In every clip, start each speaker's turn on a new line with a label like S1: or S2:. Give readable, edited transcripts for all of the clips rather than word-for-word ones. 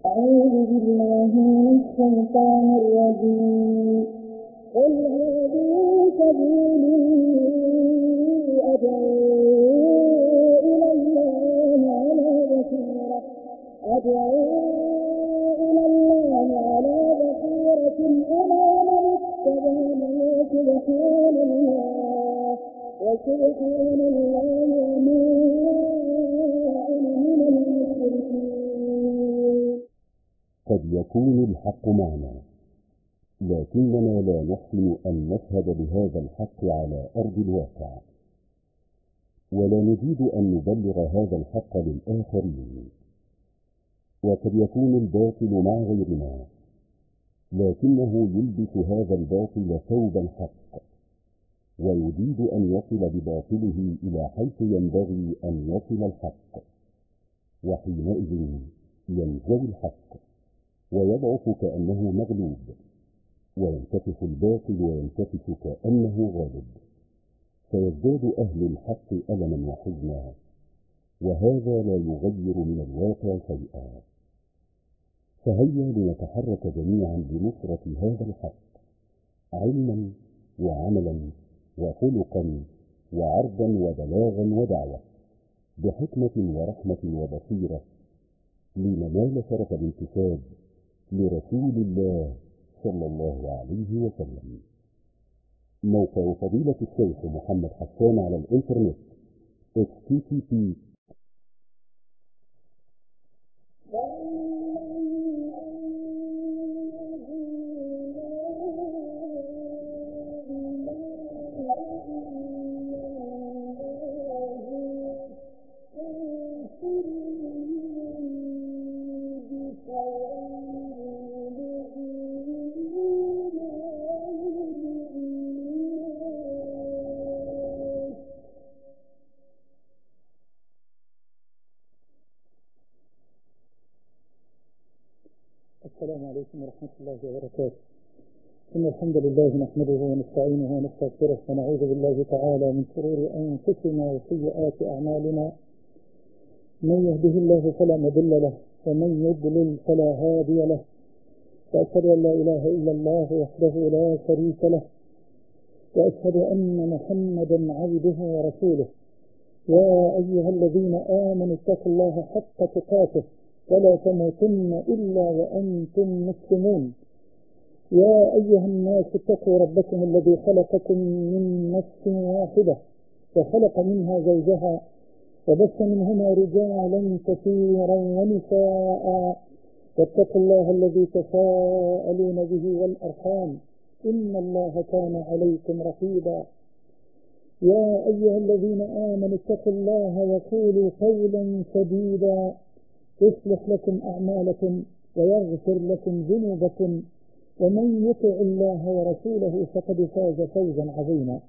S1: أعوذ بالله من الشيطان الرجيم. قل هذه سبيلي أدعو إلى الله على بصيرة أنا ومن اتبعني وسبحان الله وما أنا من المشركين.
S2: قد يكون الحق معنا، لكننا لا نحسن أن نشهد بهذا الحق على أرض الواقع، ولا نجيد أن نبلغ هذا الحق للآخرين. وقد يكون الباطل مع غيرنا، لكنه يلبس هذا الباطل ثوب الحق، ويريد أن يصل بباطله إلى حيث ينبغي أن يصل الحق، وحينئذ ينزوي الحق ويضعف كأنه مغلوب، وينتفخ الباطل وينتفخ كأنه غالب، فيزداد أهل الحق ألما وحزنا، وهذا لا يغير من الواقع شيئا. فهيا لنتحرك جميعا لنصرة هذا الحق، علما وعملا وخلقا وعرضا وبلاغا ودعوة، بحكمة ورحمة وبصيرة، لننال شرف الانتساب لرسول الله صلى الله عليه وسلم. موقع فضيلة الشيخ محمد حسان على الانترنت http
S3: السلام عليكم ورحمة الله وبركاته. إن الحمد لله نحمده ونستعينه ونستغفره ونعوذ بالله تعالى من شرور أنفسنا وسيئات أعمالنا. من يهده الله فلا مضل له ومن يضلل فلا هادي له، وأشهد أن لا إله إلا الله وحده لا شريك له، وأشهد أن محمدا عبده ورسوله. يا أيها الذين آمنوا اتقوا الله حق تقاته ولا تموتن إلا وأنتم مسلمون. يا أيها الناس اتقوا ربكم الذي خلقكم من نفس واحدة وخلق منها زوجها وبث منهما رجالا كثيرا ونساء، واتقوا الله الذي تساءلون به والأرحام إن الله كان عليكم رقيبا. يا أيها الذين آمنوا اتقوا الله وقولوا قولا سديدا يصلح لكم أعمالكم ويغفر لكم ذنوبكم، ومن يطع الله ورسوله فقد فاز فوزا عظيما.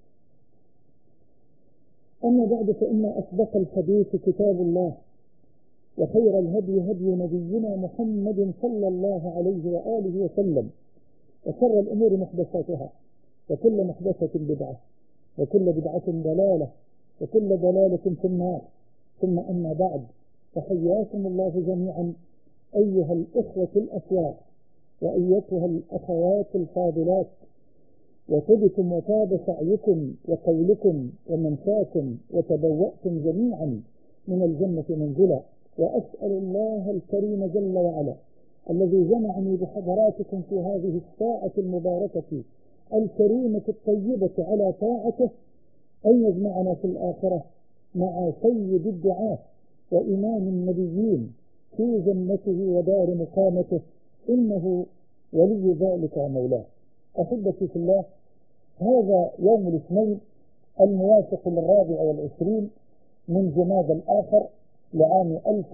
S3: أما بعد، فإن أصدق الحديث كتاب الله، وخير الهدي هدي نبينا محمد صلى الله عليه وآله وسلم، وشر الأمور محدثاتها، وكل محدثة بدعة، وكل بدعة ضلالة، وكل ضلالة في النار. ثم أما بعد، فحياكم الله جميعا أيها الإخوة الأخيار وأيتها الأخوات الفاضلات، وطبتم وطاب سعيكم وقولكم ومنشاكم، وتبوأتم جميعا من الجنة منزلا. وأسأل الله الكريم جل وعلا الذي جمعني بحضراتكم في هذه الساعة المباركة الكريمة الطيبة على طاعته أن يجمعنا في الآخرة مع سيد الدعاة وإمام النبيين في جنته ودار مقامته، إنه ولي ذلك ومولاه. أحبتي في الله، هذا يوم الاثنين الموافق 24 من جماد الآخر لعام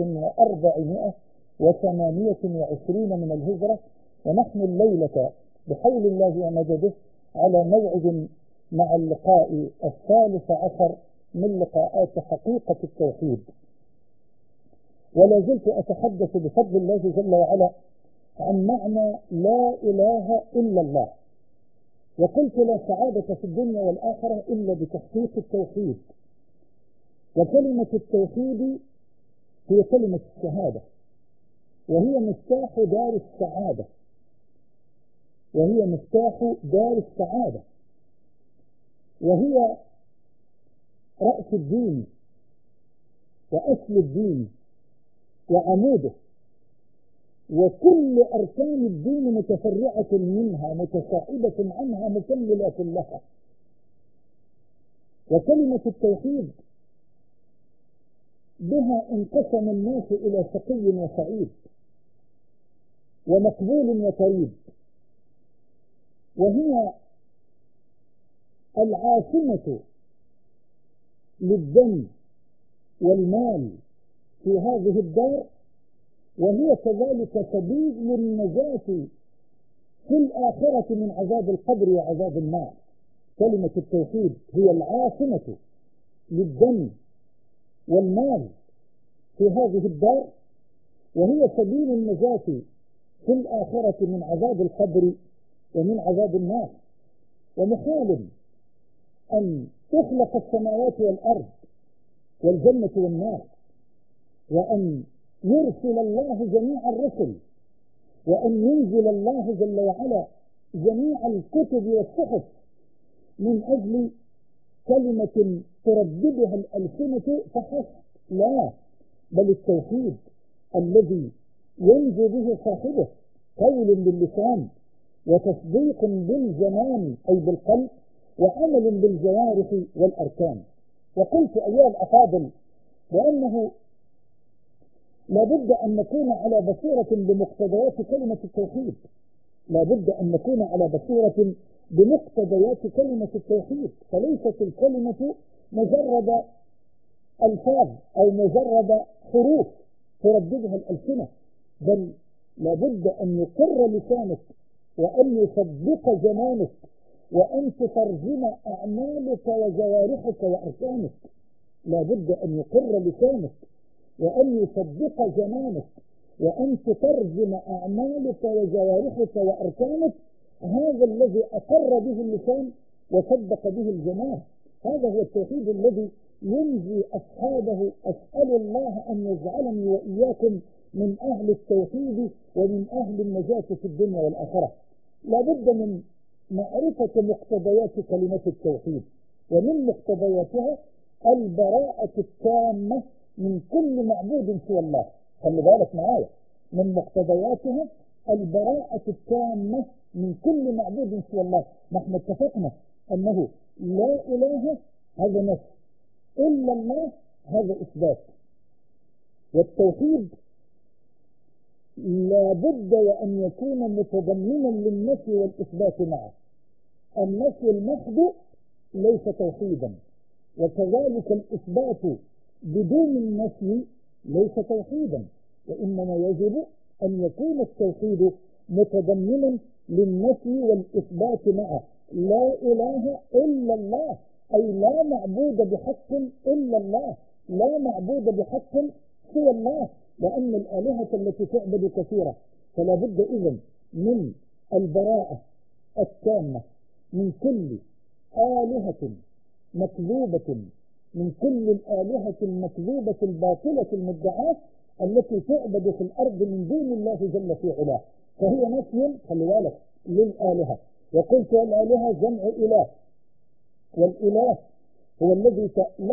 S3: 1428 من الهجرة، ونحن الليلة بحول الله ومدده على موعد مع اللقاء 13 من لقاءات حقيقة التوحيد. ولا زلت أتحدث بفضل الله جل وعلا عن معنى لا إله إلا الله، وقلت لا سعادة في الدنيا والآخرة إلا بتحقيق التوحيد. وكلمة التوحيد هي كلمة الشهادة، وهي مفتاح دار السعادة، وهي مفتاح دار السعادة، وهي رأس الدين وأصل الدين وعموده، وكل أركان الدين متفرعة منها متصاعدة عنها مكملة لها. وكلمة التوحيد بها انقسم الناس إلى شقي وسعيد ومقبول وطريد، وهي العاصمة للدم والمال في هذه الدار، وهي كذلك سبيل النجاة في الآخرة من عذاب القبر وعذاب النار. كلمة التوحيد هي العاصمة للدم والمال في هذه الدار، وهي سبيل النجاة في الآخرة من عذاب القبر ومن عذاب النار. ومحال أن تخلق السماوات والأرض والجنة والنار، وأن يرسل الله جميع الرسل، وأن ينزل الله جل وعلا جميع الكتب والصحف من أجل كلمة ترددها الألسنة فحسب، لا، بل التوحيد الذي ينجو به صاحبه قول باللسان وتصديق بالجنان أي بالقلب وعمل بالجوارح والأركان. وقلت أيها الأفاضل بأنه لابد أن نكون على بصيرة بمقتضيات كلمة التوحيد، لابد أن نكون على بصيرة بمقتضيات كلمة التوحيد، فليست الكلمة مجرد ألفاظ أو مجرد حروف ترددها الألسنة، بل لابد أن يقر لسانك وأن يصدق جنانك وأن تترجم أعمالك وجوارحك وأركانك. لابد أن يقر لسانك وأن يصدق جنانك وأن تترجم أعمالك وجوارحك وأركانك. هذا الذي أقر به اللسان وصدق به الجنان، هذا هو التوحيد الذي ينجي أصحابه. أسأل الله أن يجعلني وإياكم من أهل التوحيد ومن أهل النجاة في الدنيا والآخرة. لابد من معرفة مقتضيات كلمة التوحيد، ومن مقتضياتها البراءة التامة من كل معبود سوى الله. خلي بالك معايا، من مقتضياتها البراءة التامة من كل معبود سوى الله. نحن اتفقنا أنه لا إله هذا نفي، إلا الله هذا إثبات. والتوحيد لابد وأن يكون متضمنا للنفي والإثبات معه. النفي المحض ليس توحيدا، وكذلك الإثبات بدون النفي ليس توحيدا، وإنما يجب أن يكون التوحيد متضمنا للنفي والإثبات معه. لا إله إلا الله أي لا معبود بحق إلا الله، لا معبود بحق سوى الله، لأن الآلهة التي تعبد كثيرة، فلا بد إذن من البراءة التامة من كل آلهة مكذوبة، من كل الآلهة المكذوبة الباطلة المدعاة التي تعبد في الأرض من دون الله جل في علاه. فهي نفي، خلي بالك، للآلهة. وقلت الآلهة جمع إله، والإله هو الذي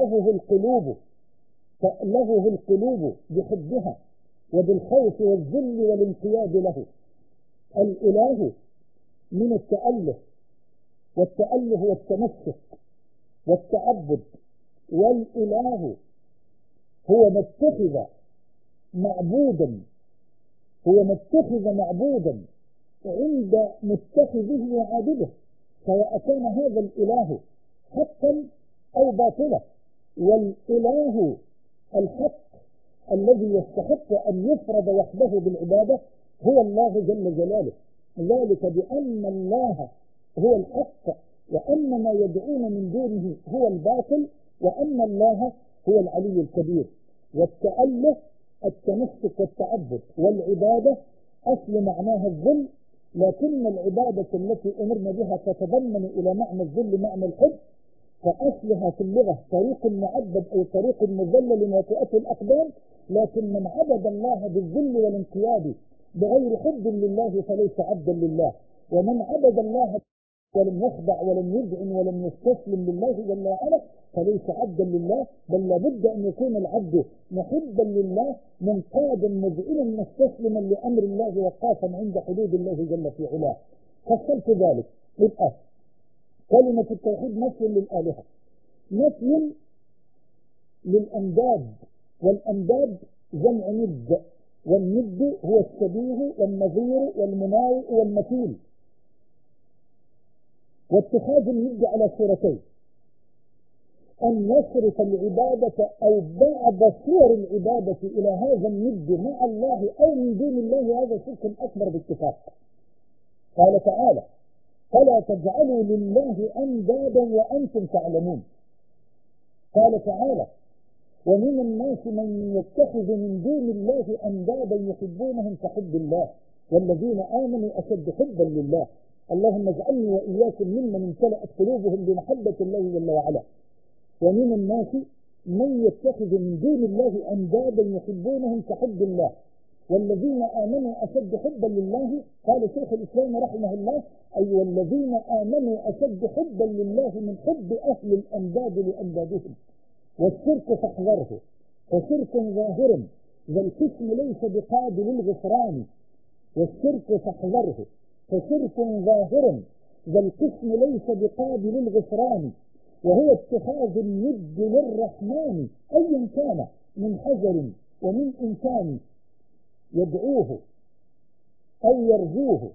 S3: تألهه القلوب بحبها وبالخوف والذل والانقياد له. الإله من التأله، والتأله والتمسك والتعبد، والإله هو ما اتخذ معبودا، هو ما اتخذ معبودا عند متخذه وعابده، سواء كان هذا الإله حقا أو باطلا. والإله الحق الذي يستحق أن يفرد وحده بالعبادة هو الله جل جلاله، ذلك بأن الله هو الحق وأن ما يدعون من دونه هو الباطل وأن الله هو العلي الكبير. والتأله التمسك والتعبد، والعبادة أصل معناها الذل، لكن العبادة التي أمرنا بها تتضمن إلى معنى الذل معنى الحب، فأصلها في اللغة طريق معبد أو طريق مذلل وطئة الأقدام، لكن من عبد الله بالذل والانقياد بغير حب لله فليس عبدا لله. ومن عبد الله ولم يخضع ولم يذعن ولم يستسلم لله جل وعلا فليس عبدا لله، بل لابد ان يكون العبد محبا لله منقادا مذعنا مستسلما لامر الله وقافا عند حدود الله جل في علاه. فصلت ذلك. يبقى كلمة التوحيد نفي للآلهة، نفي للأنداد، والأنداد جمع ند، والند هو الشبيه والنظير والمناوئ والمثيل. واتخاذ الند على صورتين: أن يصرف العبادة أو بعض صور العبادة إلى هذا الند مع الله أو من دون الله، هذا شرك أكبر باتفاق. قال تعالى: فلا تجعلوا لله أندادا وأنتم تعلمون. قال تعالى: ومن الناس من يتخذ من دون الله أندادا يحبونهم كحب الله والذين آمنوا أشد حبا لله. اللهم اجعلني وإياكم ممن امتلأت قلوبهم بمحبة الله جل وعلا. ومن الناس من يتخذ من دون الله أندادا يحبونهم كحب الله والذين آمنوا أشد حبا لله. قال شيخ الإسلام رحمه الله: أي والذين آمنوا أشد حبا لله من حب أهل الأنداد لأندادهم. والشرك فاحذره، فشرك ظاهر ذا القسم ليس بقابل الغفران. والشرك فاحذره، فشرك ظاهر ذا القسم ليس بقابل الغفران، وهو اتخاذ الند للرحمن أيا كان من حجر ومن إنسان يدعوه أو يرجوه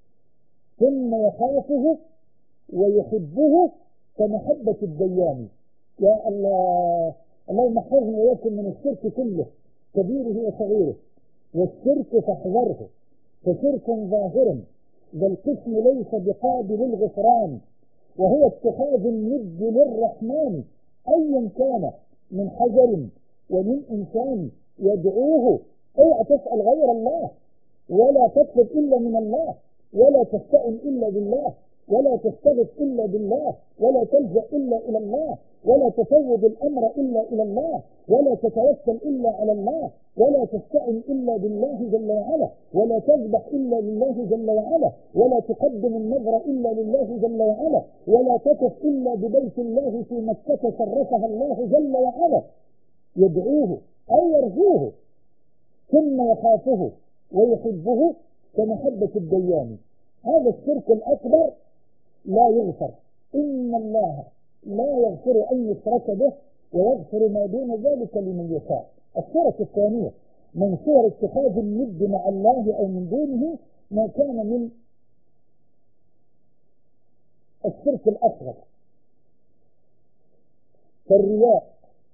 S3: ثم يخافه ويحبه كمحبة الديان. يا الله، اللهم احفظنا وإياكم من الشرك كله كبيره وصغيره. والشرك فاحذره، فشرك ظاهر ذا القسم ليس بقابل الغفران، وهو اتخاذ الند للرحمن أيا كان من حجر ومن إنسان يدعوه. اوعى تسأل غير الله، ولا تطلب إلا من الله، ولا تستعن إلا بالله، ولا تستغث إلا بالله، ولا تلجأ إلا إلى الله، ولا تفوض الأمر إلا إلى الله، ولا تتوكل إلا على الله، ولا تستعن إلا بالله جل وعلا، ولا تذبح إلا لله جل وعلا، ولا تقدم النذر إلا لله جل وعلا، ولا تقف إلا ببيت الله في مكة شرفها الله جل وعلا. يدعوه أو يرجوه ثم يخافه ويحبه كمحبة الديان. هذا الشرك الأكبر لا يغفر. إن الله لا يغفر أن يشرك به ويغفر ما دون ذلك لمن يشاء. الصورة الثانية من صور اتخاذ الند مع الله أو من دونه ما كان من الشرك الأصغر كالرياء.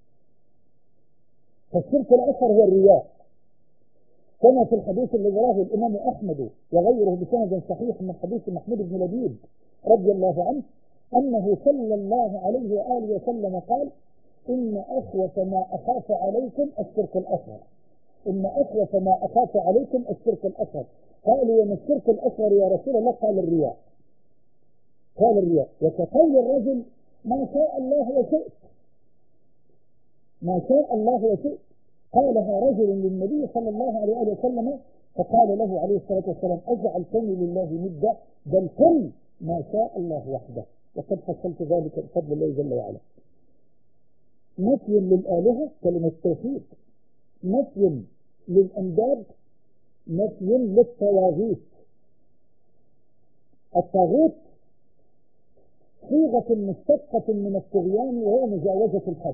S3: فالشرك الأصغر هو الرياء، كما في الحديث الذي رواه الإمام أحمد وغيره بسند صحيح من حديث محمود بن لبيد رضي الله عنه أنه صلى الله عليه وآله وسلم قال: إن أخوف ما أخاف عليكم الشرك الأصغر. إن أخوف ما أخاف عليكم الشرك الأصغر. قالوا: وما الشرك الأصغر يا رسول الله؟ قال: الرياء. قال: الرياء. وكقول الرجل: ما شاء الله وشئت، ما شاء الله وشئت. قالها رجل للنبي صلى الله عليه وسلم فقال له عليه الصلاة والسلام: أجعلتني لله ندا؟ بل قل ما شاء الله وحده. وقد فصلت ذلك بفضل الله جل وعلا. نفي للآلهة كلمة توحيد، نفي للأنداد، نفي للطواغيت. الطاغوت صيغة مشتقة من الطغيان وهو مجاوزة الحد.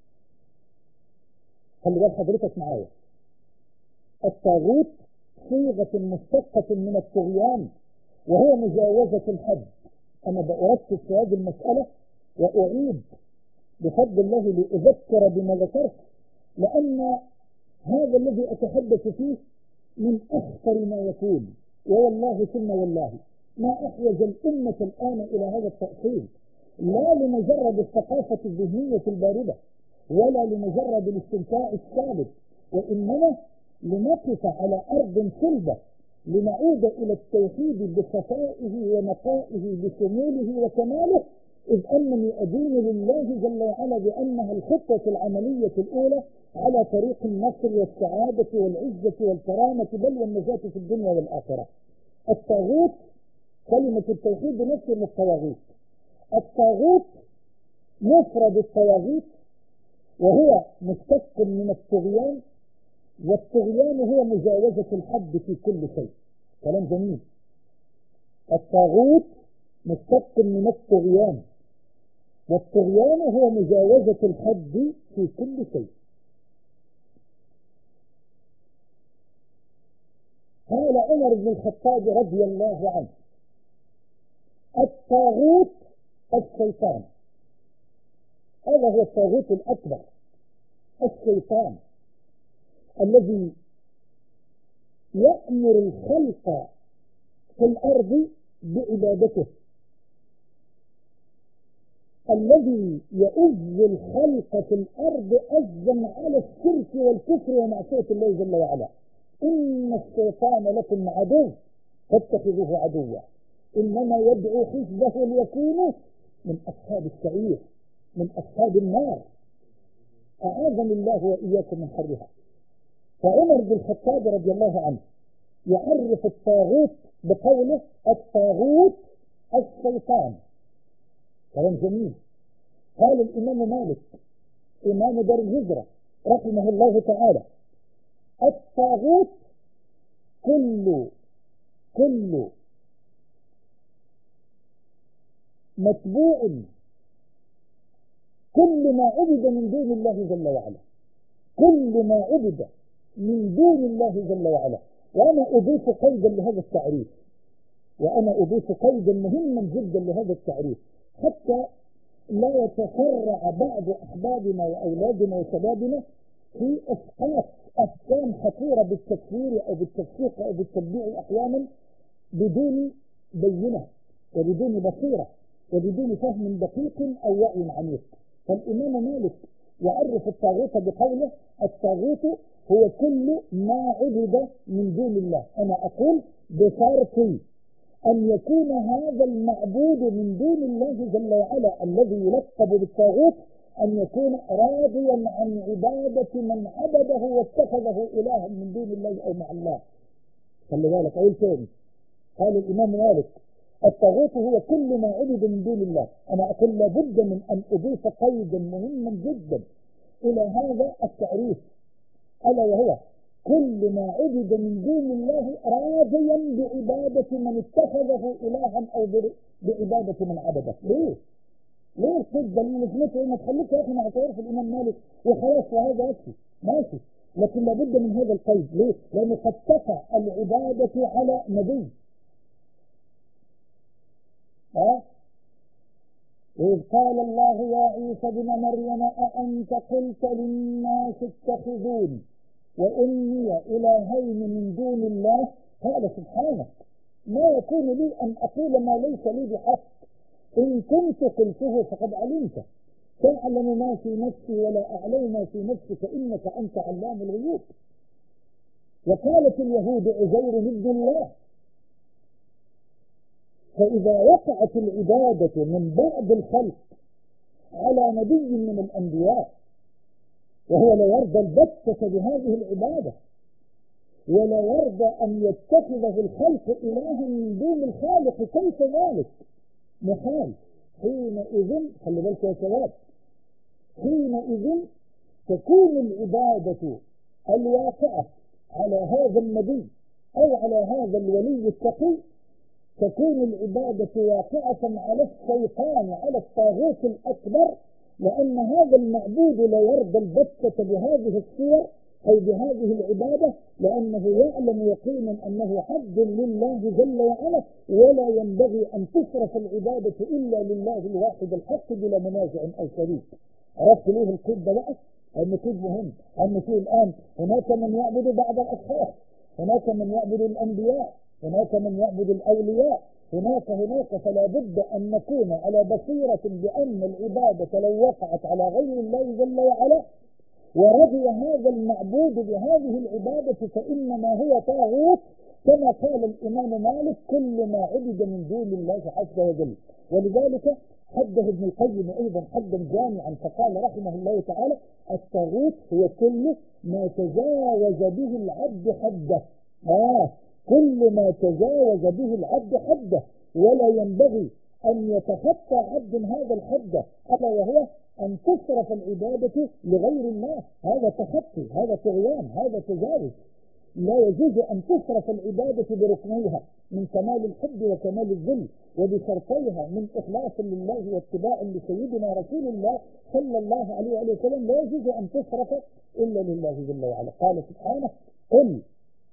S3: خلي بال حضرتك معايا، الطاغوت صيغة مشتقة من الطغيان وهو مجاوزة الحد. أنا بأركز في هذه المسألة وأعيد بفضل الله لأذكر بما ذكرت، لأن هذا الذي أتحدث فيه من أخطر ما يكون. والله ثم والله ما أحوج الأمة الآن إلى هذا التأصيل، لا لمجرد الثقافة الذهنية الباردة ولا لمجرد الاستمتاع السالب، وإنما لنقف على أرض صلبة لنعود إلى التوحيد بصفائه ونقائه بشموله وكماله إذ أنني أدين لله جل وعلا بأنها الخطوة العملية الأولى على طريق النصر والسعادة والعزة والكرامة بل والنجاة في الدنيا والآخرة. الطاغوت كلمة التوحيد بنفسه من الطواغيت. الطاغوت مفرد الطواغيت وهو مشتق من الطغيان، والطغيان هو مجاوزة الحد في كل شيء. كلام جميل. الطاغوت مشتق من الطغيان، والطغيان هو مجاوزة الحد في كل شيء. قال عمر بن الخطاب رضي الله عنه: الطاغوت الشيطان. هذا هو الطاغوت الأكبر، الشيطان الذي يأمر الخلق في الأرض بعبادته، الذي يؤذ الخلق في الأرض أذى على الشرك والكفر ومعصية الله جل وعلا. إن الشيطان لكم عدو فاتخذوه عدوا إنما يدعو حزبه ليكونوا من أصحاب السعير، من أصحاب النار، أعاذني الله وإياكم من شرها. فعمر بن الخطاب رضي الله عنه يعرف الطاغوت بقوله: الطاغوت الشيطان. كلام جميل. قال الإمام مالك إمام دار الهجرة رحمه الله تعالى: الطاغوت كل متبوع، كل ما عبد من دون الله جل وعلا، كل ما عبد من دون الله جل وعلا. وأنا أضيف قيدا لهذا التعريف، وأنا أضيف قيدا مهما جدا لهذا التعريف حتى لا يتفرع بعض أحبابنا وأولادنا وشبابنا في إسقاط أحكام خطيرة بالتكفير أو بالتفسيق أو بالتبديع أحيانا بدون بينة وبدون بصيرة وبدون فهم دقيق أو وعي عميق. فالإمام مالك يعرف الطاغوت بقوله: الطاغوت هو كل ما عبد من دون الله. أنا أقول بشرط أن يكون هذا المعبود من دون الله جل وعلا الذي يلقب بالطاغوت أن يكون راضيا عن عبادة من عبده واتخذه إلها من دون الله أو مع الله. خلي بالك، أقول تاني. قال الإمام مالك: الطاغوت هو كل ما عبد من دون الله. أنا أقول لابد من أن أضيف قيدا مهما جدا إلى هذا التعريف، ألا وهو كل ما عبد من دون الله راضيا بعبادة من اتخذه إلها أو بعبادة من عبده. ليه؟ ليه القيد ده؟ اللي نسمته ما تخليك يا أخي مع تعرف الإمام مالك وخلاص وهذا يكفي ماشي، لكن لابد من هذا القيد. ليه؟ لأنه قد تقع العبادة على نبي. إذ قال الله يا عيسى ابن مريم أأنت قلت للناس اتخذوني وأمي إلهين من دون الله؟ قال: سبحانك، ما يكون لي أن أقول ما ليس لي بحق، إن كنت قلته فقد علمته، تعلم ما في نفسي ولا أعلم ما في نفسك إنك أنت علام الغيوب. وقالت اليهود عزير ابن الله. فإذا وقعت العبادة من بعض الخلق على نبي من الأنبياء وهو لا يرضى البتة بهذه العبادة ولا يرضى أن يتخذه الخلق إلها من دون الخالق، كيف ذلك؟ محال. حينئذ خلي بالك يا شباب، حينئذ تكون العبادة الواقعة على هذا النبي أو على هذا الولي التقي، تكون العبادة واقعة على الشيطان، على الطاغوت الأكبر، لأن هذا المعبود لا يرضى البتة بهذه الصور أو بهذه العبادة، لأنه يعلم يقينا أنه عبد لله جل وعلا ولا ينبغي أن تصرف العبادة إلا لله الواحد الحق بلا منازع أو شريك. عرفت ليه القيد ده بقى؟ النقيد مهم. النقيد الآن هناك من يعبد بعض الأشخاص، هناك من يعبد الأنبياء، هناك من يعبد الأولياء، هناك فلا بد أن نكون على بصيرة بأن العبادة لو وقعت على غير الله جل وعلا ورضي هذا المعبود بهذه العبادة فإنما هو طاغوت، كما قال الإمام مالك: كل ما عبد من دون الله عز وجل. ولذلك حده ابن القيم أيضا حدا جامعا فقال رحمه الله تعالى: الطاغوت هو كل ما تجاوز به العبد حده. كل ما تجاوز به العبد حده، ولا ينبغي أن يتخطى عبد هذا الحد، ألا وهو أن تصرف العبادة لغير الله. هذا تخطي، هذا طغيان، هذا تجاوز. لا يجوز أن تصرف العبادة بركنيها من كمال الحب وكمال الذل، وبشرطيها من إخلاص لله واتباع لسيدنا رسول الله صلى الله عليه وسلم. لا يجوز أن تصرف إلا لله جل وعلا. قال سبحانه: قل،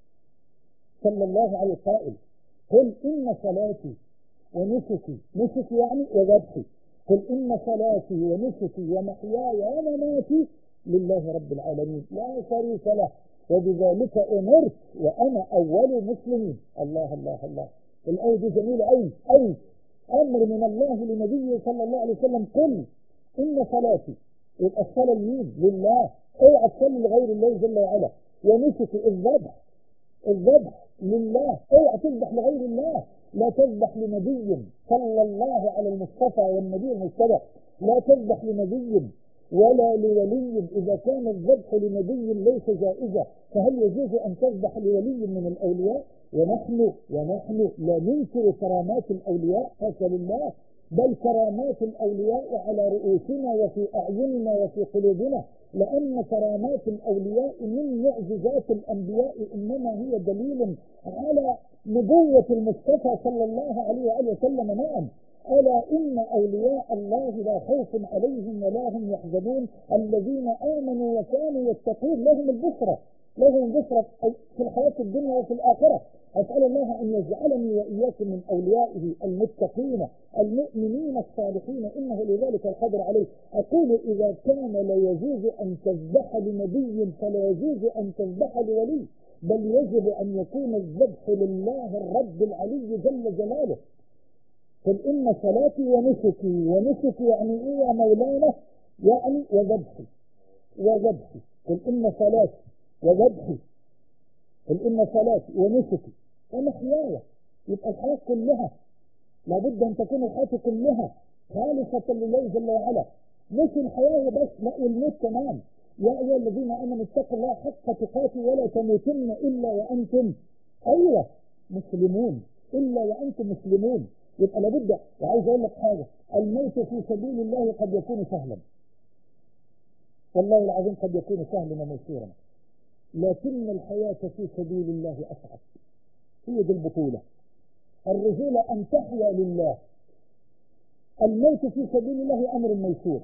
S3: صلى الله عليه قائل: قل إن صلاتي ونسكي، نسكي يعني وذبحي، قل إن صلاتي ونسكي ومحياي ومماتي لله رب العالمين لا شريك له وبذلك أمرت وأنا أول المسلمين. الله الله الله، الآية دي جميلة أوي. أمر من الله لنبيه صلى الله عليه وسلم: قل إن صلاتي، يبقى الصلاة لمين؟ لله، اوعى تصلي لغير الله جل وعلا. ونسكي، الذبح لله، اوعى تذبح لغير الله. لا تذبح لنبي صلى الله على المصطفى والنبي المجتبى، لا تذبح لنبي ولا لولي. إذا كان الذبح لنبي ليس جائزا، فهل يجوز أن تذبح لولي من الأولياء؟ ونحن لا ننكر كرامات الأولياء، هذا لله، بل كرامات الأولياء على رؤوسنا وفي أعيننا وفي قلوبنا، لأن كرامات الأولياء من معجزات الأنبياء إنما هي دليل على نبوة المصطفى صلى الله عليه وسلم. نعم، ألا إن أولياء الله لا خوف عليهم ولا هم يحزنون الذين آمنوا وكانوا يتقون، لهم البشرى في الحياة الدنيا وفي الآخرة. أسأل الله أن يجعلني وإياكم من أوليائه المتقين المؤمنين الصالحين، إنه لذلك القدر عليه. أقول: إذا كان لا يجوز أن تذبح لنبي فلا يجوز أن تذبح لولي، بل يجب أن يكون الذبح لله الرب العلي جل جلاله. قل إن صلاتي ونسكي يعني إيه يا مولانا؟ يعني وذبحي. قل إن صلاتي وذبحي، قل إن صلاتي ونسكي ومحياي. يبقى الحياة كلها لابد أن تكون الحياة كلها خالصة لله جل وعلا، مش الحياة بس، لا، والموت كمان. يا أيها الذين آمنوا اتقوا الله حق تقاته ولا تموتن إلا وأنتم مسلمون، إلا وأنتم مسلمون. يبقى لابد. وعايز أقول لك حاجة: الموت في سبيل الله قد يكون سهلا، والله العظيم قد يكون سهلا وميسورا، لكن الحياة في سبيل الله أصعب. هي دي البطولة، الرجولة أن تحيا لله. الموت في سبيل الله أمر ميسور،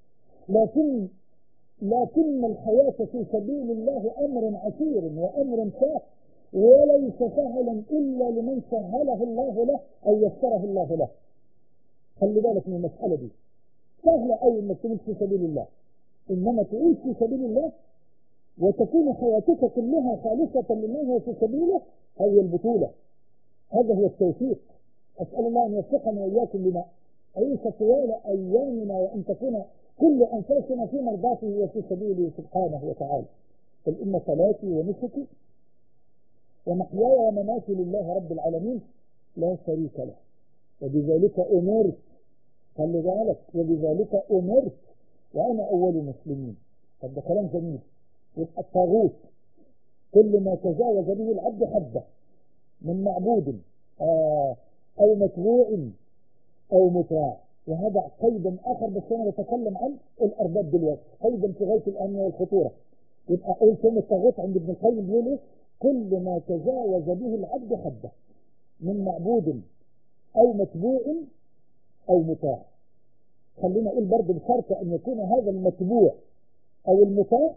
S3: لكن الحياة في سبيل الله أمر عسير وأمر شاق، وليس سهلا إلا لمن سهله الله له أو يسره الله له. خلي بالك من المسألة دي، سهلة أوي إنك تموت في سبيل الله، إنما تعيش في سبيل الله وتكون حياتك كلها خالصة لله وفي سبيله، هذه البطولة، هذا هو التوفيق. أسأل الله أن يوفقنا وإياكم لما عيش طوال أيامنا، وأن تكون كل أنفاسنا في مرضاته وفي سبيله سبحانه وتعالى. قل إن صلاتي ونسكي ومحياي ومماتي لله رب العالمين لا شريك له وبذلك أمرت. خلي بالك، وبذلك أمرت وأنا أول المسلمين. طب ده كلام جميل. يبقى الطاغوت كل ما تجاوز به العبد حده من معبود أو متبوع أو مطاع. وهذا قيدا آخر، بس أنا بتكلم عن الأرباب دلوقتي، قيدا في غاية الأهمية والخطورة. يبقى أقول كلمة الطاغوت عند ابن القيم بيقول إيه؟ كل ما تجاوز به العبد حده من معبود أو متبوع أو مطاع. خلينا أقول برضه بشرط أن يكون هذا المتبوع أو المطاع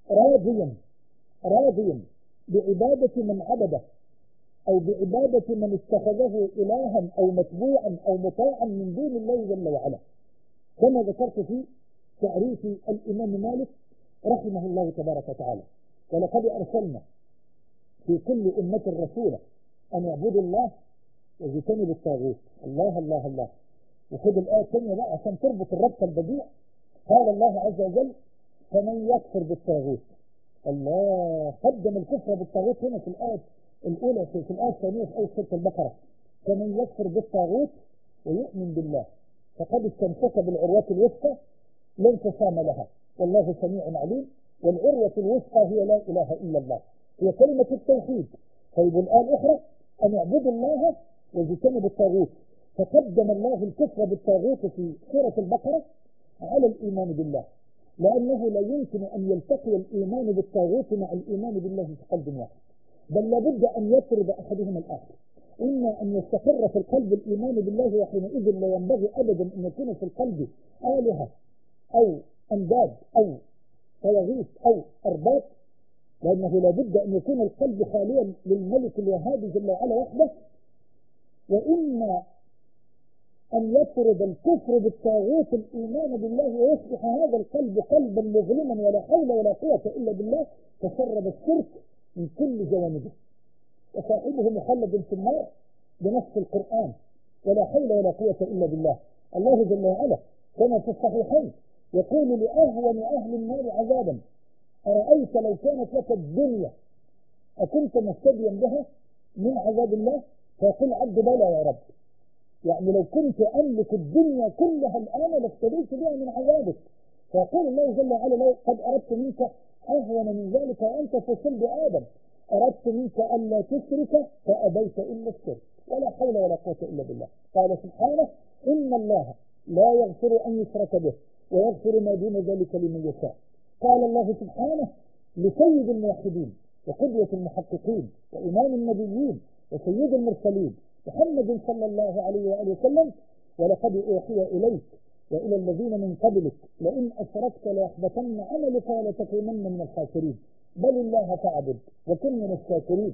S3: راضيا بعبادة من عبده أو بعبادة من اتخذه إلها أو متبوعا أو مطاعا من دون الله جل وعلا، كما ذكرت في تعريف الإمام مالك رحمه الله تبارك وتعالى: ولقد أرسلنا في كل أمة رسولا أن يعبدوا الله واجتنبوا الطاغوت. الله الله الله. وخد الآية الثانية بقى عشان تربط الربط البديع. قال الله عز وجل: فمن يكفر بالطاغوت. الله قدم الكفر بالطاغوت هنا في الآية الأولى، في الآية الثانية في آية سورة البقرة: فمن يكفر بالطاغوت ويؤمن بالله فقد استمسك بالعروة الوثقى لا انفصام لها، والله سميع عليم. والعروة الوثقى هي لا إله إلا الله، هي كلمة التوحيد. طيب الآن أخرى أن اعبدوا الله واجتنبوا الطاغوت، فقدم الله الكفر بالطاغوت في سورة البقرة على الإيمان بالله، لأنه لا يمكن أن يلتقي الإيمان بالطاغوت مع الإيمان بالله في قلب واحد، بل لابد أن يطرد أحدهما الآخر. إما أن يستقر في القلب الإيمان بالله، وحينئذ لا ينبغي أبدا أن يكون في القلب آلهة أو أنداد أو طواغيت أو أرباب، لأنه لابد أن يكون القلب خاليا للملك الوهاب جل وعلا وحده. وإما أن يطرد الكفر بالطاغوت الإيمان بالله، ويصبح هذا القلب قلبا مظلما ولا حول ولا قوة إلا بالله، تسرب الشرك من كل جوانبه، وصاحبه مخلد في النار بنص القرآن، ولا حول ولا قوة إلا بالله. الله جل وعلا كما في الصحيحين يقول لأهون أهل النار عذابا: أرأيت لو كانت لك الدنيا أكنت مفتديا بها من عذاب الله؟ فيقول عبد بلى يا رب، يعني لو كنت أملك الدنيا كلها الآن لافتديت بها من عذابك. فيقول الله جل وعلا: لو قد أردت منك أهون من ذلك وأنت في صلب آدم، أردت منك ألا تشرك فأبيت إلا الشرك، ولا حول ولا قوة إلا بالله. قال سبحانه: إن الله لا يغفر أن يشرك به ويغفر ما دون ذلك لمن يشاء. قال الله سبحانه لسيد الموحدين وقدوة المحققين وإمام النبيين وسيد المرسلين محمد صلى الله عليه وآله وسلم: ولقد أوحي إليك وإلى الذين من قبلك لئن أشركت ليحبطن عملك ولتكونن من الخاسرين، بل الله فاعبد وكن من الشاكرين.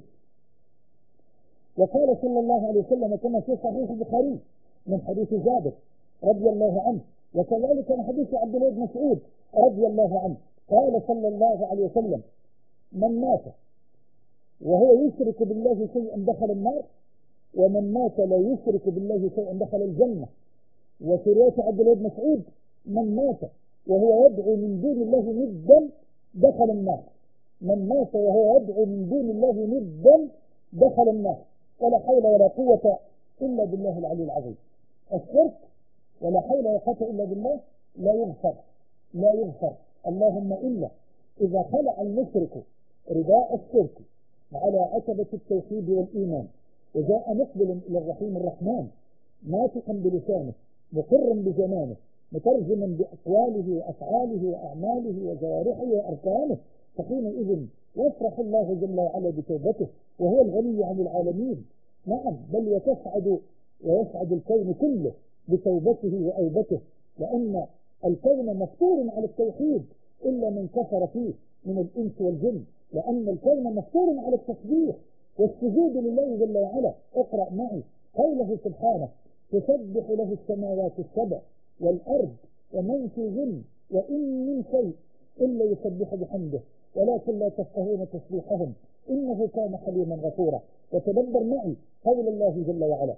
S3: وقال صلى الله عليه وسلم كما في صحيح البخاري من حديث جابر رضي الله عنه، وكذلك من حديث عبد الله بن مسعود رضي الله عنه، قال صلى الله عليه وسلم: من مات وهو يشرك بالله شيئا دخل النار، ومن مات لا يشرك بالله شيئا دخل الجنة. وفي رواية عبد الله بن مسعود: من مات وهو يدعو من دون الله ندا دخل النار. من مات وهو يدعو من دون الله ندا دخل النار، ولا حول ولا قوة إلا بالله العلي العظيم. الشرك ولا حول ولا قوة إلا بالله لا يغفر، لا يغفر، اللهم إلا إذا خلع المشرك رداء الشرك على عتبة التوحيد والإيمان، وجاء مقبلا إلى الرحيم الرحمن ناطقا بلسانه مقرا بجنانه مترجما بأقواله وأفعاله وأعماله وجوارحه وأركانه، فحينئذ يفرح الله جل وعلا بتوبته، وهو الغني عن العالمين. نعم، بل ويسعد الكون كله بتوبته وأوبته، لأن الكون مفطور على التوحيد إلا من كفر فيه من الإنس والجن، لأن الكون مفطور على التسبيح والسجود لله جل وعلا. اقرأ معي قوله سبحانه: تسبح له السماوات السبع والأرض ومن فيهن وإن من شيء إلا يسبح بحمده ولكن لا تفقهون تسبيحهم إنه كان حليما غفورا. وتدبر معي قول الله جل وعلا: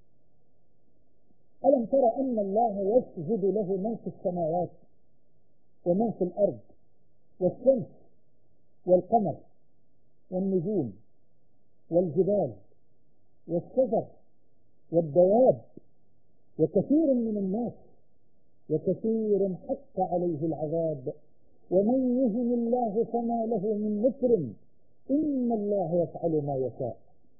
S3: ألم تر أن الله يسجد له من في السماوات ومن في الأرض والشمس والقمر والنجوم والجبال والشجر والدواب وكثير من الناس وكثير حق عليه العذاب ومن يهن الله فما له من مكرم إن الله يفعل ما يشاء.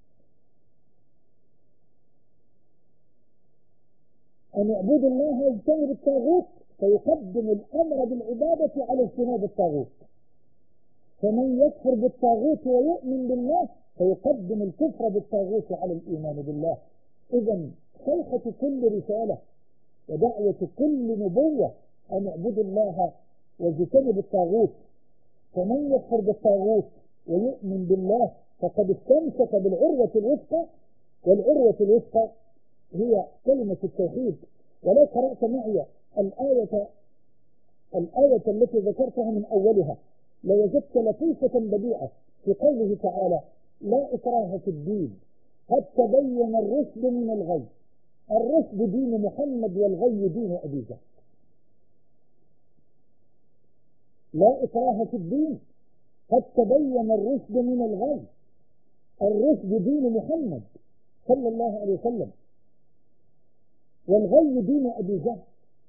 S3: أن يعبدوا الله ويجتنبوا الطاغوت، فيقدم الأمر بالعبادة على اجتناب الطاغوت. فمن يكفر بالطاغوت ويؤمن بالله فيقدم الكفر بالطاغوت على الإيمان بالله. إذن صيحة كل رسالة ودعوة كل نبوة أن يعبدوا الله واجتنبوا الطاغوت. فمن يكفر بالطاغوت ويؤمن بالله فقد استمسك بالعروة الوثقى، والعروة الوثقى هي كلمة التوحيد. ولو قرأت معي الآية التي ذكرتها من أولها لوجدت لطيفة بديعة في قوله تعالى: لا إكراه في الدين قد تبين الرشد من الغي. الرشد دين محمد والغي دين أبي جهل. لا إكراه في الدين قد تبين الرشد من الغي. الرشد دين محمد صلى الله عليه وسلم. والغي دين أبي جهل،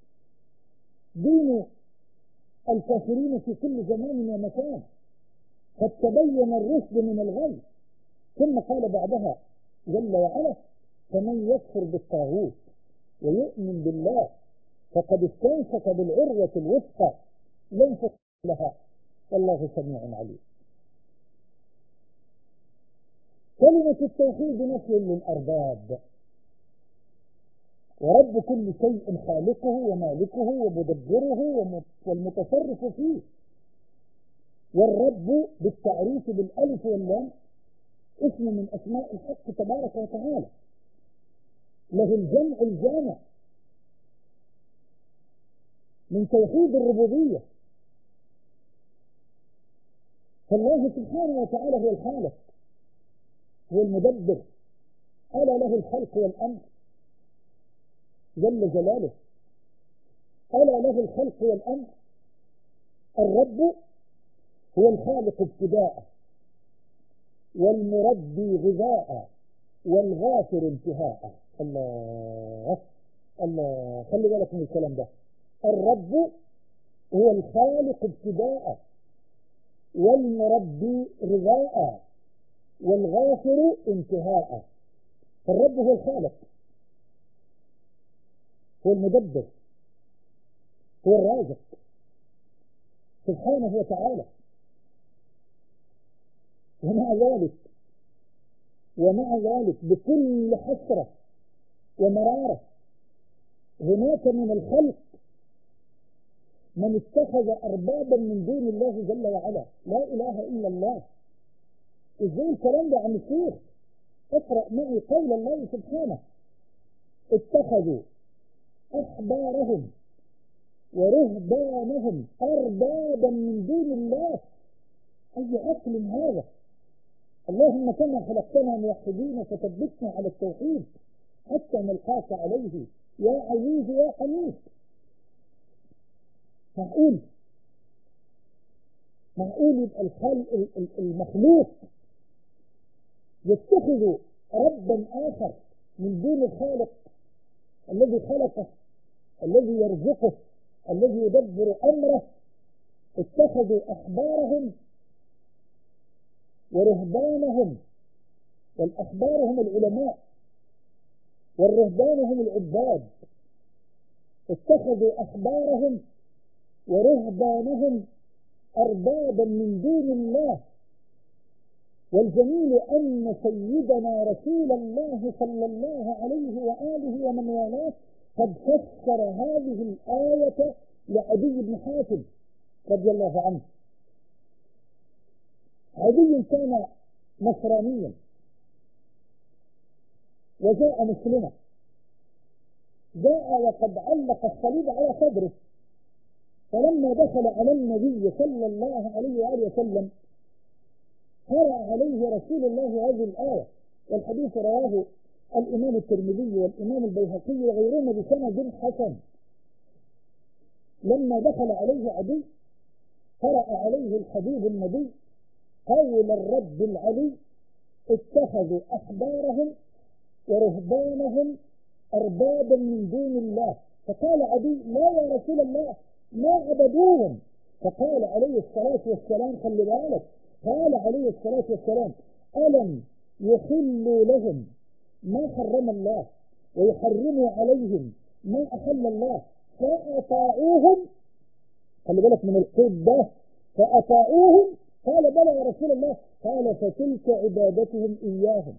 S3: دين الكافرين في كل زمان ومكان، قد تبين الرشد من الغي. ثم قال بعدها جل وعلا: فمن يكفر بالطاغوت ويؤمن بالله فقد استمسك بالعروة الوثقى لا انفصام لها والله سميع عليم. كلمة التوحيد نفي للأرباب، ورب كل شيء خالقه ومالكه ومدبره والمتصرف فيه. والرب بالتعريف بالألف واللام اسم من أسماء الحق تبارك وتعالى، له الجمع الجامع من توحيد الربوبية. فالله سبحانه وتعالى هو الخالق، هو المدبر، ألا له الخلق والأمر جل جلاله، ألا له الخلق والأمر. الرب هو الخالق ابتداء، والمربي غذاء، والغافر انتهاء. الله الله، خلي بالك من الكلام ده. الرب هو الخالق ابتداء، والمربي غذاء، والغافر انتهاء. الرب هو الخالق، هو المدبر، هو الرازق سبحانه وتعالى. ومع ذلك بكل حسرة ومرارة هناك من الخلق من اتخذ أربابا من دون الله جل وعلا. لا إله إلا الله. إزاي الكلام ده عن الشيخ؟ اقرأ معي قول الله سبحانه: اتخذوا أحبارهم ورهبانهم أربابا من دون الله. أي عقل هذا؟ اللهم كما خلقتنا موحدين فثبتنا على التوحيد حتى نلقاك عليه يا عزيز يا حميد. معقول يبقى المخلوق يتخذ ربا آخر من دون الخالق الذي خلقه، الذي يرزقه، الذي يدبر أمره. اتخذوا أحبارهم ورهبانهم، والأحبار هم العلماء والرهبان هم العباد. اتخذوا أحبارهم ورهبانهم أربابا من دون الله. والجميل أن سيدنا رسول الله صلى الله عليه وآله ومن والاه قد فسر هذه الآية لعدي بن حاتم رضي الله عنه. عدي كان نصرانيا وجاء مسلما، جاء وقد علق الصليب على صدره، فلما دخل على النبي صلى الله عليه وآله وسلم قرأ عليه رسول الله هذه الآية، والحديث رواه الإمام الترمذي والإمام البيهقي وغيرهما بسند حسن. لما دخل عليه عدي قرأ عليه الحبيب النبي قول الرب العلي: اتخذوا أحبارهم ورهبانهم أربابا من دون الله. فقال عدي: لا يا رسول الله، ما عبدوهم. فقال عليه الصلاة والسلام: خلي بالك، قال عليه الصلاة والسلام: ألم يحلوا لهم ما حرم الله ويحرموا عليهم ما أحل الله فأطاعوهم؟ خلي بالك من القيد ده، فأطاعوهم. قال: بلى يا رسول الله. قال: فتلك عبادتهم إياهم.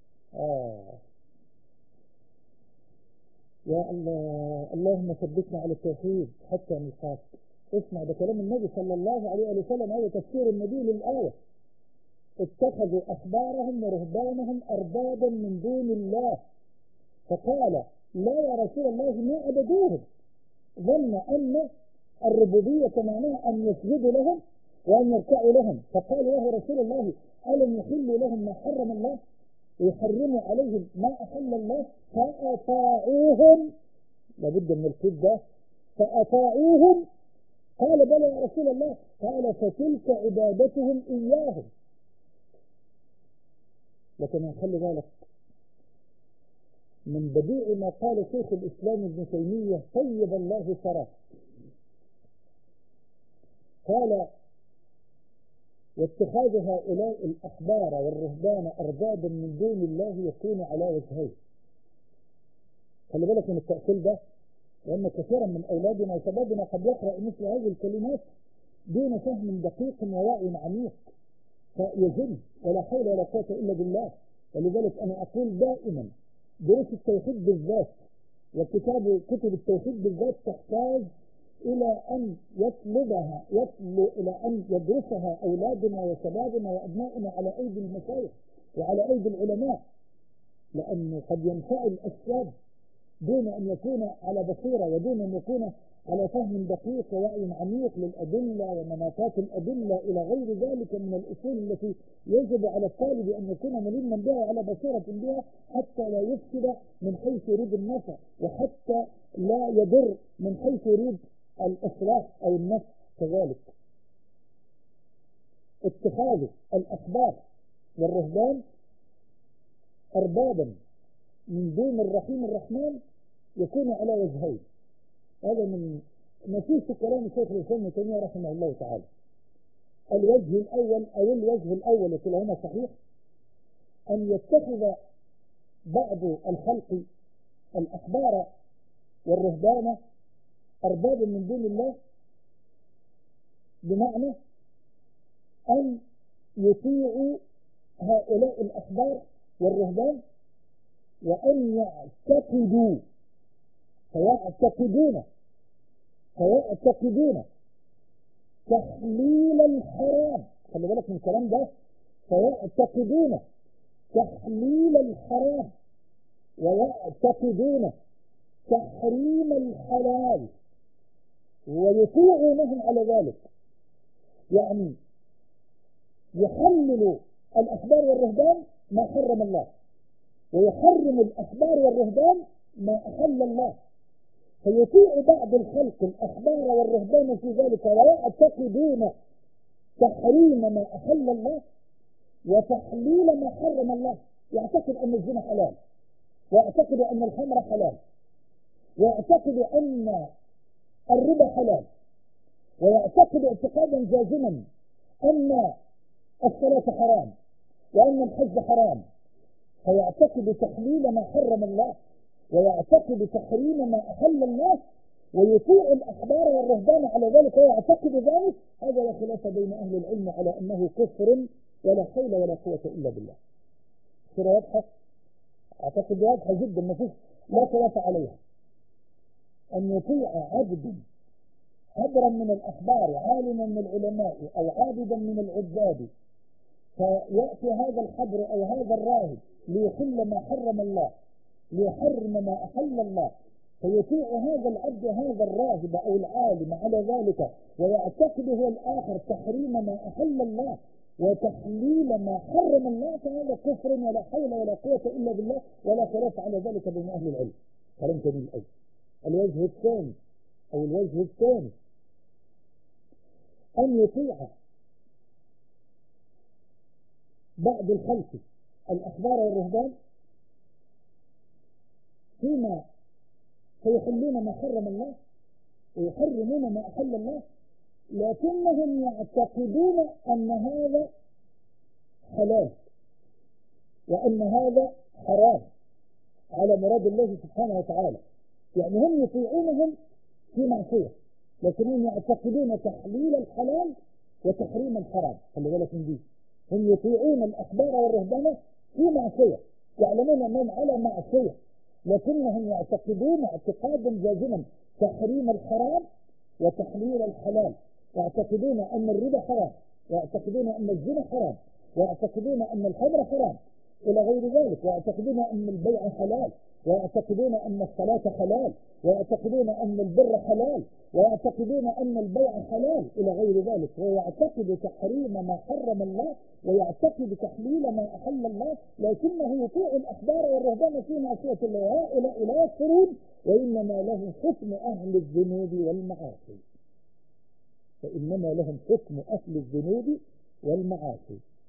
S3: يا الله، اللهم ثبتنا على التوحيد حتى نلقاك. اسمع، ده كلام النبي صلى الله عليه وسلم، هذا تفسير النبي للآية: اتخذوا أحبارهم ورهبانهم أربابا من دون الله. فقال: لا يا رسول الله، ما عبدوهم. ظن أن الربوبية معناها أن يسجدوا لهم وأن يركعوا لهم. فقال: له رسول الله: ألم يحلوا لهم ما حرم الله ويحرموا عليهم ما أحل الله فأطاعوهم؟ لابد من القيد ده، فأطاعوهم. قال: بلى يا رسول الله. قال: فتلك عبادتهم إياهم. لكن خلي بالك، من بديع ما قال شيخ الإسلام ابن تيمية طيب الله ثراه، قال: واتخاذ هؤلاء الأحبار والرهبان أربابا من دون الله يكون على وجهين. خلي بالك من التأصيل ده، لأن كثيرا من أولادنا وشبابنا قد يقرأ مثل هذه الكلمات دون فهم دقيق ووعي عميق فيجن، ولا حول ولا قوة إلا بالله. ولذلك أنا أقول دائما دروس التوحيد بالذات كتب التوحيد بالذات تحتاج إلى أن إلى أن يدرسها أولادنا وشبابنا وأبنائنا على أيدي المشايخ وعلى أيدي العلماء، لأنه قد ينفعل الشاب دون أن يكون على بصيرة ودون أن يكون على فهم دقيق ووعي عميق للأدلة ومناطات الأدلة إلى غير ذلك من الأصول التي يجب على الطالب أن يكون ملما بها وعلى بصيرة بها، حتى لا يفسد من حيث يريد النفع، وحتى لا يضر من حيث يريد الإصلاح أو النفع كذلك. اتخاذ الأحبار والرهبان أربابا من دون الرحيم الرحمن يكون على وجهين. هذا من نصيص كلام شيخ الإسلام ابن تيمية رحمه الله تعالى. الوجه الأول وكلاهما صحيح، أن يتخذ بعض الخلق الأحبار والرهبان أربابا من دون الله، بمعنى أن يطيعوا هؤلاء الأحبار والرهبان وأن يعتقدون تحليل الحرام. خلي بالك من الكلام ده، فيعتقدون تحليل الحرام ويعتقدون تحريم الحلال ويطيعونهم على ذلك. يعني يحلل الأحبار والرهبان ما حرم الله، ويحرم الأحبار والرهبان ما أحل الله، فيطيع بعض الخلق الأحبار والرهبان في ذلك ويعتقدون تحريم ما أحل الله وتحليل ما حرم الله. يعتقد أن الزنا حلال، ويعتقد أن الخمر حلال، ويعتقد أن الربا حلال، ويعتقد اعتقادا جازما أن الصلاة حرام وأن الحج حرام، فيعتقد تحليل ما حرم الله ويعتقد تحريم ما أحل الله، ويطيع الأحبار والرهبان على ذلك ويعتقد ذلك. هذا لا خلاف بين أهل العلم على أنه كفر ولا حول ولا قوة إلا بالله. صورة واضحة؟ أعتقد واضحة جدا، ما فيش لا خلاف عليها. أن يطيع عبد حبرا من الأحبار، عالما من العلماء، أو عابدا من العباد، فيأتي هذا الحبر أو هذا الراهب ليحل ما حرم الله ليحرم ما أحل الله، فيطيع هذا العبد هذا الراهب أو العالم على ذلك ويعتقد هو الآخر تحريم ما أحل الله وتحليل ما حرم الله، فهذا كفر ولا حول ولا قوة إلا بالله، ولا خلاف على ذلك بين أهل العلم. كلام جميل أوي. الوجه الثاني أن يطيع بعض الخلق الأحبار والرهبان فيما فيحلون ما حرم الله ويحرمون ما أحل الله، لكنهم يعتقدون أن هذا حلال وأن هذا حرام على مراد الله سبحانه وتعالى. يعني هم يطيعونهم في معصية، لكنهم يعتقدون تحليل الحلال وتحريم الحرام. خلي بالك من دي، هم يطيعون الأحبار والرهبان في معصية، يعلمون أنهم على معصية، لكنهم يعتقدون اعتقادا جازما تحريم الحرام وتحليل الحلال. يعتقدون أن الربا حرام، ويعتقدون أن الزنا حرام، ويعتقدون أن الخمر حرام إلى غير ذلك، ويعتقدون أن البيع حلال، ويعتقدون أن الصلاة حلال، ويعتقدون أن البر حلال، ويعتقدون أن البيع حلال إلى غير ذلك. ويعتقد تحريم ما حرم الله ويعتقد تحليل ما أحل الله، لكنه يطيع الأحبار والرهبان في معصية الله. هؤلاء لا يكفرون، وإنما لهم حكم أهل الذنوب والمعاصي. فإنما لهم حكم أهل الذنوب والمعاصي.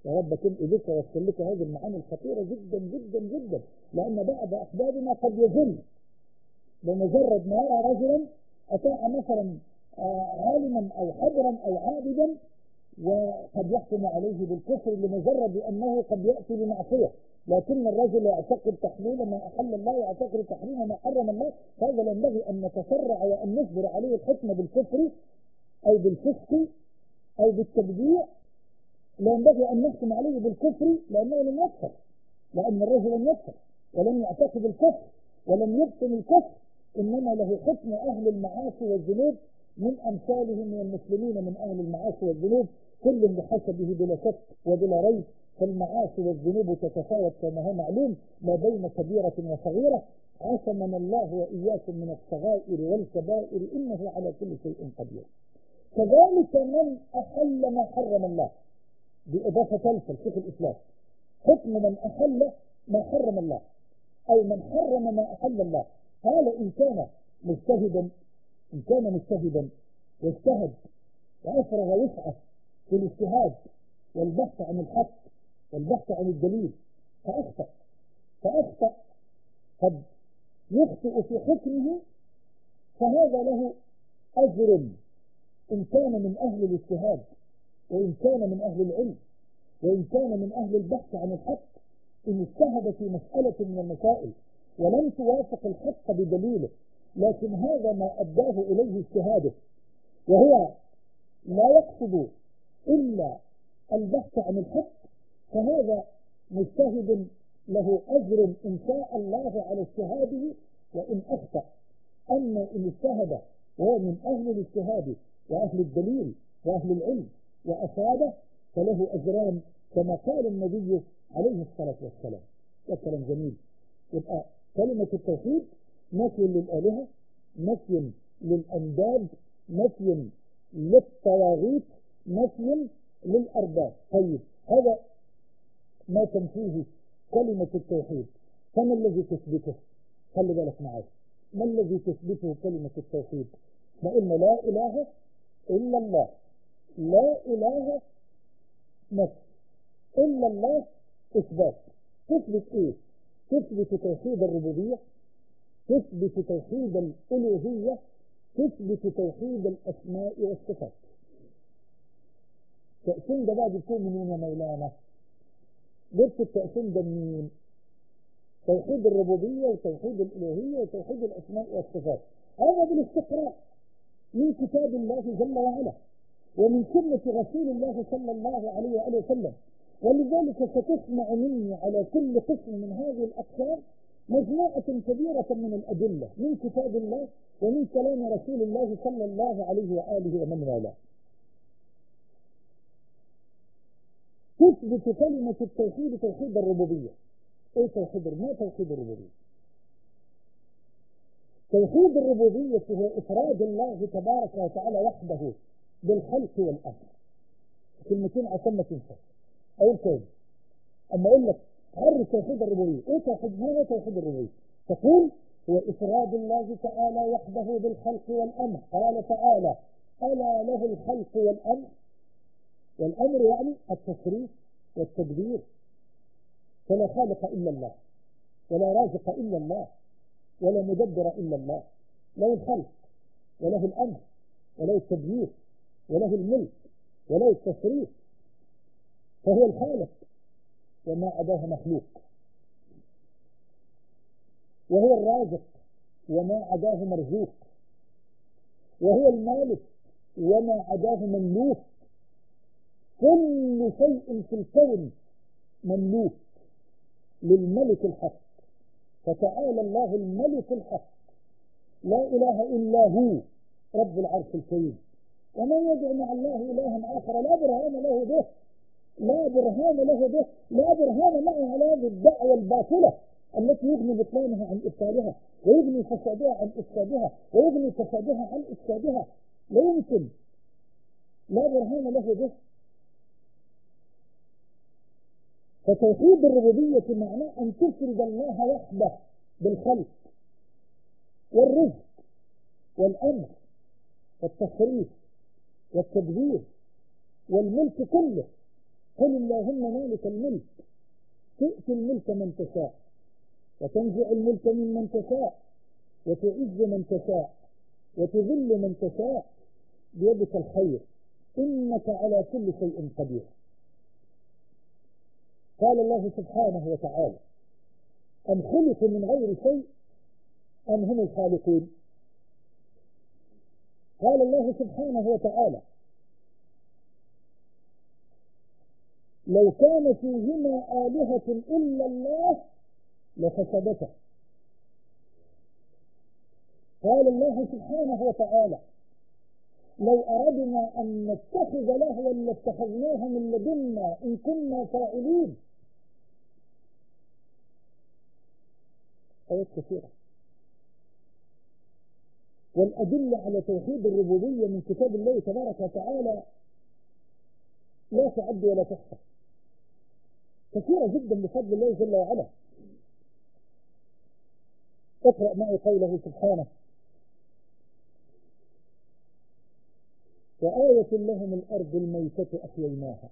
S3: يا رب كن إيديك ووصل لك هذه المعاني الخطيرة جدا جدا جدا، لأن بعض أحبابنا قد يذل بمجرد ما يرى رجلا أطاع مثلا عالما أو حبرا أو عابدا، وقد يحكم عليه بالكفر لمجرد أنه قد يأتي بمعصية، لكن الرجل يعتقد تحليل ما أحل الله ويعتقد تحريم ما حرم الله. هذا ينبغي أن نتسرع وأن نصبر عليه الحكم بالكفر أو بالفسق أو بالتبديع. لا ينبغي أن نحكم عليه بالكفر لأنه لم يكفر، لأن الرجل لم يكفر ولم يعتقد الكفر ولم يبطن الكفر، إنما له حكم أهل المعاصي والذنوب من أمثالهم من المسلمين من أهل المعاصي والذنوب، كل بحسبه بلا شك وبلا ريب. فالمعاصي والذنوب تتفاوت كما هو معلوم ما بين كبيرة وصغيرة، عصمنا الله وإياكم من الصغائر والكبائر إنه على كل شيء قدير. كذلك من أحل ما حرم الله، بإضافة ثالثة لشيخ الإسلام، حكم من أحل ما حرم الله أو من حرم ما أحل الله. قال إن كان مجتهدا واجتهد وأفرغ وسعه في الاجتهاد والبحث عن الحق والبحث عن الدليل فأخطأ قد يخطئ في حكمه، فهذا له أجر إن كان من أهل الاجتهاد وإن كان من أهل العلم وإن كان من أهل البحث عن الحق، إن اجتهد في مسألة من المسائل ولم توافق الحق بدليله، لكن هذا ما أداه إليه اجتهاده وهو لا يقصد إلا البحث عن الحق، فهذا مجتهد له أجر إن شاء الله على اجتهاده وإن أخطأ. أما إن اجتهد وهو من أهل الاجتهاد وأهل الدليل وأهل العلم وأصابه فله أجران كما قال النبي عليه الصلاة والسلام. ده كلام جميل. يبقى كلمة التوحيد نفي للآلهة، نفي للأنداد، نفي للطواغيت، نفي للأرباب. طيب هذا ما تنفيه كلمة التوحيد، فما الذي تثبته؟ خلي بالك معايا، ما الذي تثبته كلمة التوحيد؟ ما قلنا لا إله إلا الله، لا إله نفي، إلا الله إثبات. تثبت إيه؟ تثبت توحيد الربوبية، تثبت توحيد الألوهية، تثبت توحيد الأسماء والصفات. التقسيم ده بقى بيكون منين يا مولانا؟ جبت التقسيم ده منين؟ توحيد الربوبية وتوحيد الألوهية وتوحيد الأسماء والصفات. هذا بالاستقراء من كتاب الله جل وعلا ومن سنة رسول الله صلى الله عليه وآله وسلم. ولذلك ستسمع مني على كل قسم من هذه الأقسام مجموعة كبيرة من الأدلة من كتاب الله ومن كلام رسول الله صلى الله عليه وآله ومن والاه. تثبت كلمة التوحيد توحيد الربوبية. ايه ما توحيد الربوبية؟ توحيد الربوبية هو إفراد الله تبارك وتعالى وحده بالخلق والأمر. كلمتين عشان ما تنسى. أول كلمة أما أقول لك عرف توحيد الربوبية، إيه توحيد؟ ما هو توحيد الربوبية؟ تقول هو إفراد الله تعالى وحده بالخلق والأمر. قال تعالى ألا له الخلق والأمر، والأمر يعني التصريف والتدبير، فلا خالق إلا الله ولا رازق إلا الله ولا مدبر إلا الله. له الخلق وله الأمر وله التدبير وله الملك وله التصريف، فهو الخالق وما عداه مخلوق، وهو الرازق وما عداه مرزوق، وهو المالك وما عداه مملوك. كل شيء في الكون مملوك للملك الحق، فتعالى الله الملك الحق لا إله إلا هو رب العرش الكريم. ومن يدعو مع الله إلها آخر لا برهان له به، لا برهان معه على هذه الدعوة الباطلة التي يغني بطلانها عن إفسادها ويغني فسادها عن إفسادها ويغني فسادها عن إفسادها. لا يمكن، لا برهان له به. فتوحيد الربوبية معناه أن تفرد الله وحده بالخلق والرزق والأمر والتصريف والتدبير والملك كله، قل اللهم مالك الملك تؤتي الملك من تشاء وتنزع الملك ممن تشاء وتعز من تشاء وتذل من تشاء بيدك الخير إنك على كل شيء قدير. قال الله سبحانه وتعالى أم خلقوا من غير شيء أم هم الخالقون. قال الله سبحانه وتعالى لو كان فيهما آلهة إلا الله لفسدتا. قال الله سبحانه وتعالى لو أردنا أن نتخذ لهوا لاتخذناه من لدنا إن كنا فاعلين. آيات كثيرة والأدلة على توحيد الربوبية من كتاب الله تبارك وتعالى لا تعد ولا تحصى، كثيرة جدا بفضل الله جل وعلا. اقرأ معي قوله سبحانه وآية لهم الأرض الميتة أحييناها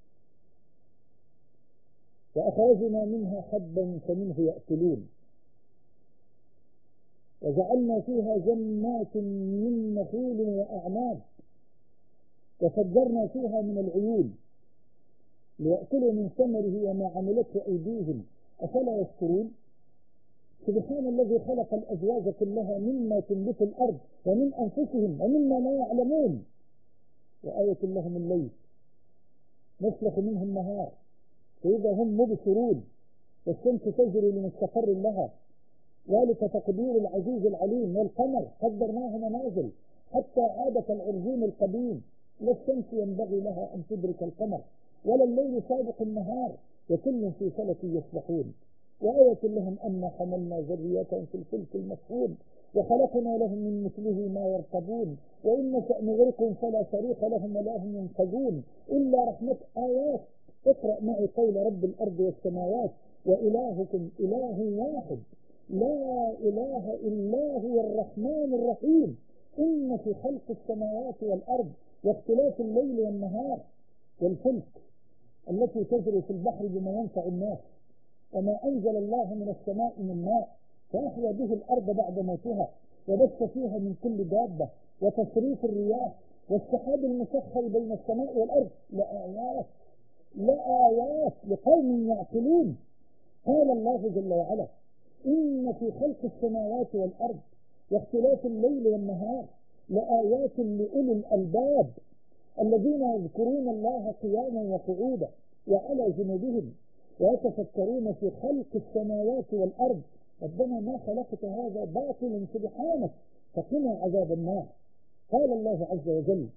S3: وأخرجنا منها حبا فمنه يأكلون وجعلنا فيها جنات من نخيل وأعناب وفجرنا فيها من العيون ليأكلوا من ثمره وما عملته أيديهم أفلا يشكرون. سبحان الذي خلق الأزواج كلها مما تنبت الأرض ومن أنفسهم ومما لا يعلمون. وآية لهم الليل نسلخ منه النهار فإذا هم مبصرون والشمس تجري لمستقر لها ذلك تقدير العزيز العليم. والقمر قدرناه منازل حتى عاد كالعرجون القديم لا الشمس ينبغي لها أن تدرك القمر ولا الليل سابق النهار وكل في فلك يسبحون. وآية لهم أن حملنا ذريتهم في الفلك المشحون وخلقنا لهم من مثله ما يركبون وإن نشأ نغرقهم فلا صريخ لهم ولا هم ينقذون إلا رحمة آيات. اقرأ معي قول رب الأرض والسماوات وإلهكم إله واحد لا إله إلا هو الرحمن الرحيم إن في خلق السماوات والأرض واختلاف الليل والنهار والفلك التي تجري في البحر بما ينفع الناس وما أنزل الله من السماء من ماء فأحيا به الأرض بعد موتها وبث فيها من كل دابة وتصريف الرياح والسحاب المسخر بين السماء والأرض لآيات لقوم يعقلون. قال الله جل وعلا إن في خلق السماوات والأرض واختلاف الليل والنهار لآيات لأولي الألباب الذين يذكرون الله قياما وقعودا وعلى جنوبهم ويتفكرون في خلق السماوات والأرض ربنا ما خلقت هذا باطلا سبحانك فقنا عذاب النار. قال الله عز وجل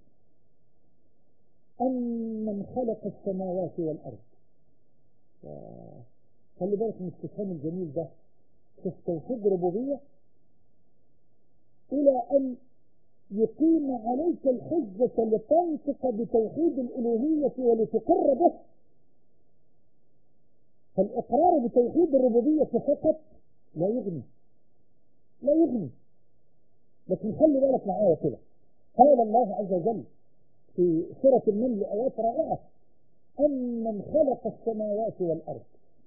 S3: أمن خلق السماوات والأرض. خلي بالك من الاستفهام الجميل ده في توحيد ربوبية إلى أن يقيم عليك الحجة لتنطق بتوحيد الألوهية ولتقر به. فالإقرار بتوحيد الربوبية فقط لا يغني. لكن خلي بالك معايا كده قال الله عز وجل في سورة النمل آيات رائعة أمن خلق السماوات والأرض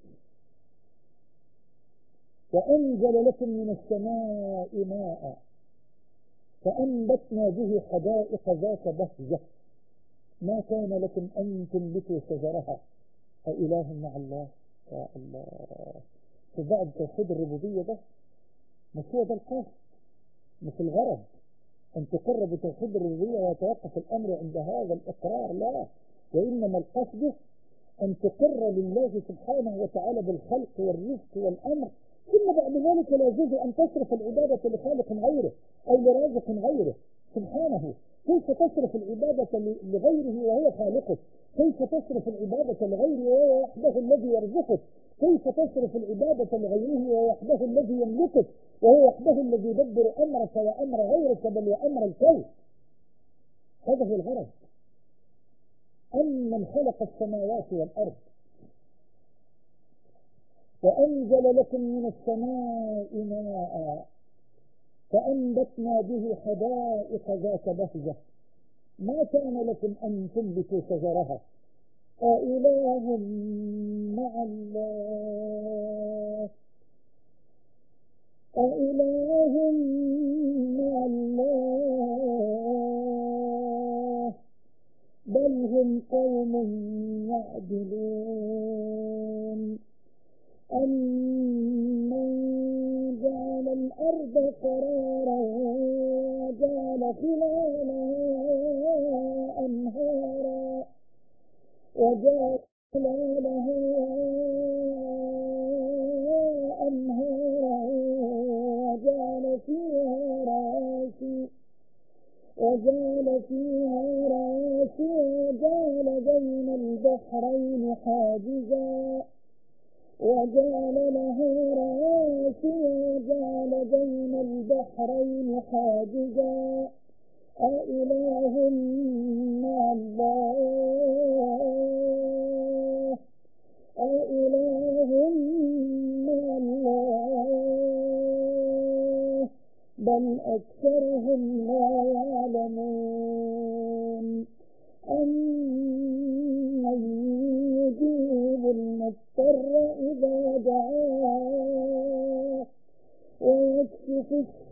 S3: وأنزل لكم من السماء ماء فأنبتنا به حدائق ذات بهجة ما كان لكم أن تنبتوا شجرها أإله مع الله. يا الله في بعد توحيد الربوبية ده مش هو ده القصد مش الغرض أن تقر بتوحيد الربوبية ويتوقف الأمر عند هذا الإقرار لا وإنما القصد أن تقر لله سبحانه وتعالى بالخلق والرزق والأمر ثم بعد ذلك لا يجوز أن تصرف العبادة لخالق غيره أو لرازق غيره سبحانه. كيف تصرف العبادة لغيره وهو خالقك؟ كيف تصرف العبادة لغيره وهو وحده الذي يرزقك؟ كيف تصرف العبادة لغيره وهو وحده الذي يملكك وهو وحده الذي يدبر أمرك وأمر غيرك بل وأمر الكون؟ هذا هو الغرض. أمن خلق السماوات والأرض وأنزل لكم من السماء ماء فأنبتنا به حدائق ذات بهجة ما كان لكم أن تنبتوا شجرها أإله مع الله أإله مع الله بل هم قوم يعدلون أمن جعل الأرض قرارا وجعل خلالها أنهارا وجعل خلالها أنهارا وجعل فيها رواسي وجعل بين البحرين حاجزا وجعل له رواسي وجعل بين البحرين حاجزا أإله مع الله أإله مع الله بل أكثرهم لا يعلمون أمن يجيب المضطر إذا دعاه ويكشف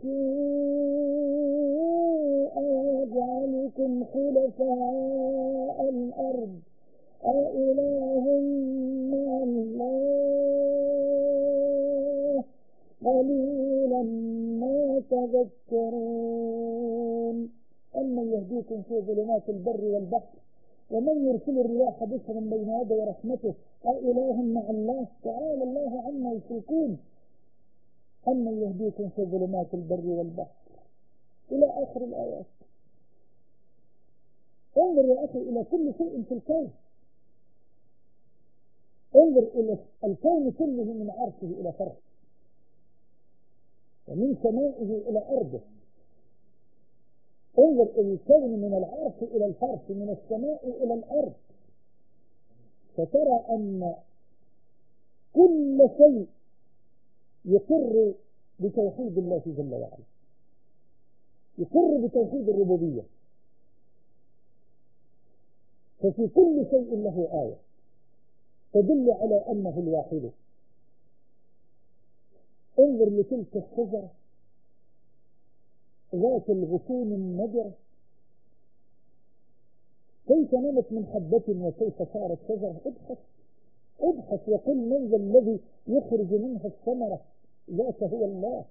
S3: السوء ويجعلكم خلفاء الأرض أإله مع الله قليلا ما تذكرون أمن يهديكم في ظلمات البر والبحر ومن يرسل الرياح بشرا بين يدي رحمته أإله مع الله تعالى الله عما يشركون أمن يهديكم في ظلمات البر والبحر إلى آخر الآيات. انظر يا أخي إلى كل شيء في الكون، انظر إلى الكون كله من عرشه إلى فرشه ومن سمائه إلى أرضه. انظر الكون من العرش إلى الفرش من السماء إلى الأرض، فترى أن كل شيء يقر بتوحيد الله جل وعلا، يقر بتوحيد الربوبية، ففي كل شيء له آية تدل على أنه الواحد. انظر لتلك الشجرة ذات الغصون النضرة كيف نمت من حبة وكيف صارت شجرة. ابحث وقل من ذا الذي يخرج منها الثمرة، ذاك هو الله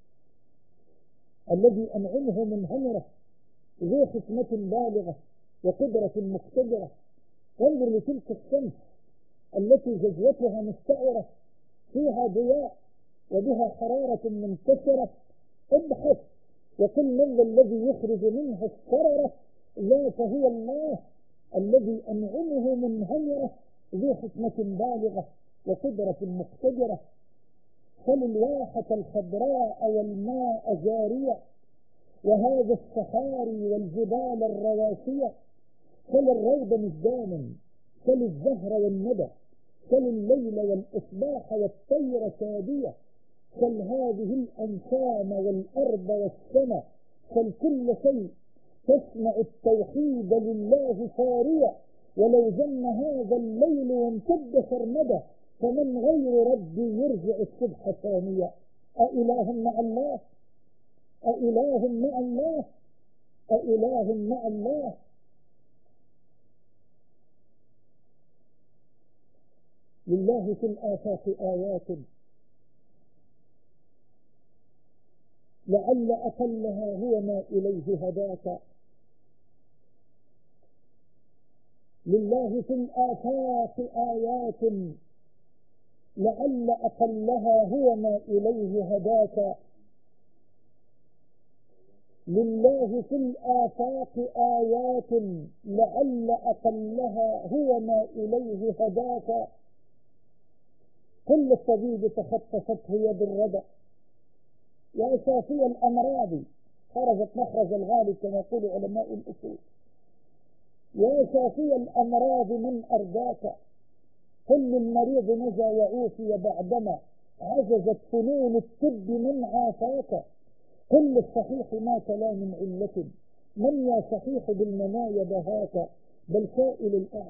S3: الذي أنعمه منهمرة ذو حكمة بالغة وقدرة مقتدرة. انظر لتلك الشمس التي جزوتها مستعرة فيها ضياء وبها حرارة منتشرة. ابحث وقل من ذا الذي يخرج منها الشررة، ذاك هو الله الذي أنعمه منهمرة ذو حكمة بالغة وقدرة مقتدرة. سل الواحة الخضراء والماء جارية وهذا الصحاري والجبال الرواسية. سل الروض مزدانا، سل الزهر والندى، سل الليل والإصباح والطير شادية، سل هذه الأنسام والأرض والسماء، سل كل شيء تسمع التوحيد لله سارية. ولو جن هذا الليل وامتد سرمدا فمن غير ربي يرجع الصبح ثانية. أإله مع الله أإله مع الله أإله مع الله. لله في الآفاق آيات لعل أقلها هو ما إليه هداك. لله في الآفاق آيات لعل أقلها هو ما إليه هداك. لله في الآفاق آيات لعل أقلها هو ما إليه هداك. كل الطبيب تخطفته يد الردى يا شافي الأمراض خرجت مخرج الغالب كما يقول علماء الأصول. يا شافي الأمراض من أرداك. كل المريض نجا وعوفي بعدما عجزت فنون الطب من عافاك. كل الصحيح مات لا من علة من يا صحيح بالمنايا بهاك. بل سائل الأعمى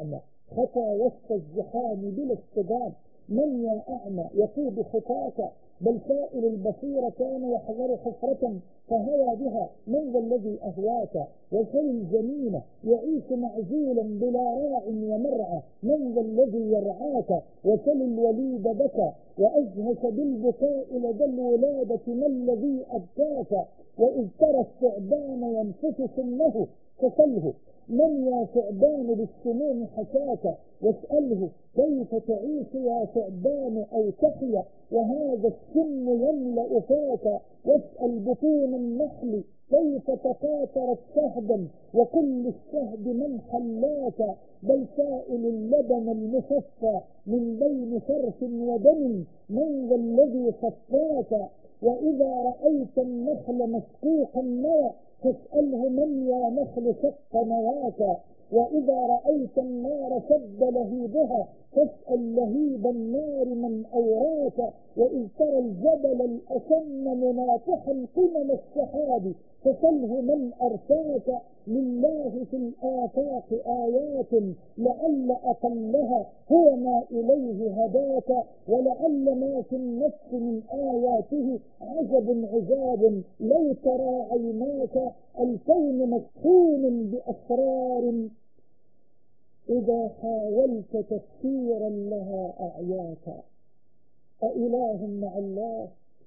S3: خطى وسط الزحام بلا استجاب. من يا أعمى يقود خطاك؟ بل سائل البصير كان يحذر حفرة فهوى بها. من ذا الذي أهواك؟ وسل الجنين يعيش معزولا بلا راع ومرعى. من ذا الذي يرعاك؟ وسل الوليد بكى وأجهش بالبكاء لدى الولادة. ما الذي أبكاك؟ وإذ ترى الثعبان ينفث سمه فسله. من يا ثعبان بالسموم حشاك؟ واسأله كيف تعيش يا ثعبان أو تحيا وهذا السم يملأ فاك. واسأل بطون النحل كيف تقاطرت شهدا وكل الشهد من حلاك. بل سائل اللبن المصفى من بين فرث ودم. من ذا الذي صفاك؟ وإذا رأيت النخل مسقوق النوى فاسأله من يا نخل شق نواك. وإذا رأيت النار شد لهيبها فاسأل لهيب النار من أوراك. وإذ ترى الجبل الأسن مناطحا قمم السحاب فسله من أرساك. لله في الآفاق آيات لعل أقلها هو ما إليه هداك. ولعل ما في النفس من آياته عجب عجاب لو ترى عيناك. الكون مكفون بأسرار إذا حاولت تفسيرا لها أعياك. أإله مع الله؟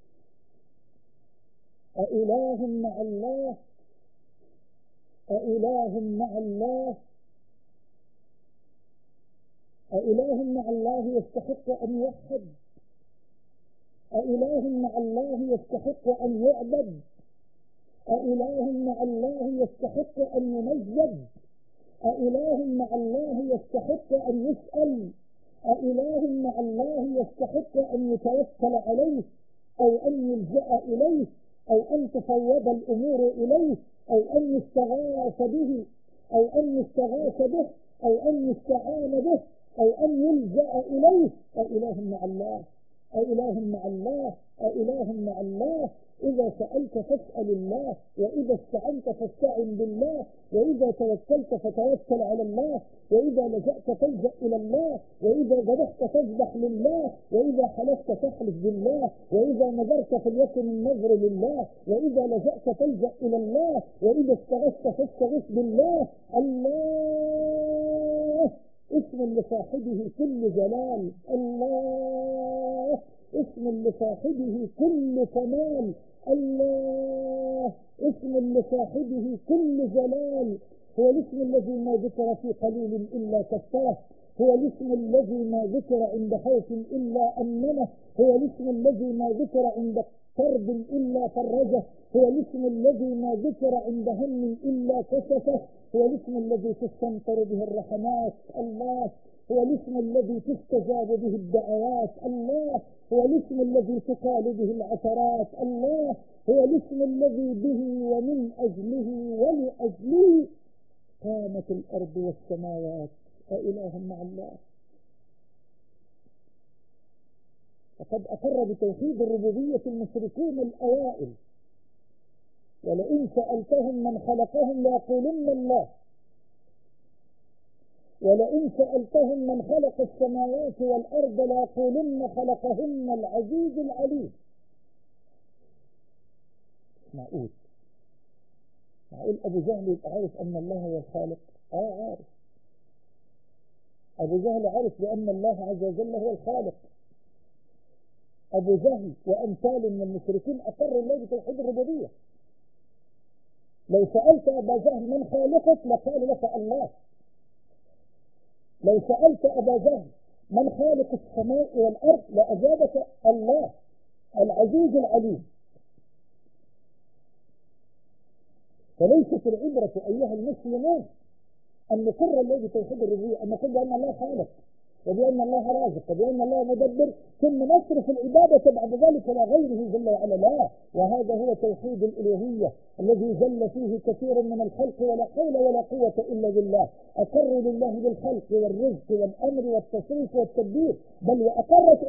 S3: أإله مع الله؟ أإله مع الله؟ أإله مع الله يستحق أن يوحد؟ أإله مع الله يستحق أن يعبد؟ أإله مع الله يستحق أن يمجد؟ أإله مع الله يستحق أن يسأل؟ أإله مع الله يستحق أن يتوكل عليه أو أن يلجأ إليه أو أن تفوض الأمور إليه أو أن يستغاث به أو أن يستغاث به أو أن يستعان به أو أن يلجأ إليه؟ أإله مع الله؟ أإله مع الله؟ أإله مع الله؟ إذا سألت فاسأل الله، وإذا استعنت فاستعن بالله، وإذا توكلت فتوكل على الله، وإذا لجأت فالجأ إلى الله، وإذا ذبحت فاذبح لله، وإذا حلفت فاحلف بالله، وإذا نذرت فليكن النذر لله، وإذا لجأت فالجأ إلى الله، وإذا استغثت فاستغث بالله. الله اسم لصاحبه كل جلال. الله اسم لصاحبه كل كمال. الله اسم لصاحبه كل جلال. هو الاسم الذي ما ذكر في قليل إلا كفاه. هو الاسم الذي ما ذكر عند خوف إلا أمنه. هو الاسم الذي ما ذكر عند كرب إلا فرجه. هو الاسم الذي ما ذكر عند هم إلا كشفه. هو الاسم الذي تستمطر به الرحمات. الله هو الاسم الذي تستجاب به الدعوات. الله هو الاسم الذي تقال به العثرات. الله هو الاسم الذي به ومن أجله ولأجله قامت الأرض والسماوات. أإله مع الله؟ فقد أقر بتوحيد الربوبية المشركون الأوائل، ولئن سألتهم من خلقهم ليقولن الله، ولئن سألتهم من خلق السماوات والأرض ليقولن خلقهن العزيز العليم. معقول أبو جهل يبقى عارف أن الله هو الخالق؟ عارف. أبو جهل عارف بأن الله عز وجل هو الخالق. أبو جهل وأمثال من المشركين أقروا الله بتوحيد الربوبية. لو سألت أبا جهل من خالقك لقال لك الله. لو سألت أبا جهل من خالق السماء والأرض لأجابك الله العزيز العليم. فليست العبرة أيها المسلمون أن نقر الله بتوحيد الربوبية، أن نقول بأن الله خالق وبأن الله رازق وبأن الله مدبر ثم نصرف العبادة بعد ذلك لغيره جل وعلا. لا، وهذا هو توحيد الإلوهية الذي جل فيه كثير من الخلق ولا حول ولا قوة إلا بالله. أقروا لله بالخلق والرزق والأمر والتصريف والتدبير، بل وأقرت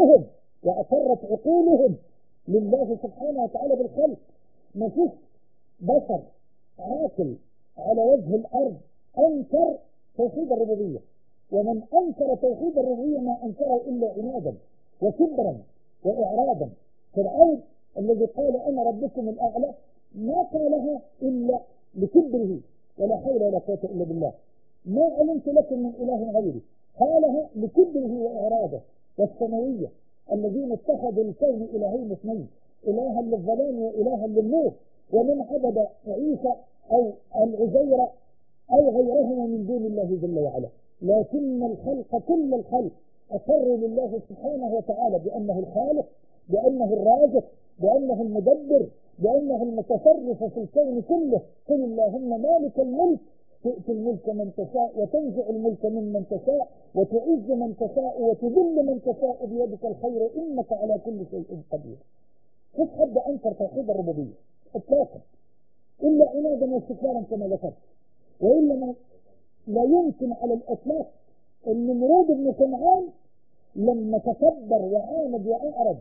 S3: عقولهم لله سبحانه وتعالى بالخلق. ما فيش بشر عاقل على وجه الأرض أنكر توحيد الربوبية ومن أنكر توحيد الربوبية ما أنكره إلا عنادا وكبرا وإعراضا. فرعون الذي قال أنا ربكم الأعلى ما قالها إلا لكبره، ولا حول ولا قوة إلا بالله، ما علمت لكم من إله غيري، قالها لكبره وإعراضه. والسماوية الذين اتخذوا الكون إلهين اثنين، إلها للظلام وإلها للنور، ومن عبد عيسى أو العزير أو غيرهما من دون الله جل وعلا. لكن الخلق كل الخلق أقروا لله سبحانه وتعالى بأنه الخالق، بأنه الرازق، بأنه المدبر، بأنه المتصرف في الكون كله. قل اللهم مالك الملك تؤتي الملك من تشاء وتنزع الملك ممن تشاء وتعز من تشاء وتذل من تشاء بيدك الخير إنك على كل شيء قدير. مش حد أنكر توحيد الربوبية إطلاقا إلا عنادا واستكبارا كما ذكرت. وإلا لا يمكن على الإطلاق أن نمرود بن كنعان لما تكبر وعاند وأعرض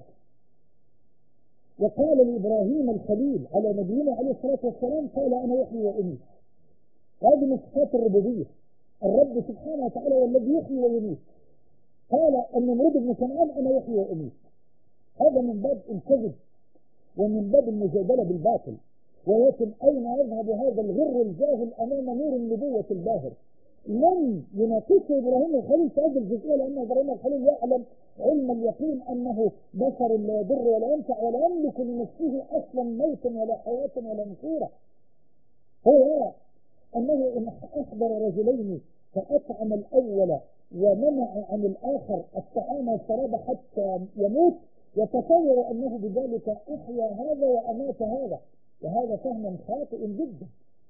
S3: وقال لإبراهيم الخليل على نبينا عليه الصلاة والسلام قال أنا يحيي وأميت. هذه من صفات الربوبية. الرب سبحانه وتعالى هو الذي يحيي ويميت. قال النمرود بن كنعان أنا يحيي وأميت. هذا من باب الكذب ومن باب المجادلة بالباطل. ولكن أين يذهب هذا الغر الجاهل أمام نور النبوة الباهر؟ لم يناقشه إبراهيم الخليل في هذه الجزئية، لأن إبراهيم الخليل يعلم علم اليقين أنه بشر لا يضر ولا ينفع ولا يملك لنفسه أصلا موتا ولا حياة ولا نشورا. هو يرى أنه إن أحضر رجلين فأطعم الأول ومنع عن الآخر الطعام والشراب حتى يموت يتصور أنه بذلك أحيا هذا وأمات هذا، وهذا فهم خاطئ جدا.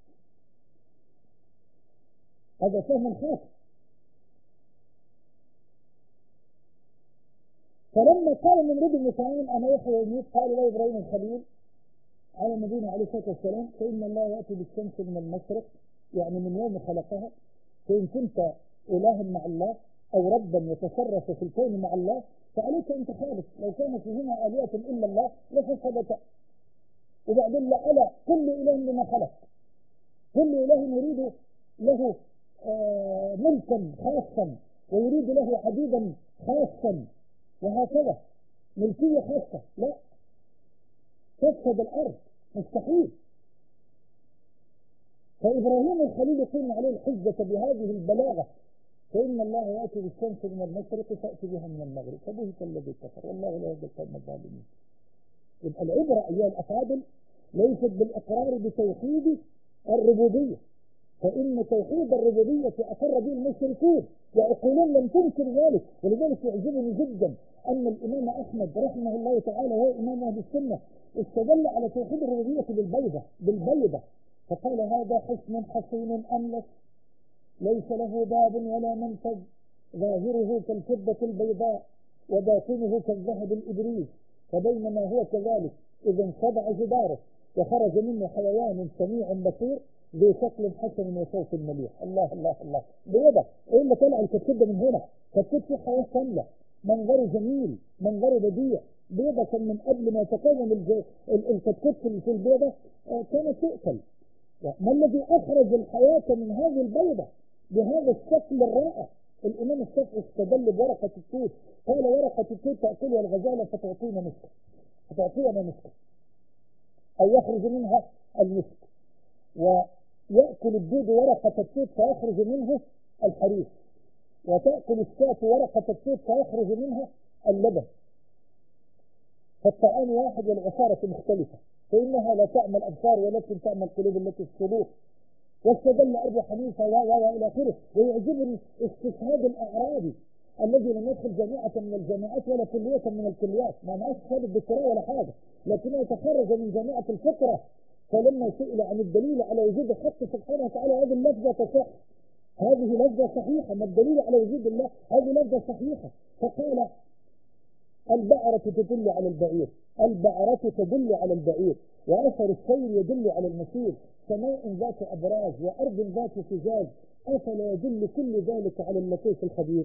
S3: هذا فهم خاطئ. فلما قال نمرود بن كنعان أنا يحيي ويميت قال له إبراهيم الخليل على نبينا عليه الصلاة والسلام فإن الله يأتي بالشمس من المشرق، يعني من يوم خلقها، فإن كنت إلها مع الله أو ربا يتصرف في الكون مع الله فعليك أن تخالف. لو كان فيهما آلهة إلا الله لفسدتا. وبعدين لألا كل إله لما خلق، كل إله يريد له ملكا خاصا ويريد له عبيدا خاصا وهكذا ملكية خاصة. لا تفسد الأرض مستحيل. فإبراهيم الخليل يقيم عليه الحجة بهذه البلاغة فإن الله يأتي بالشمس من المشرق فأتي بها من المغرب فبهت الذي كفر والله لا يهدي القوم الظالمين. يبقى العبرة أيها الأفاضل ليست بالإقرار بتوحيد الربوبية، فإن توحيد الربوبية أقر به المشركون ويقولون لم تنكر ذلك. ولذلك يعجبني جدا أن الإمام أحمد رحمه الله تعالى وهو إمام أهل السنة استدل على توحيد الربوبية بالبيضة فقال هذا حصن حصين أملس ليس له باب ولا منفذ ظاهره كالفضة البيضاء وباطنه كالذهب الإبريق فبينما هو كذلك إذا انصدع جداره وخرج منه حيوان سميع بصير ذو شكل حسن وصوت مليح. الله الله الله بيضة ايه اللي طلع الكتكوت من هنا؟ كتكوت في حياة كاملة، منظره جميل، منظره بديع. بيضة كان من قبل ما يتكون الكتكوت في البيضة كانت تؤكل. ما الذي أخرج الحياة من هذه البيضة بهذا الشكل الرائع؟ الإمام الشافعي استدل بورقة التوت قال ورقة التوت تأكلها الغزالة فتعطينا مسكا، فتعطينا مسكا أو يخرج منها المسك، ويأكل الدود ورقة التوت فيخرج منه الحرير، وتأكل الشاة ورقة التوت فيخرج منها اللبن. فالطعام واحد والعصارة مختلفة فإنها لا تعمى الأبصار ولكن تعمى القلوب التي في الصدور. واستدل أبو حنيفة وإلى آخره. ويعجبني استشهاد الأعرابي الذي لم يدخل جامعة من الجامعات ولا كلية من الكليات، ما معاش شهادة دكتوراه ولا حاجة، لكنه تخرج من جامعة الفقرة. فلما سئل عن الدليل على وجود الحق سبحانه وتعالى هذه اللفظة تصح، هذه لفظة صحيحة، ما الدليل على وجود الله؟ هذه لفظة صحيحة. فقال البعرة تدل على البعير، البعرة تدل على البعير، وأثر السير يدل على المسير، سماء ذات أبراج وأرض ذات فجاج، أفلا يدل كل ذلك على اللطيف الخبير؟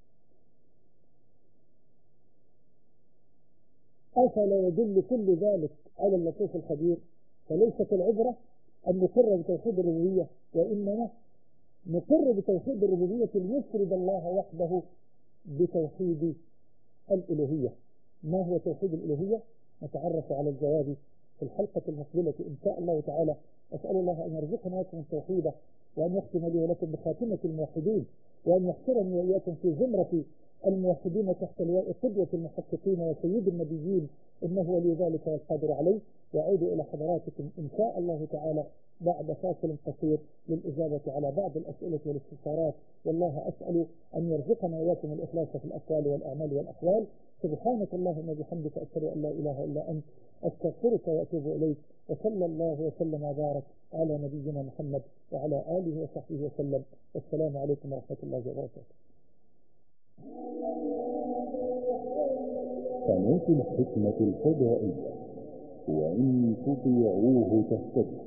S3: أفلا يدل كل ذلك على اللطيف الخبير؟ فليست العبرة أن نقر بتوحيد الربوبية، وإنما نقر بتوحيد الربوبية ليفرد الله وحده بتوحيد الألوهية. ما هو توحيد الألوهية؟ نتعرف على الجواب في الحلقة المقبلة إن شاء الله تعالى. أسأل الله أن يرزقنا وإياكم التوحيد، وأن يختم لي ولكم بخاتمة الموحدين، وأن يحشرني وإياكم في زمرة الموحدين تحت لواء قدوة المحققين وسيد النبيين، إنه ولي ذلك والقادر عليه. وأعود إلى حضراتكم إن شاء الله تعالى بعد فاصل قصير للإجابة على بعض الأسئلة والاستفسارات، والله أسأل أن يرزقنا وإياكم الإخلاص في الأقوال والأعمال والأحوال. سبحانك اللهم وبحمدك، أشهد أن لا إله إلا أنت، أستغفرك وأتوب إليك. وصلى الله وسلم وبارك على نبينا محمد وعلى آله وصحبه وسلم. والسلام عليكم ورحمة الله وبركاته.
S2: قناة الحكمة الفضائية، وإن تطيعوه تهتدوا.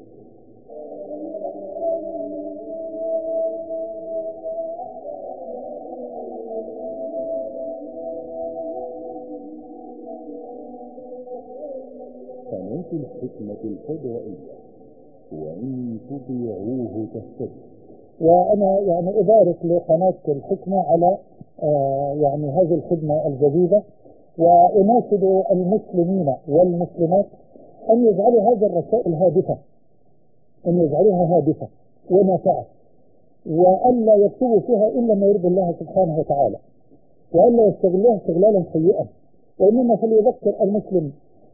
S2: قناة الحكمة الفضائية، وإن تطيعوه تهتدوا.
S3: وأنا يعني أبارك لقناة الحكمة على يعني هذه الخدمة الجديدة، وأناشد المسلمين والمسلمات أن يجعلوا هذه الرسائل هادفة، أن يجعلوها هادفة ونافعة، وأن لا يكتبوا فيها إلا ما يرضي الله سبحانه وتعالى، وأن لا يستغلوها استغلالا سيئا، وإنما فليذكر المسلم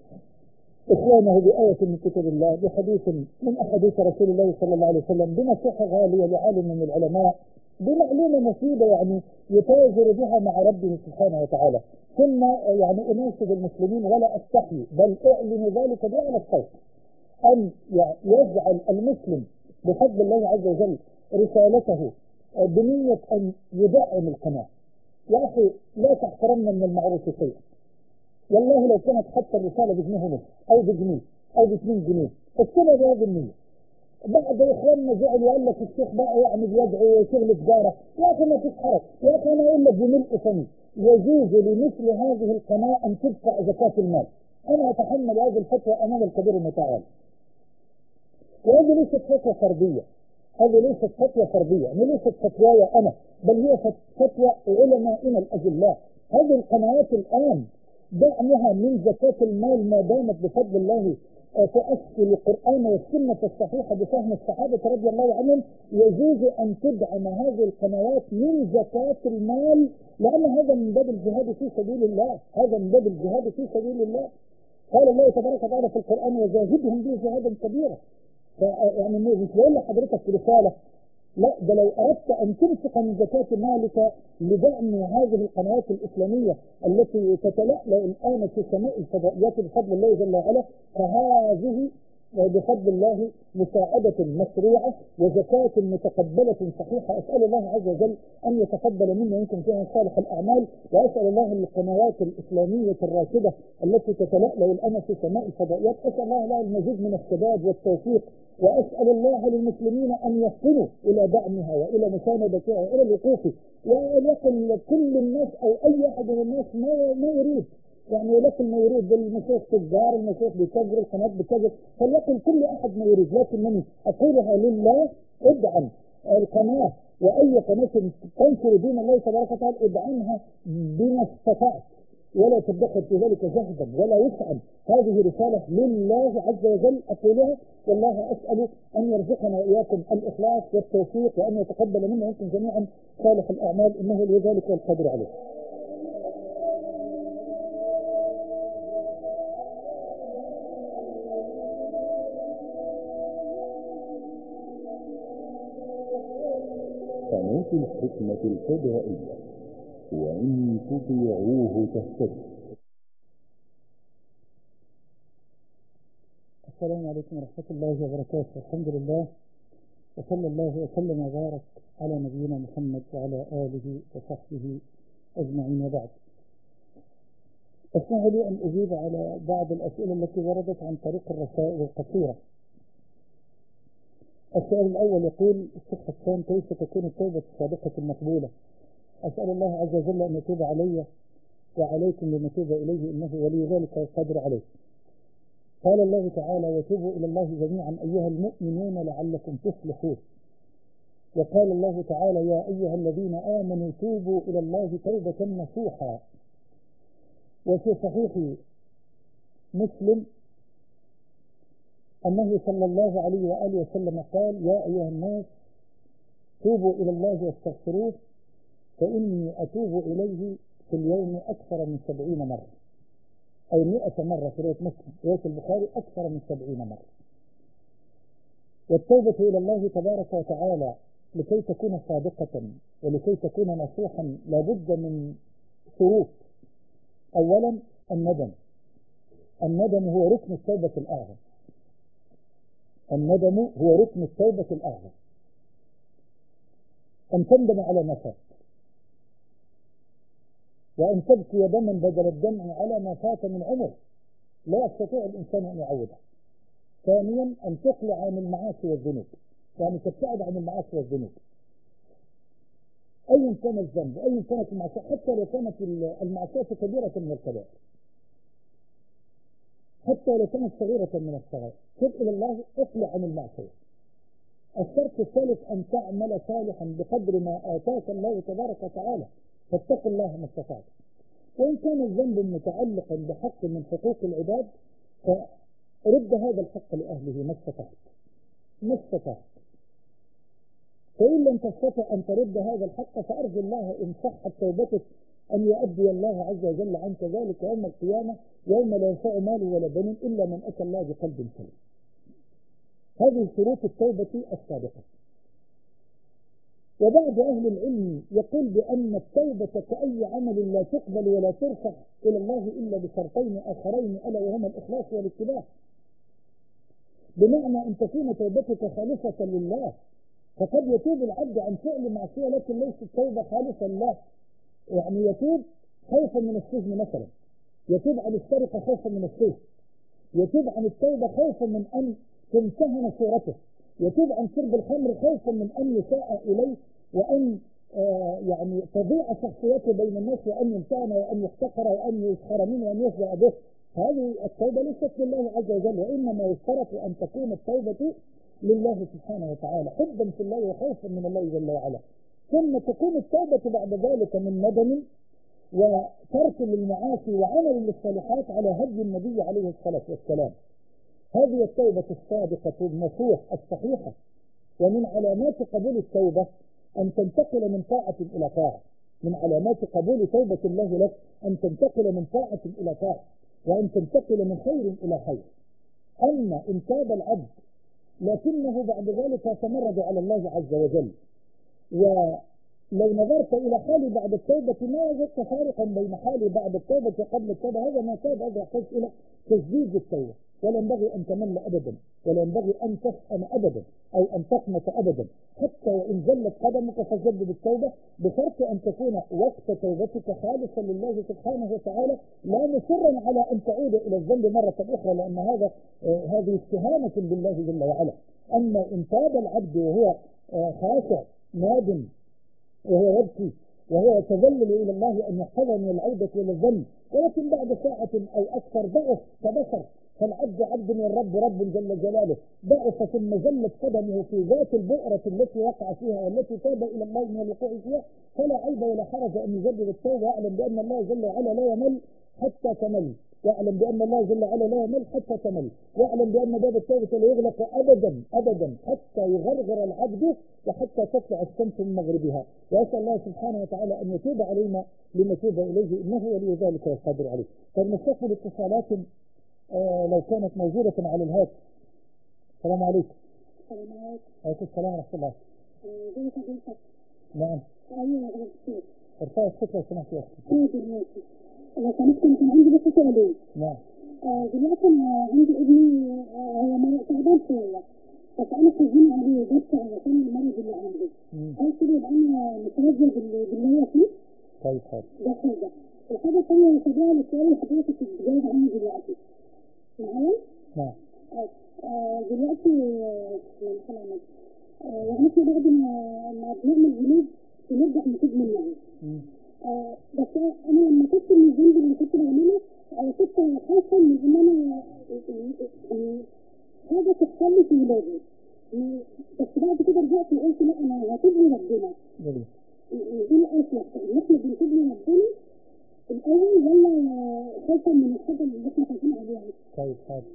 S3: إخوانه بآية من كتاب الله، بحديث من أحاديث رسول الله صلى الله عليه وسلم، بنصيحة غالية لعالم من العلماء، بمعلومة مفيدة يعني يتاجر بها مع ربه سبحانه وتعالى. ثم يعني أناشد المسلمين ولا أستحي بل أعلن ذلك بأعلى الصوت أن يجعل المسلم بفضل الله عز وجل رسالته بنية أن يدعم القناة. يا أخي لا تحترمنا من المعروف شيئا، والله لو كانت حتى الرسالة بجنيه ونص أو بجنيه أو ب2 جنيه اكتبها بهذه النية. بعد إخواننا زعلوا وقال لك الشيخ بقى يعني بيدعو شغل تجارة، يا أخي ما فيش حرج. يا أخي أنا أقول لك بملء فمي يجوز لمثل هذه القناة أن تدفع زكاة المال. أنا أتحمل هذه الفتوى أمام الكبير المتعال، وهذه ليست فتوى فردية، هذه ليست فتوى فردية، ليست فتواي أنا، بل هي فتوى علمائنا الأجلاء. هذه القنوات الآن دعمها من زكاة المال ما دامت بفضل الله تؤصل القرآن والسنة الصحيحة بفهم الصحابة رضي الله عنهم، يجوز أن تدعم هذه القنوات من زكاة المال، لأن هذا من باب الجهاد في سبيل الله، هذا من باب الجهاد في سبيل الله. قال الله تبارك وتعالى في القرآن وجاهدهم به جهادا كبيرا. يعني مش بقول لحضرتك رسالة، لا، ده لو أردت أن تنفق من زكاة مالك لدعم هذه القنوات الإسلامية التي تتلألأ الآن في سماء الفضائيات بفضل الله جل وعلا، فهذه بفضل الله مساعدة مشروعة وزكاة متقبلة صحيحة. أسأل الله عز وجل أن يتقبل منا ومنكم فيها صالح الأعمال، وأسأل الله القنوات الإسلامية الراشدة التي تتلألأ الآن في سماء الفضائيات، أسأل الله لها المزيد من السداد والتوفيق، وأسأل الله للمسلمين أن يصلوا إلى دعمها وإلى مساندتها وإلى الوقوف، ولكن كل الناس أو أي أحد من الناس ما يريد، يعني ولكن ما يريد المشايخ تجار، المشايخ بتجر، القناة بتجر، فليكن كل أحد ما يريد، لكنني أقولها لله. ادعم القناة وأي قناة تنشر دين الله تبارك وتعالى ادعمها بما استطعت، ولا تدخل في ذلك جهدا ولا وسعا. هذه رسالة لله عز وجل أقولها، والله أسأل أن يرزقنا وإياكم الإخلاص والتوفيق، وأن يتقبل منا وأنتم جميعا صالح الأعمال، إنه لذلك والقدر عليه.
S2: قناة الحكمة الفضائية، وإن تطيعوه تهتدوا.
S3: السلام عليكم ورحمة الله وبركاته. الحمد لله، وصلى الله وسلم وبارك على نبينا محمد وعلى آله وصحبه أجمعين، وبعد. اسمحوا لي أن أجيب على بعض الأسئلة التي وردت عن طريق الرسائل القصيرة. السؤال الأول يقول: الشيخ حسان، كيف تكون التوبة الصادقة المقبولة؟ أسأل الله عز وجل أن يتوب علي وعليكم لنتوب إليه، إنه ولي ذلك والقادر عليه. قال الله تعالى: وتوبوا إلى الله جميعا أيها المؤمنون لعلكم تفلحون. وقال الله تعالى: يا أيها الذين آمنوا توبوا إلى الله توبة نصوحا. وفي صحيح مسلم أنه صلى الله عليه وآله وسلم قال: يا أيها الناس توبوا إلى الله واستغفروه فإني أتوب إليه في اليوم أكثر من 70 مرة، أي 100 مرة في رواية مسلم، رواية البخاري أكثر من 70 مرة. والتوبة إلى الله تبارك وتعالى لكي تكون صادقة ولكي تكون نصوحا لابد من شروط. أولا الندم. الندم هو ركن التوبة الأعظم. الندم هو ركن التوبة الأعظم. أن تندم على ما فات، وأن تبكي دما بدل الدمع على ما فات من عمر لا يستطيع الإنسان أن يعوضه. ثانيا أن تقلع عن المعاصي والذنوب، يعني تبتعد عن المعاصي والذنوب أي كان الذنب، أي كانت المعصية، حتى لو كانت المعصية كبيرة من الكبائر، حتى لو كانت صغيرة من الصغائر، تب إلى الله، اقلع عن المعصية. الشرط الثالث أن تعمل صالحا بقدر ما آتاك الله تبارك وتعالى، فاتقوا الله ما استطعتم. وإن كان الذنب متعلقا بحق من حقوق العباد فرد هذا الحق لأهله ما استطعت، ما استطعت. فإن لم تستطع أن ترد هذا الحق فأرجو الله إن صحت توبتك أن يؤدي الله عز وجل عنك ذلك يوم القيامة، يوم لا ينفع مال ولا بنين إلا من أتى الله بقلب سليم. هذه شروط التوبة الصادقة. وبعض أهل العلم يقول بأن التوبة كأي عمل لا تقبل ولا ترفع إلى الله إلا بشرطين آخرين، ألا وهما الإخلاص والاتباع. بمعنى أن تكون توبتك خالصة لله، فقد يتوب العبد عن فعل معصية لكن ليست توبة خالصة لله، يعني يتوب خوفا من السجن مثلا، يتوب عن السرقة خوفا من السجن، يتوب عن التوبة خوفا من أن تمتهن صورته، يتوب عن شرب الخمر خوفا من أن يساء إليه وأن يعني تضيع شخصيته بين الناس وأن يمتهن وأن يحتقر وأن يسخر منه وأن يفزع به. هذه التوبة ليست لله عز وجل، وإنما يشترط أن تكون التوبة لله سبحانه وتعالى حبا في الله وخوفا من الله جل وعلا. ثم تكون التوبة بعد ذلك من ندم وترك للمعاصي وعمل للصالحات على هدي النبي عليه الصلاة والسلام. هذه التوبة الصادقة النصوح الصحيحة. ومن علامات قبول التوبة أن تنتقل من طاعة إلى طاعة. من علامات قبول توبة الله لك أن تنتقل من طاعة إلى طاعة، وأن تنتقل من خير إلى خير. أما إن تاب العبد لكنه بعد ذلك يتمرد على الله عز وجل، ولو نظرت إلى حالي بعد التوبة ما وجدت فارقا بين حالي بعد التوبة وقبل التوبة، هذا ما تاب، هذا يحتاج إلى تجديد التوبة. ولا ينبغي أن تمل أبدا، ولا ينبغي أن تفهم أبدا أو أن تقنط أبدا، حتى وإن زلت قدمك فجدد التوبة، بشرط أن تكون وقت توبتك خالصا لله سبحانه وتعالى، لا مصرا على أن تعود إلى الذنب مرة أخرى، لأن هذه استهانة بالله جل وعلا. أما إن تاب العبد وهو خاشع نادم وهو يبكي وهو يتذلل إلى الله أن يحفظه من العودة إلى الذنب، ولكن بعد ساعة أو أكثر ضعف كبشر، فالعبد عبد والرب رب جل جلاله، ضعف ثم زلت قدمه في ذات البؤرة التي وقع فيها والتي تاب إلى الله من الوقوع فيها، فلا عيب ولا حرج أن يجدد التوبة، يعلم بأن الله جل وعلا لا يمل حتى تمل، يعلم بأن الله جل وعلا لا يمل حتى تمل، يعلم بأن باب التوبة لا يغلق أبدا أبدا حتى يغرغر العبد وحتى تطلع الشمس من مغربها. وأسأل الله سبحانه وتعالى أن يتوب علينا لنتوب إليه، إنه ولي ذلك والقادر عليه. فلنستقبل اتصالات لو كانت موجودة على الهاتف. السلام عليكم.
S1: السلام عليكم.
S3: عليكم السلام ورحمة الله.
S1: ازيك يا بنتك؟
S3: نعم.
S1: ايوه يا بنتي.
S3: ارفعي الصوت لو سمحت يا أختي.
S1: ايوه دلوقتي. لو سمحت كان عندي بس سؤالين.
S3: نعم.
S1: دلوقتي انا عندي ابني هو تعبان شويه، بس انا خايفين عليه بس علشان المرض اللي عنده. هل كده يبقى انا متوجه باللي هو فيه؟
S3: طيب حاضر.
S1: ده حاجه. الحاجه الثانيه اللي تابعها للسؤال اللي حضرتك بتجاوب عنه دلوقتي. معايا؟
S3: نعم.
S1: دلوقتي يعني احنا بعد ما بنعمل ذنوب بنرجع نتوب منها. بس انا لما كنت من الذنب اللي كنت بعمله كنت خايفه من ان انا حاجه تحصل لي في ولادي، بس بعد كده رجعت وقلت لا انا هتوب لربنا.
S3: جميل.
S1: ايه الاصلح؟ ان احنا بنتوب لربنا الاول ولا خوفا من الحاجه اللي احنا خايفين عليها؟
S3: طيب حاضر.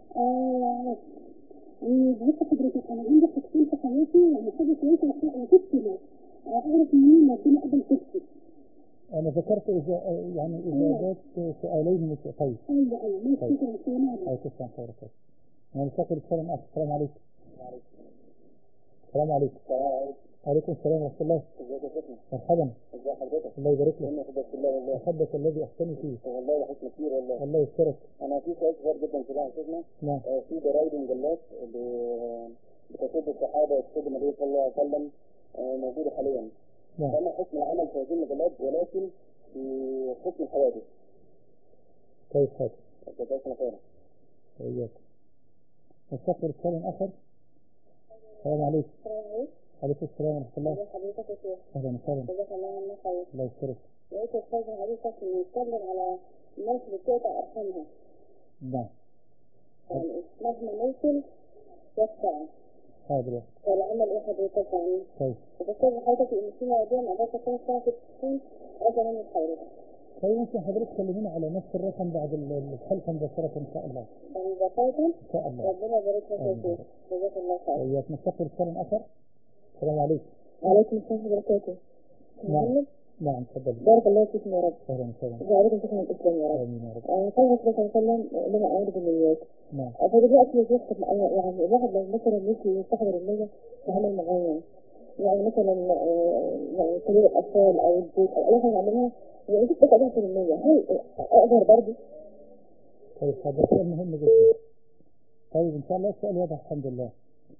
S1: بص حضرتك، انا عندي حاجتين في حياتي، يعني حاجه كويسه وتبكي اعرف منين ربنا قبل تبكي.
S3: انا ذكرت يعني اجابات سؤالين طيب.
S1: ايوه ماشي. شكرا. السلام عليكم.
S3: عليكم السلام ورحمه الله. انا مستقبل السلام اخ. السلام عليكم. السلام عليكم. وعليكم السلام ورحمه الله.
S4: ازيك يا شيخنا؟
S3: مرحبا.
S4: ازي حضرتك؟
S3: الله يبارك لك.
S4: انا احبك بالله والله.
S3: احبك الذي احسن فيه.
S4: والله وحشنا كتير والله.
S3: الله يسترك.
S4: انا في سؤال صغير جدا كده يا شيخنا.
S3: نعم.
S4: في جرايد ومجلات بتسب الصحابه وتسب النبي صلى الله عليه وسلم موجوده حاليا.
S3: نعم.
S4: فما حكم العمل في هذه المجلات ولكن في حكم الحوادث؟
S3: طيب حاضر.
S4: جزاكم خيرا.
S3: وإياك. نستقبل السلام اخر. السلام عليكم. عليكم السلام ورحمه الله.
S1: حضرتك يا شيخ.
S3: اهلا وسهلا.
S1: جزاك الله عنا خير.
S3: الله يسترك.
S1: لقيت الخير حضرتك بيتكلم على الناس اللي بتقطع ارحامها.
S3: نعم.
S1: يعني مهما نوصل يقطع.
S3: حاضر.
S1: والعمل ايه حضرتك يعني؟
S3: طيب.
S1: وبستاذن حضرتك ان في مواضيع ما اقدرش اكون فيها في التليفون ارجو منك حضرتك.
S3: طيب ممكن حضرتك تكلمينا على نفس الرقم بعد الحلقه مباشره ان شاء الله.
S1: مباشرة.
S3: ان شاء الله.
S1: ربنا يبارك لك يا شيخ. جزاك الله خير.
S3: وإياك. نستقبل السلام اخر. السلام عليكم.
S1: وعليكم السلام وبركاته.
S3: نعم. نعم تفضل.
S1: بارك الله فيكم يا رب.
S3: اهلا وسهلا.
S1: وعليكم السلام الاسلام يا رب.
S3: امين يا رب.
S1: قال رسول الله صلى الله عليه وسلم لما اعود بالنيات.
S3: نعم.
S1: فدلوقتي يحسب يعني الواحد لو مثلا يجي يستحضر النية في عمل معين، يعني مثلا يعني تدريب الاطفال او البيت او اي حاجه يعملها ويجي تقدر في النية، هل اقدر برضه؟
S3: طيب هذا سؤال مهم جدا. طيب ان شاء الله السؤال واضح الحمد لله.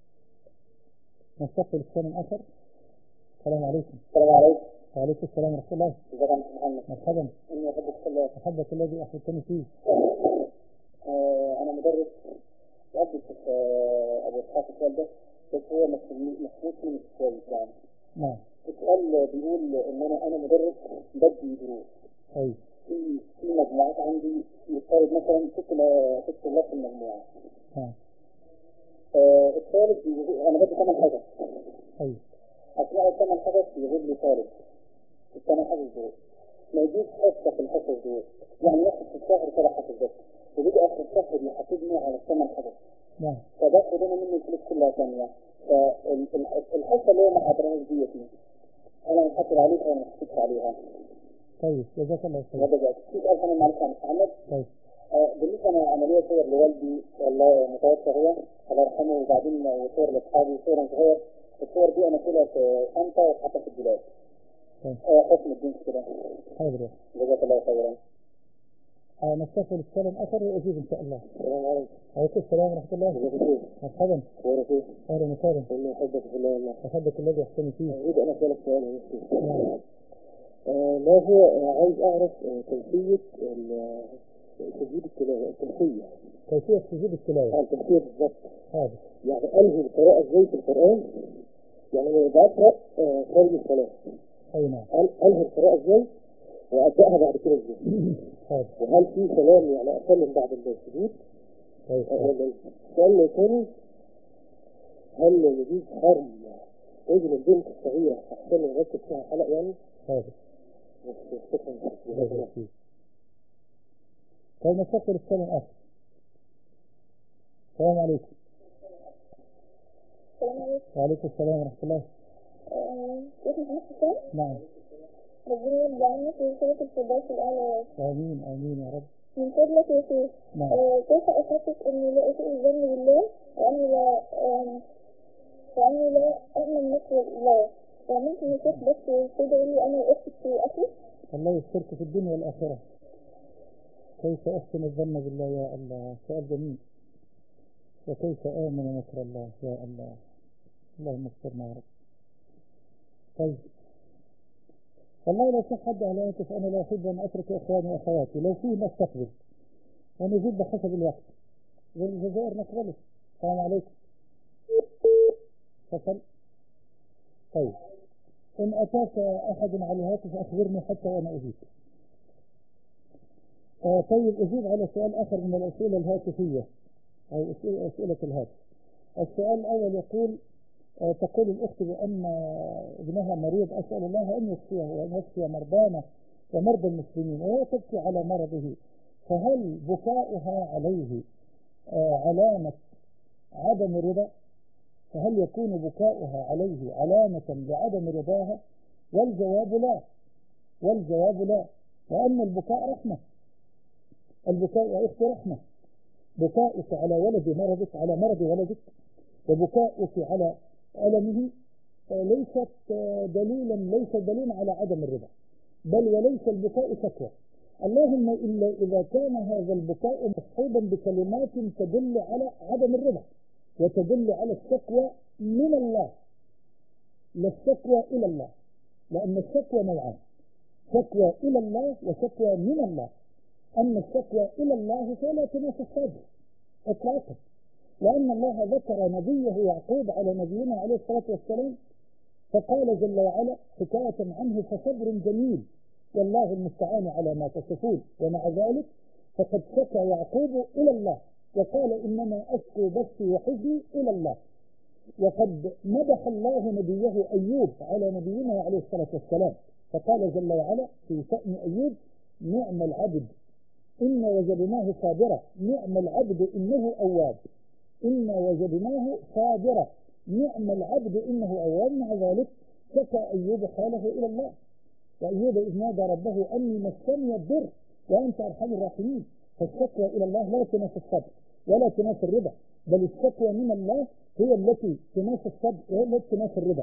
S3: نستقبل السلام اخر. السلام عليكم.
S4: السلام عليكم.
S3: وعليكم السلام ورحمه الله.
S4: ازيك يا محمد؟
S3: مرحبا.
S4: اني احبك في الله.
S3: احبك الذي احببتني فيه.
S4: انا مدرس أدرس في ابو اسحاق السؤال ده، بس هو مفهوم مش كويس يعني.
S3: نعم.
S4: السؤال بيقول ان انا مدرس بدي دروس.
S3: طيب.
S4: في مجموعات عندي يفترض مثلا ست طلاب في المجموعه.
S3: نعم.
S4: الطالب انا بدي 8 حصص.
S3: طيب.
S4: اثناء ال8 حصص يغيب لي طالب في ال8 حصص دول، ما يجيش حصه في الحصص دول، يعني ياخد في الشهر 7 حصص بس، وبيجي اخر الشهر بيحاسبني على ال8 حصص.
S3: نعم.
S4: فباخد انا منه الفلوس كلها ثانيه. فالحصه اللي هو ما حضرهاش ديت انا محاسب عليها ولا ما محاسبش عليها؟
S3: طيب جزاك الله خير.
S4: هذا بقى في سؤال ثاني معلش يا محمد.
S3: طيب.
S4: بالنسبه انا عمليه صور لوالدي والله متوفى هو الله يرحمه، وبعدين صور لاصحابي وصور صغير. الصور دي انا كلها في شنطه واتحطت في الدولاب.
S3: طيب.
S4: حكم الدين كده.
S3: حاضر.
S4: جزاك الله خيرا.
S3: نستقبل السلام اخر واجيب ان شاء الله.
S4: السلام عليكم.
S3: وعليكم السلام ورحمه الله. مرحبا. اهلا وسهلا.
S4: اني احبك في الله والله.
S3: احبك الذي احسن فيه.
S4: اريد ان اسالك سؤال يا مستر.
S3: نعم.
S4: ما هو عايز اعرف كيفيه تسجيل التلاوه،
S3: كيفيه تسجيل التلاوه.
S4: الكيفيه بالضبط.
S3: حاضر.
S4: يعني انهي القراءه ازاي في القران؟ يعني انا بقرا خارج الصلاه.
S3: اي نعم.
S4: انهي القراءه ازاي وابداها بعد كده ازاي؟
S3: حاضر.
S4: وهل في كلام يعني اسلم بعد السجود؟
S3: طيب.
S4: السؤال الثاني، هل يجوز حرم رجل البنت الصغيره احسن من ركب فيها حلق يعني؟
S3: حاضر.
S4: شكرا.
S3: طيب نستقبل السلام اخر. السلام عليكم.
S1: السلام عليكم.
S3: وعليكم السلام ورحمه الله.
S1: كيف حضرتك؟
S3: نعم.
S1: ربنا يرضى عنك ويسلمك الفردوس الأعلى.
S3: امين امين يا رب.
S1: من فضلك يا شيخ.
S3: نعم.
S1: كيف أحسس إني لا أسيء الظن بالله وأني لا أؤمن مكر الله؟ وممكن يا شيخ بس تدعي لي أنا وأختي في أخي؟
S3: الله يسترك في الدنيا والآخرة. كيف أحسن الظن بالله يا الله؟ سؤال جميل. وكيف آمن مكر الله يا الله؟ اللهم استرنا يا رب. طيب والله لو في حد على هاتف أنا لا أحب أن أترك إخواني وأخواتي، لو فيه نستقبل ونزيد بحسب الوقت. والجزائر نقبله. السلام عليكم. تفضل. طيب إن أتاك أحد على الهاتف أخبرني حتى وأنا أجيب. طيب أجيب على سؤال آخر من الأسئلة الهاتفية أو أسئلة الهاتف. السؤال الأول يقول تقول الأخت بأن ابنها مريض، أسأل الله أن يشفيه وأن يشفي مرضانا ومرضى المسلمين، وهي تبكي على مرضه، فهل بكاؤها عليه علامة عدم رضا؟ فهل يكون بكاؤها عليه علامة لعدم رضاها؟ والجواب لا، والجواب لا، وأن البكاء رحمة. البكاء يا أختي رحمة. بكاؤك على ولد مرضك، على مرض ولدك، وبكاؤك على ألمه ليست دليلا على عدم الرضا، بل وليس البكاء شكوى. اللهم إلا إذا كان هذا البكاء مصحوبا بكلمات تدل على عدم الرضا وتدل على الشكوى من الله، لا الشكوى إلى الله، لأن الشكوى نوعان: شكوى إلى الله وشكوى من الله. أما الشكوى إلى الله فلا تنافي الصبر إطلاقا، لأن الله ذكر نبيه يعقوب على نبينا عليه الصلاة والسلام فقال جل وعلا حكاية عنه: فصبر جميل والله المستعان على ما تصفون. ومع ذلك فقد شكى يعقوب إلى الله وقال: إنما أشكو بثي وحزني إلى الله. وقد مدح الله نبيه أيوب على نبينا عليه الصلاة والسلام فقال جل وعلا في شأن أيوب: نعم العبد إنا وجدناه صابرا نعم العبد إنه أواب. إنا وجدناه صابرا نعم العبد إنه أواب. مع ذلك شكى أيوب حاله إلى الله. وأيوب إذ نادى ربه أني مسني الضر وأنت أرحم الراحمين. فالشكوى إلى الله لا تنافي الصبر ولا تنافي الرضا، بل الشكوى من الله هي التي تنافي الصبر وهي التي تنافي الرضا.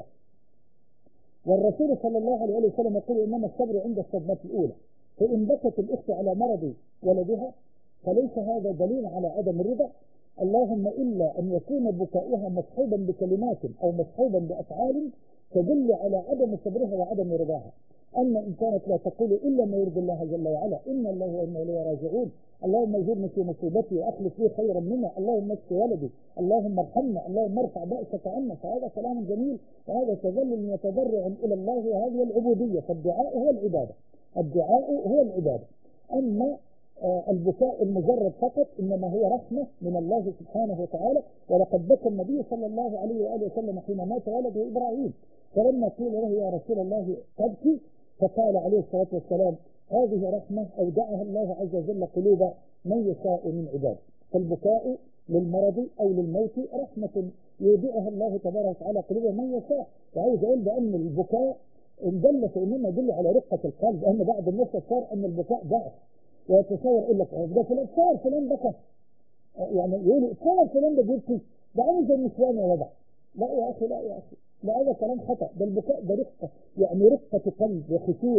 S3: والرسول صلى الله عليه وسلم يقول: إنما الصبر عند الصدمة الأولى. فإن بكت الأخت على مرض ولدها فليس هذا دليل على عدم الرضا، اللهم إلا أن يكون بكاؤها مصحوبا بكلمات أو مصحوبا بأفعال تدل على عدم صبرها وعدم رضاها. أما إن كانت لا تقول إلا ما يرضي الله جل وعلا: إن الله وإنا إليه راجعون، اللهم اجرني في مصيبتي وأخلف لي خيرا منها، اللهم اشف ولدي، اللهم ارحمنا، اللهم ارفع بأسك عنا، فهذا كلام جميل وهذا تذلل وتضرع إلى الله وهذه العبودية. فالدعاء هو العبادة، الدعاء هو العبادة. أما البكاء المجرد فقط إنما هو رحمة من الله سبحانه وتعالى. ولقد بكى النبي صلى الله عليه وآله وسلم حين مات ولده إبراهيم، فلما قيل له: يا رسول الله تبكي؟ فقال عليه الصلاة والسلام: هذه رحمة أودعها الله عز وجل قلوب من يشاء من عباده. فالبكاء للمرض أو للموت رحمة يودعها الله تبارك وتعالى قلوب من يشاء. وعاوز أقول بأن البكاء إن دل فإنما يدل على رقة القلب، لأن بعض الناس صار أن البكاء ضعف ويتصور يقول لك: ده فلان بكى، يعني يقول فلان ده بيبكي، ده عامل زي النسوان يا وضع. لا يا أخي، لا يا أخي، لا، هذا كلام خطأ. ده البكاء ده رقة، يعني رقة قلب وخشوع،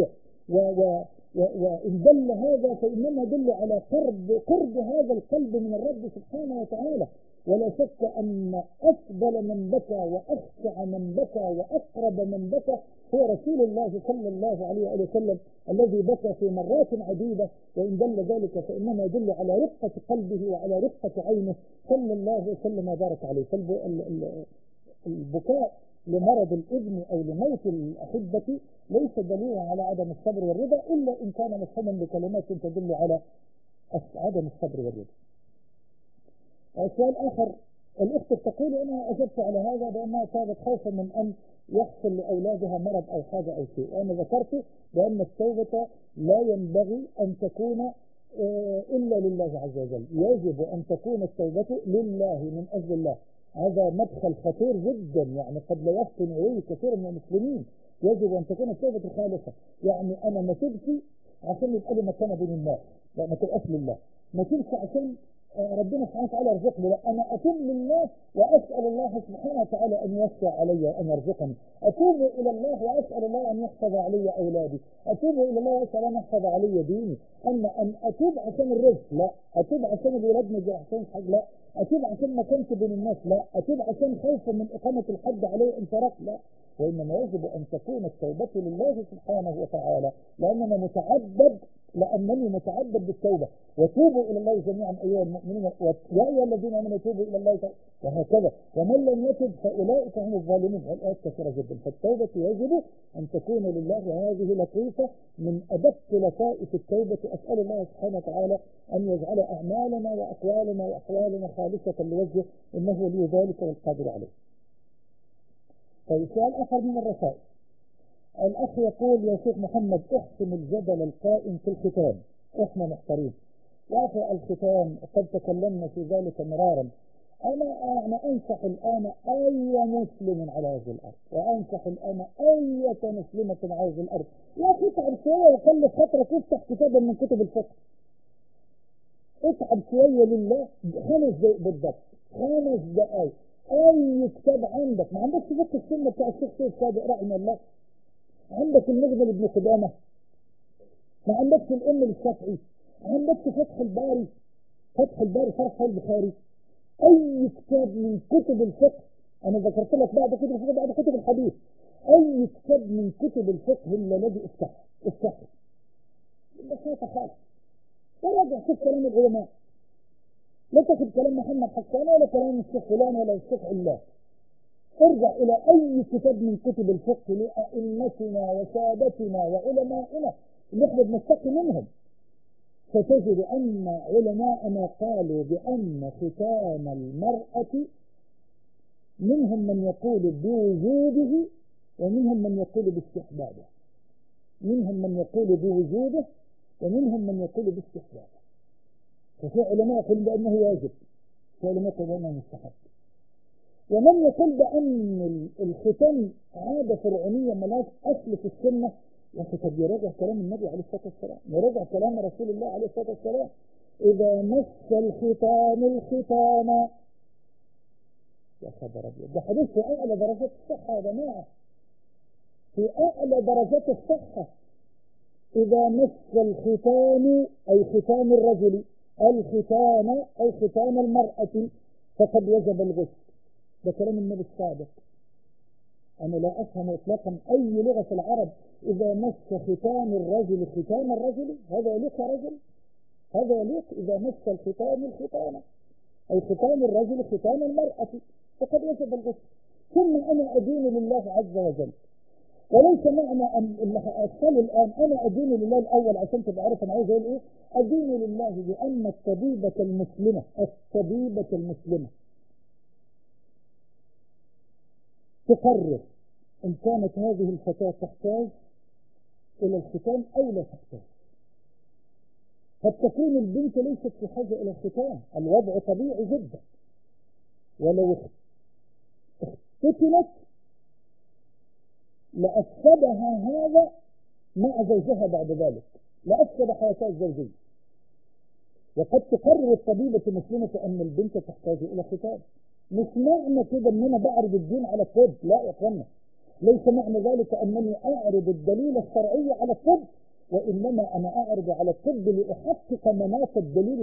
S3: وإن دل هذا فإنما يدل على قرب هذا القلب من الرب سبحانه وتعالى. ولا شك أن أفضل من بكى وأخشع من بكى وأقرب من بكى هو رسول الله صلى الله عليه وسلم الذي بكى في مرات عديدة. وإن دل ذلك فإنما يدل على رقة قلبه وعلى رقة عينه صلى الله وسلم وبارك عليه. فالبكاء لمرض الابن أو لموت الأحبة ليس دليلا على عدم الصبر والرضا، إلا إن كان مفهوما بكلمات تدل على عدم الصبر والرضا. سؤال آخر، الأخت تقول: أنا أجبت على هذا بأنها كانت خوفا من أن يحصل لأولادها مرض أو حاجة أو شيء، وأنا ذكرت بأن التوبة لا ينبغي أن تكون إلا لله عز وجل، يجب أن تكون التوبة لله من أجل الله. هذا مدخل خطير جدا، يعني قد لا يفطن إليه كثير من المسلمين. يجب أن تكون التوبة خالصة، يعني أنا ما تبكي عشان يبقى لي مكانة بين الناس، لا، ما تبقاش لله. ما تبكي عشان ربنا سبحانه وتعالى يرزقني، لا، أنا أتوب لله وأسأل الله سبحانه وتعالى أن يوسع علي وأن يرزقني. أتوب إلى الله وأسأل الله أن يحفظ علي أولادي. أتوب إلى الله وأسأل أن يحفظ علي ديني. أما أن أتوب عشان الرزق، لا. أتوب عشان الولاد ما يجي عشان حاجة، لا. أتوب عشان مكانتي بين الناس، لا. أتوب عشان خوف من إقامة الحد عليه انفراق، لا. وإنما يجب أن تكون التوبة لله سبحانه وتعالى، لأنني متعبد بالتوبة. وتوبوا إلى الله جميعا أيها المؤمنين يا أيها الذين آمنوا توبوا إلى الله وهكذا، ومن لم يتب فأولئك هم الظالمون. والآيات كثيرة جدا. فالتوبة يجب أن تكون لله، وهذه لطيفة من أدق لطائف التوبة. أسأل الله سبحانه وتعالى أن يجعل أعمالنا وأقوالنا وأحوالنا خالصة لوجهه، إنه ولي ذلك والقادر عليه. طيب سؤال آخر من الرسائل. الأخ يقول: يا شيخ محمد، احسم الجدل القائم في الختان، احنا محتارين. يا أخي الختان قد تكلمنا في ذلك مرارا. أنا أنصح الآن أي مسلم على هذه الأرض، وأنصح الآن أي مسلمة على هذه الأرض، يا أخي اتعب شوية وكلف خاطرك وافتح كتابا من كتب الفقه. اتعب شوية لله، 5 دقائق بالضبط، 5 دقائق. أي كتاب عندك، ما عندكش فقه السنة بتاع الشيخ سيد صادق رحمه الله؟ عندك المغني ابن قدامة؟ ما عندكش الأم للشافعي؟ ما عندكش فتح الباري شرح البخاري؟ أي كتاب من كتب الفقه، أنا ذكرت لك بعد كتب الفقه بعد كتب الحديث، أي كتاب من كتب الفقه إلا الذي افتحه ببساطة خالص، وراجع شوف كلام العلماء، لا تاخد كلام محمد حسان ولا كلام الشيخ فلان ولا الشيخ علان. ارجع إلى أي كتاب من كتب الفقه لأئمتنا وسادتنا وعلمائنا اللي احنا بنستقي منهم، فتجد أن علماءنا قالوا بأن ختان المرأة منهم من يقول بوجوده ومنهم من يقول باستحبابه، منهم من يقول بوجوده ومنهم من يقول باستحبابه. ففي علماء يقول بأنه واجب، في علماء يقول بأنه مستحب، ومن يقول بأن الختان عادة فرعونية ملاش أصل في السنة. يا أخي طب يراجع كلام النبي عليه الصلاة والسلام، يراجع كلام رسول الله عليه الصلاة والسلام: إذا مس الختان يا خبر أبيض، ده حديث في أعلى درجات الصحة يا جماعة، في أعلى درجات الصحة. إذا مس الختان أي ختان الرجل الختان أي ختان المرأة فقد وجب الغسل. ده كلام النبي الصادق. أنا لا أفهم إطلاقا أي لغة في العرب إذا مس ختان الرجل هذا يليق رجل، هذا يليق. إذا مس الختان أي ختان الرجل ختان المرأة فقد وجب الغسل. ثم أنا أدين لله عز وجل، وليس معنى أن اللي هأصله الآن أنا أدين لله الأول عشان تبقى عارف أنا عايز أقول إيه. أدين لله بأن الطبيبة المسلمة تقرر إن كانت هذه الفتاة تحتاج إلى الختان أو لا تحتاج. قد تكون البنت ليست في حاجة إلى الختان، الوضع طبيعي جدا، ولو اختتنت لأفسدها هذا مع زوجها بعد ذلك، لأفسد حياتها الزوجية. وقد تقرر الطبيبة المسلمة أن البنت تحتاج إلى ختان. مش معنى كده أن أنا بعرض الدين على الطب، لا يا أخوانا، ليس معنى ذلك أنني أعرض الدليل الشرعي على الطب، وإنما أنا أعرض على الطب لأحقق مناط الدليل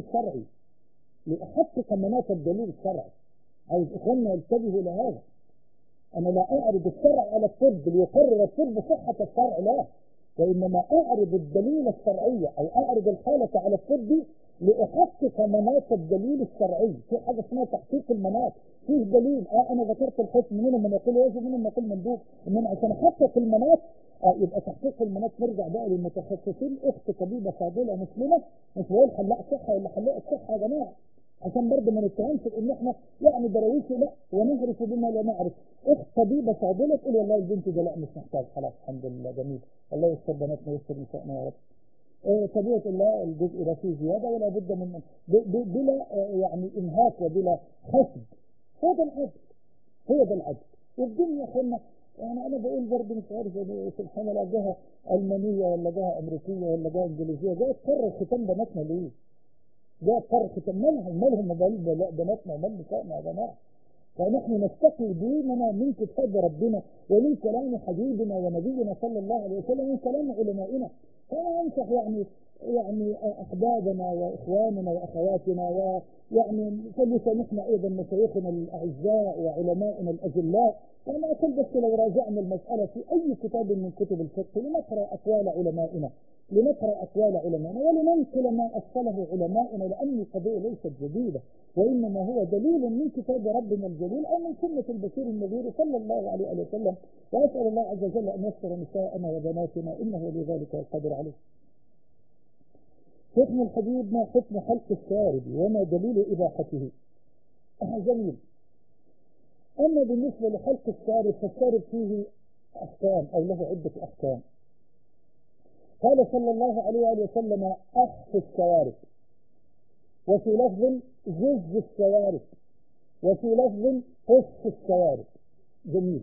S3: الشرعي، عايز إخواننا ينتبهوا لهذا. أنا لا أعرض الشرع على الطب ليقرر الطب صحة الشرع، لا، وإنما أعرض الدليل الشرعي أو أعرض الحالة على الطب لأحقق مناط الدليل الشرعي. في حاجة اسمها تحقيق المناط، فيه دليل أنا ذكرت الحكم، منهم من يقول واجب منهم من يقول مندوب، إنما عشان أحقق المناط يبقى تحقيق المناط نرجع بقى للمتخصصين. أخت طبيبة فاضلة مسلمة، مش هو حلاق صحة ولا حلاق الصحة يا جماعة، عشان برضه ما نتهمش ان احنا يعني دراويش، لا، ونعرف بما لا نعرف. اخت طبيبه فاضله تقول والله البنت ده لا مش محتاج، خلاص الحمد لله جميل، الله يستر بناتنا ويستر نسائنا يا رب. طبيعه الله الجزء ده فيه زياده ولا بد من بلا يعني انهاك وبلا خصب. هو ده العدل والدنيا يا اخوانا. يعني انا بقول برضه مش عارف سبحان الله، جهه المانيه ولا جهه امريكيه ولا جهه انجليزيه جايه تقرر ختان بناتنا ليه؟ جاء قرر ختم مالهم بناتنا ومال نسائنا يا جماعة. فنحن نستقي ديننا من كتاب ربنا ومن كلام حبيبنا ونبينا صلى الله عليه وسلم ومن كلام علمائنا. فأنا أنصح يعني يعني أحبابنا وإخواننا وأخواتنا، ويعني فليسامحنا أيضا مشايخنا الأعزاء وعلمائنا الأجلاء. وأنا أقول بس لو راجعنا المسألة في أي كتاب من كتب الفقه لنقرأ أقوال علمائنا، ولننقل ما أصله علمائنا، لأن القضية ليست جديدة، وإنما هو دليل من كتاب ربنا الجليل أو من سنة البشير النذير صلى الله عليه وسلم. وأسأل الله عز وجل أن يستر نساءنا وبناتنا، إنه لذلك القدر عليه. شيخنا الحبيب، ما حكم حلق الشارب وما دليل إباحته؟ جميل. أما بالنسبة لحلق الشارب فالشارب فيه أحكام أو له عدة أحكام. قال صلى الله عليه وسلم: أحف الشوارب، وفي لفظ جز الشوارب، وفي لفظ قص الشوارب. جميل.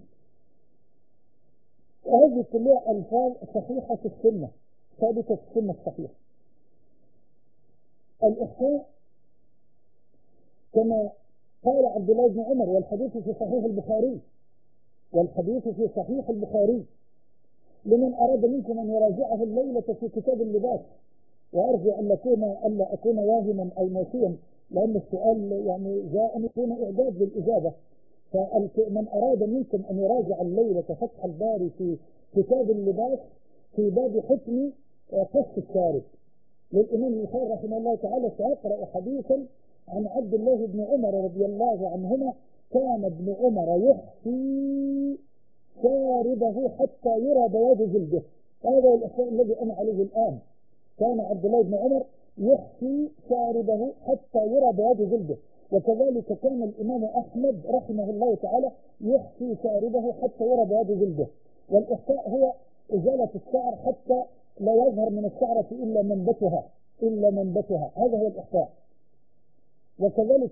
S3: وهذه كلها ألفاظ صحيحة في السنة، ثابتة في السنة الصحيحة. الإحساء كما قال عبد الله بن عمر، والحديث في صحيح البخاري، لمن أراد منكم أن يراجعه الليلة في كتاب اللباس. وأرجو ألا أكون واهما أو ناسيا، لأن السؤال يعني جاء أن يكون إعداد للإجابة. فمن أراد منكم أن يراجع الليلة فتح الباري في كتاب اللباس في باب حكم قص الشارب للإمام البخاري رحمه الله تعالى، سأقرأ حديثا عن عبد الله بن عمر رضي الله عنهما: كان ابن عمر يحفي شاربه حتى يرى بياض جلده. هذا هو الإحساء الذي أنا عليه الآن. كان عبد الله بن عمر يحفي شاربه حتى يرى بياض جلده. وكذلك كان الإمام أحمد رحمه الله تعالى يحفي شاربه حتى يرى بياض جلده. والإحفاء هو إزالة الشعر حتى لا يظهر من الشعرة إلا منبتها. هذا هو الإحفاء. وكذلك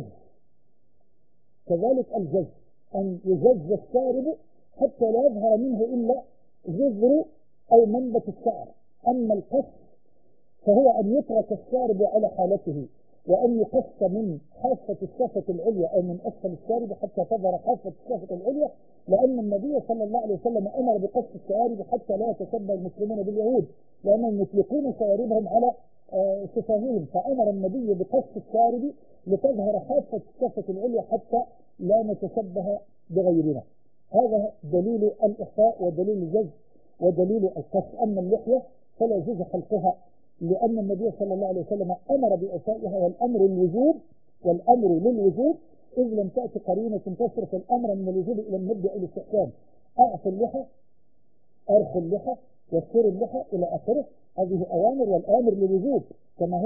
S3: الجز، أن يجز الشارب حتى لا يظهر منه إلا جذر أو منبت الشعر. أما القص فهو أن يترك الشارب على حالته، وأن يقص من حافة الشفة العليا أو من أسفل الشارب حتى تظهر حافة الشفة العليا، لأن النبي صلى الله عليه وسلم أمر بقص الشوارب حتى لا يتشبه المسلمون باليهود، لأنهم يطلقون شواربهم على شفاههم، فأمر النبي بقص الشارب لتظهر حافة الشفة العليا حتى لا نتشبه بغيرنا. هذا دليل الإحفاء ودليل الجز ودليل القص. أما اللحية فلا يجوز حلقها، لأن النبي صلى الله عليه وسلم أمر بإعفائها، والأمر للوجوب إذ لم تأتي قرينة تصرف الأمر من الوجوب إلى المبدأ إلى الاستحسان. أعف اللحى، أرخ اللحى، وسر اللحى إلى آخره. هذه أوامر، والأوامر للوجوب كما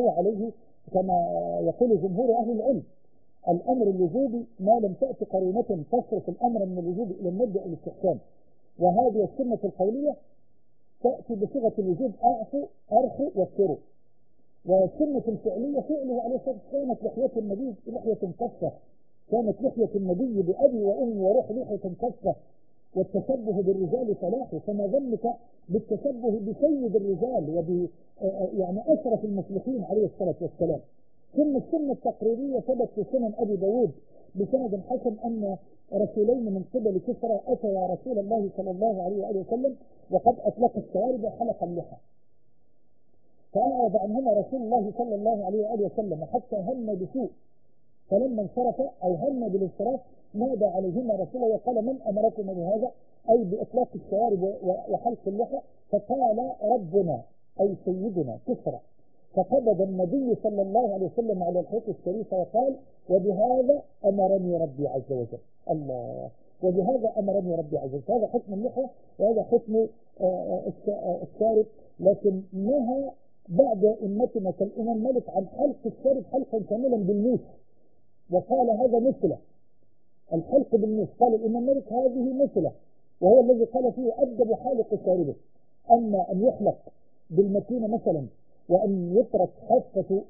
S3: يقول جمهور أهل العلم. الأمر الوجوبي ما لم تأتي قرينة تصرف الأمر من الوجوب إلى المبدأ إلى الاستحسان. وهذه السنة القولية تأتي بصيغة الوجوب: أعفوا، أرخوا، وسروا. والسنة الفعلية فعله عليه الصلاة والسلام كانت لحية النبي لحية كثة، كانت لحية النبي بأبي وأمي وروح لحية كثة، والتشبه بالرجال فلاحه، فما ظنك بالتشبه بسيد الرجال يعني أشرف المصلحين عليه الصلاة والسلام. ثم السنة التقريرية ثبت في سنن أبي داود بسند حسن أن رسولين من قبل كسرى أتيا رسول الله صلى الله عليه وآله وسلم وقد أطلق الشوارب وحلق اللحى، فأعرض عنهما رسول الله صلى الله عليه وآله وسلم حتى هم بسوء، فلما انصرف أو هم بالانصراف نادى عليهما رسول الله وقال: من أمركم بهذا؟ أي بإطلاق الشوارب وحلق اللحى. فقال: ربنا أي سيدنا كسرى. فقبض النبي صلى الله عليه وسلم على الحوض الشريف وقال: وبهذا أمرني ربي عز وجل. الله، وبهذا أمرني ربي عز وجل. هذا حكم اللحى وهذا حكم الشارب. لكن نهى بعد أمتنا كالإمام مالك عن حلق الشارب حلقا كاملا بالموس، وقال هذا مثله الحلق بالموس. قال الإمام مالك هذه مثله، وهو الذي قال فيه أدب حالق شاربه. أما أن يحلق بالمكينة مثلا وأن يترك حافة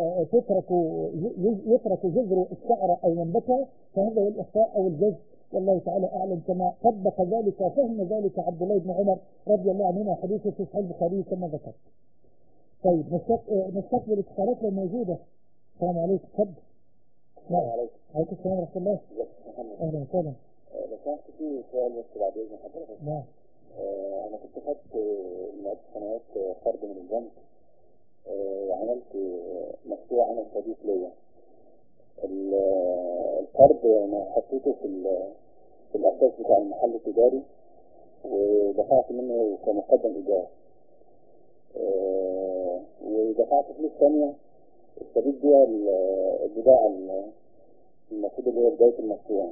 S3: يترك جذر الشعر أو منبتها، فهذا هو الإحفاء أو الجز، والله تعالى أعلم. كما طبق ذلك وفهم ذلك عبد الله بن عمر رضي الله عنهما، حديثه في صحيح البخاري كما ذكرت. طيب نستقبل الاتصالات الموجودة. السلام عليكم. تفضل.
S4: السلام عليكم.
S3: عليكم السلام ورحمة الله. أهلا وسهلا.
S4: لو سمحت في سؤال بس بعد إذن حضرتك.
S3: نعم.
S4: أنا كنت خدت من 10 سنوات قرض من البنك عملت مشروع أنا صديق ليا. القرض أنا حطيته في الأساس بتاع المحل التجاري، ودفعت منه كمقدم إيجار، ودفعت فلوس ثانية اشتريت بيها البضاعة المفروض اللي هي بداية المشروع.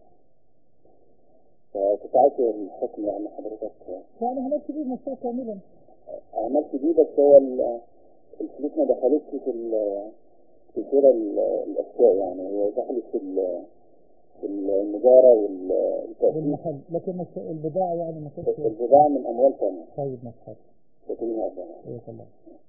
S4: فكنت عايز الحكم يعني حضرتك.
S3: يعني عملت بيه المشروع كاملا؟
S4: عملت بيه، بس هو الفلوس ما دخلتش في شراء الأشياء، يعني هي دخلت في النجارة والتأسيس
S3: بالمحل، لكن البضاعة يعني ما كانتش.
S4: البضاعة من أموال ثانية.
S3: طيب مسحب.
S4: شكرا أبدا.
S3: إيه الله.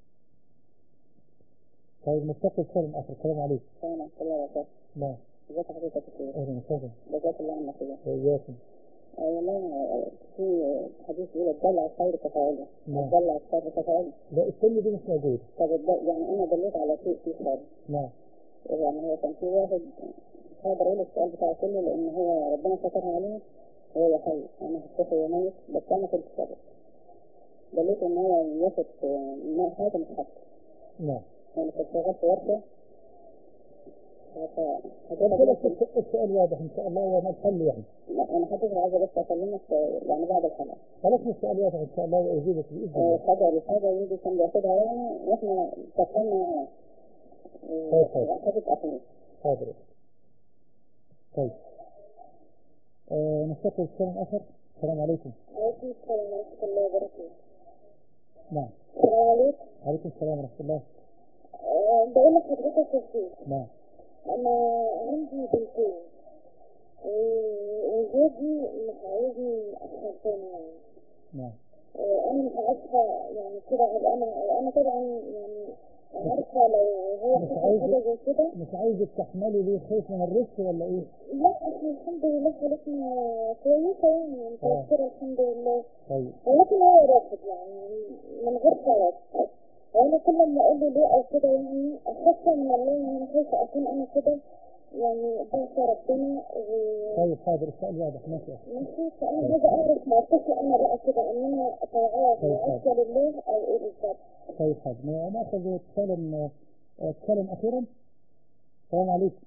S3: طيب نستقبل السلام آخر. السلام عليكم.
S1: السلام عليكم.
S3: نعم.
S1: ازيك حضرتك يا دكتور؟
S3: أهلا وسهلا.
S1: جزاك الله عنك كده.
S3: وإياكم.
S1: والله في حديث بيقول الدلع الخير كفاعله.
S3: نعم.
S1: الدلع الخير كفاعله.
S3: لا السن دي مش موجود.
S1: طب يعني انا دليت على شيء فيه خير.
S3: نعم.
S1: يعني هو كان في واحد هقدر اقول السؤال بتاعه كله لان هو ربنا سترها عليه وهو حي، انا هشوفه وهو ميت، بس انا كنت سبب دليت ان هو ياخد حاجه مش حق.
S3: نعم.
S1: يعني كنت شغال في ورشه
S3: السؤال واضح إن شاء الله وما الحل يعني.
S1: انا حضرتك عايزه بس اكلمك يعني بعد الحلقه.
S3: خلاص السؤال واضح إن شاء الله وأجيبك بإذن الله.
S1: حاجه يجي كان بياخدها يعني واحنا اتفقنا حاجه اخوه.
S3: حاضر. طيب نستقبل السلام آخر. السلام عليكم.
S1: وعليكم السلام ورحمه الله وبركاته.
S3: نعم.
S1: السلام عليكم.
S3: عليكم السلام ورحمة الله.
S1: بقول لحضرتك يا شيخ.
S3: نعم.
S1: أنا عندي بنتين وزوجي مش عايزني أكثر تاني يعني.
S3: نعم.
S1: أنا مش عارفة يعني كده أنا طبعا يعني عارفة لو هو حصل حاجة زي كده.
S3: مش عايزك تحملي ليه؟ خوف من الرزق ولا إيه؟
S1: لا احنا الحمد لله حالتنا كويسة يعني متوفرة الحمد لله.
S3: طيب.
S1: ولكن هو رافض يعني من غير شرط. وانا كل ما اقول له ليه او كده يعني احس من الله يعني انا خايفة اكون انا كده يعني بعصى ربنا
S3: طيب حاضر. السؤال واضح. ماشي.
S1: ماشي. فانا عايزة اعرف موقفي انا بقى كده ان انا اتوعظ وعصى لله او ايه بالظبط.
S3: طيب حاضر. ناخذ اتصالا اخيرا. السلام عليكم.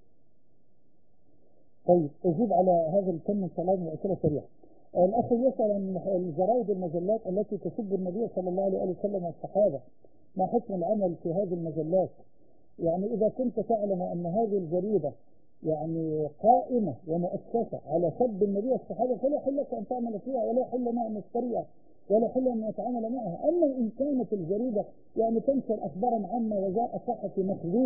S3: طيب اجيب على هذا الكم ان شاء الله بأسئلة سريعة. الاخ يسأل عن الجرائد المجلات التي تسب النبي صلى الله عليه وسلم والصحابة، ما حكم العمل في هذه المجلات؟ يعني اذا كنت تعلم ان هذه الجريدة يعني قائمة ومؤسسة على سب النبي والصحابة فلا يحل لك ان تعمل فيها، ولا يحل معها نشتريها، ولا يحل ان نتعامل معها. اما ان كانت الجريدة يعني تنشر اخبارا عامة وجاء صحفي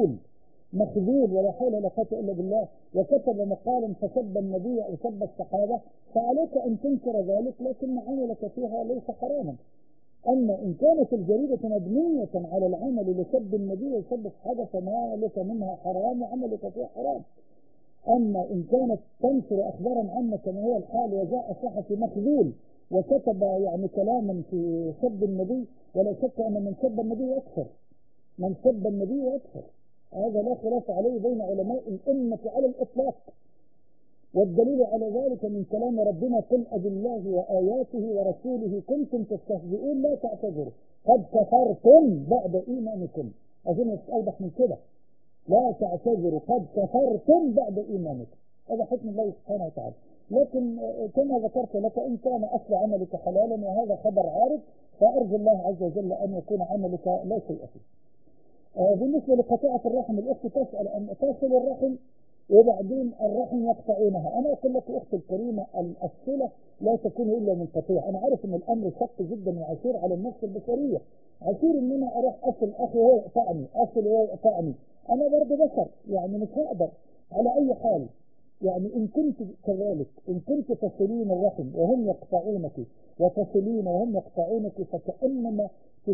S3: مخذول ولا حول ولا قوة الا بالله وكتب مقالا فسب النبي او سب الصحابة، فعليك ان تنكر ذلك، لكن عملك فيها ليس حراما. اما ان كانت الجريدة مبنية على العمل لسب النبي وسب الصحابة فمالك منها حرام وعملك فيها حرام. اما ان كانت تنشر اخبارا عامة كما هو الحال وجاء صحفي مخذول وكتب يعني كلاما في سب النبي، ولا شك ان من سب النبي اكثر، من سب النبي اكثر، هذا لا خلاف عليه بين علماء الأمة على الإطلاق. والدليل على ذلك من كلام ربنا: قل أبالله وآياته ورسوله كنتم تستهزئون لا تعتذروا قد كفرتم بعد إيمانكم. أظن أوضح من كده. لا تعتذروا قد كفرتم بعد إيمانكم. هذا حكم الله سبحانه وتعالى. لكن كما ذكرت لك إن كان أصل عملك حلالا وهذا خبر عارض فأرجو الله عز وجل أن يكون عملك لا شيء فيه. بالنسبة لقطيعة الرحم، الأخت تسأل أن تصل الرحم وبعدين الرحم يقطعونها. أنا أقول لك أختي الكريمة الصلة لا تكون إلا من قطيع. أنا عارف أن الأمر شق جدا وعسير على النفس البشرية، عسير أن أنا أروح أصل أخي وهو يقطعني، أصل وهو يقطعني، أنا برضه بشر يعني مش هقدر على أي حال. يعني إن كنت كذلك، إن كنت تصلين الرحم وهم يقطعونك وتصلين وهم يقطعونك فكأنما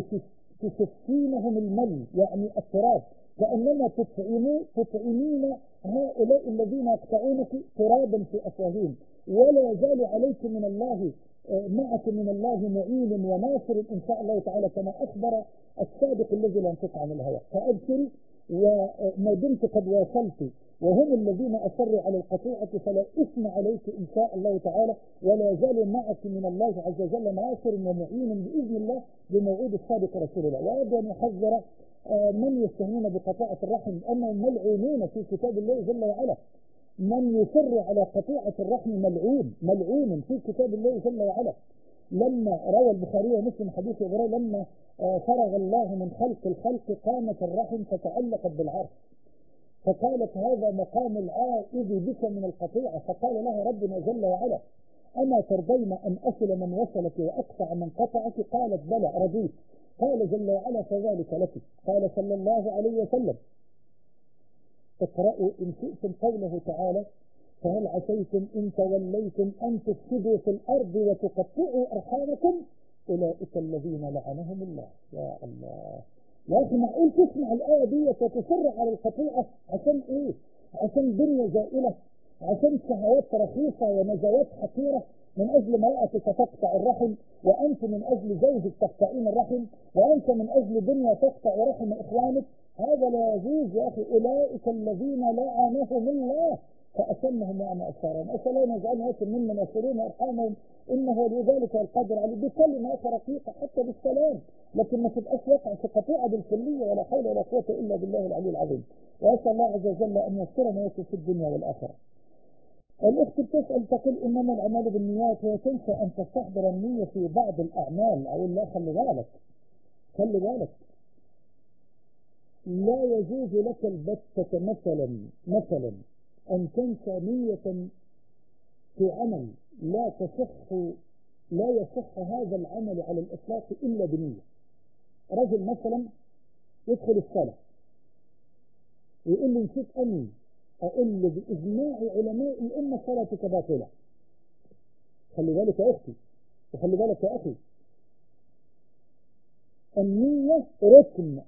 S3: تسفينهم المل يعني التراب، كأنما تطعمين هؤلاء الذين يقطعونك ترابا في أفواههم، ولا يزال عليك من الله معك من الله معين وناصر إن شاء الله تعالى كما أخبر السابق الذي لا ينطق عن الهوى. فأبشري، وما دمت قد واصلت وهم الذين أصروا على القطيعة فلا إثم عليك إن شاء الله تعالى، ولا يزال معك من الله عز وجل ناصر ومعين بإذن الله بموعود الصادق رسول الله. وأرجو أن يحذر من يتهمون بقطيعة الرحم أنهم ملعونون في كتاب الله جل وعلا. من يصر على قطيعة الرحم ملعون في كتاب الله جل وعلا. لما روى البخاري ومسلم حديث إبراهيم لما فرغ الله من خلق الخلق قامت الرحم فتعلقت بالعرش فقالت هذا مقام العائذ بك من القطيعة. فقال لها ربنا جل وعلا أما ترضين أن أصل من وصلك وأقطع من قطعك؟ قالت بلى رضيت. قال جل وعلا فذلك لك. قال صلى الله عليه وسلم اقرأوا إن شئتم قوله تعالى فهل عسيتم إن توليتم أن تفسدوا في الأرض وتقطعوا أرحامكم أولئك الذين لعنهم الله. يا الله يا أخي معقول تسمع الآية دي وتصر على القطيعة عشان إيه؟ عشان دنيا زائلة، عشان شهوات رخيصة ونزوات حقيرة، من أجل امرأتك تقطع الرحم وأنت من أجل زوجك تقطعين الرحم وأنت من أجل دنيا تقطع رحم إخوانك. هذا لا يجوز يا أخي. أولئك الذين لعنهم الله فأسمهم وأنا أبصارهم أسألون يجعلنا ممن يصلون أرحامهم إنه لذلك القادر عليه. بكلمة رقيقة حتى بالسلام، لكن ما تبقاش وقع في قطيعة بالكلية ولا حول ولا قوة إلا بالله العلي العظيم. وأسأل الله عز وجل أن يسترنا ويكفي في الدنيا والآخرة. الأخت بتسأل تقول إنما الأعمال بالنيات، وتنسى أن تستحضر النية في بعض الأعمال. أقول لا، خلي بالك لا يجوز لك البتة مثلا أن تنسى نية في عمل لا يصح هذا العمل على الإطلاق إلا بنية. رجل مثلا يدخل الصلاة ويقول لي نسيت أني أقول له بإجماع علماء الأمة صلاتك باطلة. خلي بالك يا أختي وخلي بالك يا أخي، النية ركن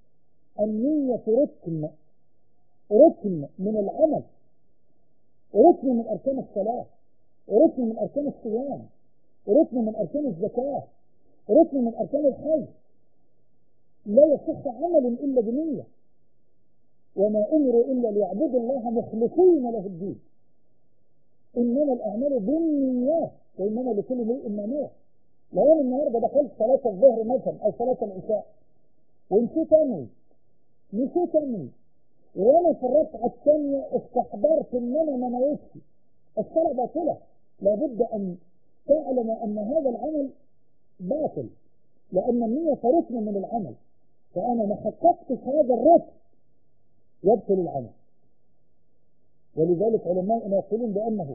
S3: من العمل، ركن من أركان الصلاة، ركن من أركان الصيام، ركن من أركان الزكاة، ركن من أركان الحج. لا يصح عمل إلا بنية. وما أمروا إلا ليعبدوا الله مخلصين له الدين. إنما الأعمال بالنيات وإنما لكل امرئ ما نوى. لو أنا النهارده دخلت صلاة الظهر مثلا أو صلاة العشاء ونسيت أنوي وأنا في الركعة الثانية استحضرت إن أنا ما نويتش، الصلاة باطلة. لابد أن تعلم أن هذا العمل باطل، لأن النية ركن من العمل، فأنا ما حققتش هذا الركن يبطل العمل. ولذلك علماء يقولون بأنه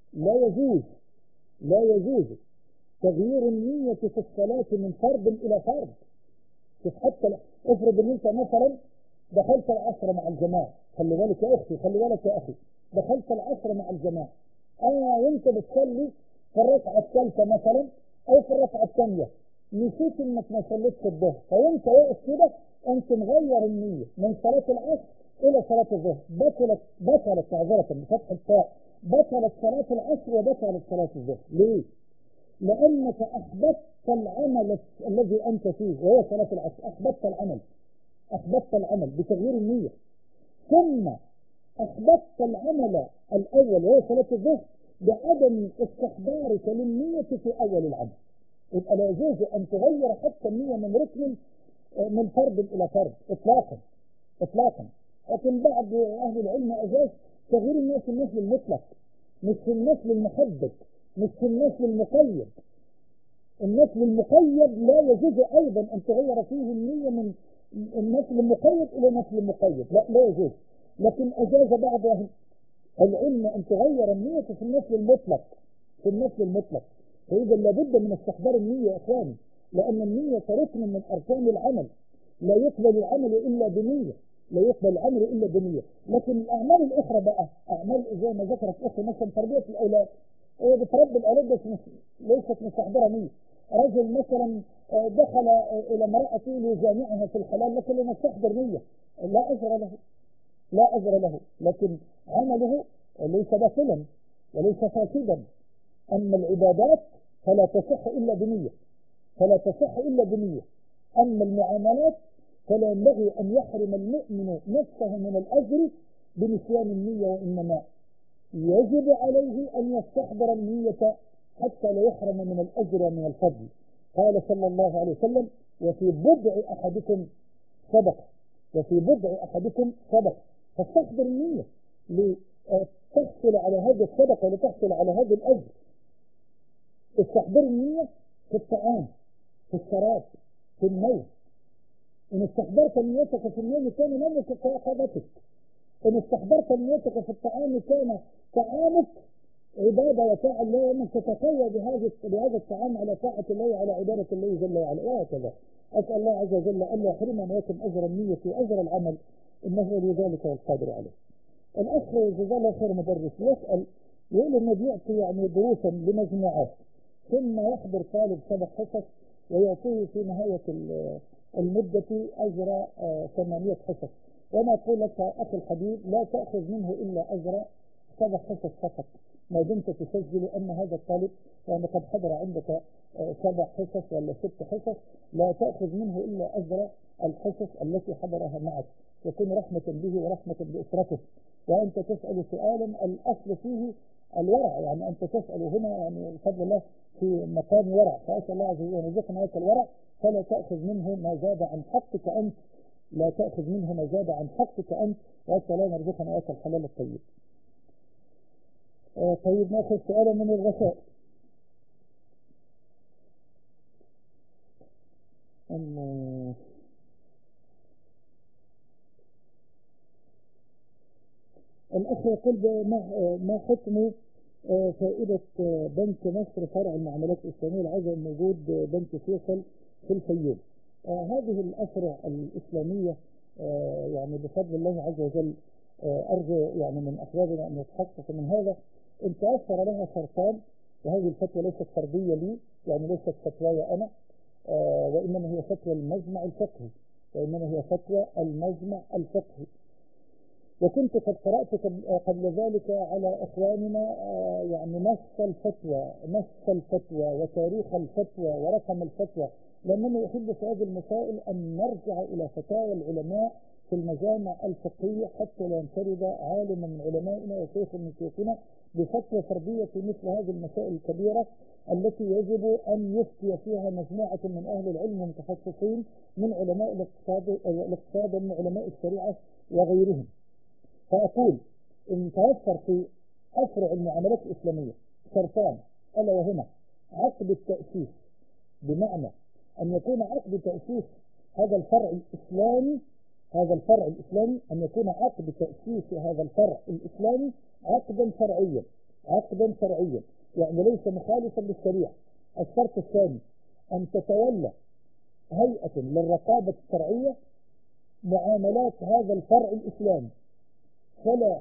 S3: لا يجوز تغيير النية في الصلاة من فرض إلى فرض. حتى افرض ان انت مثلا دخلت العصر مع الجماعة، خلي بالك يا أخي، دخلت العصر مع الجماعة وانت بتصلي في الركعة الثالثة مثلا أو في الركعة الثانية نسيت انك ما صليتش الظهر، فوانت واقف كده انت مغير النية من صلاة العصر إلى صلاة الظهر. بطلت معذرة بفتح التاء، بطلت صلاة العصر وبطلت صلاة الظهر. ليه؟ لأنك أحبطت العمل الذي أنت فيه وهو صلاة العصر. أحبطت العمل بتغيير النية، ثم أحبطت العمل الأول وهو صلاة الظهر بعدم استحضارك للنية في أول العمل. يبقى لا يجوز أن تغير حتى النية من ركن من فرض إلى فرض إطلاقا. لكن بعض أهل العلم أجاز تغيير النية في النفل المطلق، مش في النفل المحدد، مش في النفل المقيد. النفل المقيد لا يجوز أيضا أن تغير فيه النية من النفل المقيد إلى نفل مقيد، لا يجوز. لكن أجاز بعض العلم أن تغير النية في النفل المطلق. فإذا لابد من استحضار النية يا إخواني، لأن النية ركن من أركان العمل. لا يقبل العمل إلا بنية. لكن الأعمال الأخرى بقى أعمال زي ما ذكرت أخي مثلا تربية الأولاد، هو بتربي الأولاد بس ليست مستحضرة نية. رجل مثلا دخل إلى امرأته ليجامعها في الحلال لكن لم يستحضر نية، لا أجر له، لكن عمله ليس باطلا وليس فاسدا. أما العبادات فلا تصح إلا بنية. أما المعاملات فلا ينبغي أن يحرم المؤمن نفسه من الأجر بنسيان النية، وإنما يجب عليه أن يستحضر النية حتى لا يحرم من الأجر ومن الفضل. قال صلى الله عليه وسلم: وفي بضع أحدكم صدقة، وفي بضع أحدكم صدقة. فاستحضر النية لتحصل على هذه الصدقة ولتحصل على هذا الأجر. استحضر النية في الطعام، في الشراب، في النوم. إن استحضرت نيتك في النوم كان نومك كيقظتك. إن استحضرت نيتك في الطعام كان طعامك عبادة وطاعة الله، وأنك تتقوى بهذا الطعام على طاعة الله وعلى عبادة الله جل وعلا، وهكذا. أسأل الله عز وجل أن لا يحرمنا ويكن أجر النية وأجر العمل، إنه ولي ذلك والقادر عليه. الأخ جزاه الله خير مدرس يسأل، يقول إنه بيعطي يعني دروسا لمجموعات، ثم يحضر طالب 7 حصص ويعطيه في نهاية المدة أجر 8 حصص. وأنا أقول لك أخي الحبيب لا تأخذ منه إلا أجر 7 حصص فقط، ما دمت تسجل أن هذا الطالب يعني قد حضر عندك 7 حصص ولا 6 حصص، لا تأخذ منه إلا أجر الحصص التي حضرها معك، يكون رحمة به ورحمة بأسرته. وأنت تسأل سؤالا الأصل فيه الورع، يعني أنت تسأل هنا يعني بفضل الله في مقام ورع، فأسأل الله عز وجل أن يرزقنا هذا الورع، فلا تأخذ منه ما زاد عن حقك أنت، لا تأخذ منه ما زاد عن حقك أنت، وأسأل الله أن يرزقنا هذا الحلال الطيب. طيب ناخذ سؤالا من الرسائل. الأخ يقول ما حكم فائدة بنك مصر فرع المعاملات الإسلامية العزم موجود بنك فيصل في الفيوم؟ هذه الأفرع الإسلامية يعني بفضل الله عز وجل أرجو يعني من أحبابنا أن يتحقق من هذا. إن توفر لها شرطان، وهذه الفتوى ليست فردية لي، يعني ليست فتواي أنا، وإنما هي فتوى المجمع الفقهي، وكنت قد قرأت قبل ذلك على إخواننا يعني نص الفتوى وتاريخ الفتوى ورقم الفتوى، لأنني أحب في هذه المسائل أن نرجع إلى فتاوى العلماء في المجامع الفقهية حتى لا ينفرد عالم من علمائنا وشيخ من شيوخنا بفتوى فردية في مثل هذه المسائل الكبيرة التي يجب أن يفتي فيها مجموعة من أهل العلم المتخصصين من علماء الاقتصاد ومن علماء الشريعة وغيرهم. فأقول إن توفر في أفرع المعاملات الإسلامية شرطان، ألا وهما عقد التأسيس، بمعنى أن يكون عقد تأسيس هذا الفرع الإسلامي أن يكون عقد تأسيس هذا الفرع الإسلامي عقدا شرعيا يعني ليس مخالفا للشريعة. الشرط الثاني أن تتولى هيئة للرقابة الشرعية معاملات هذا الفرع الإسلامي، فلا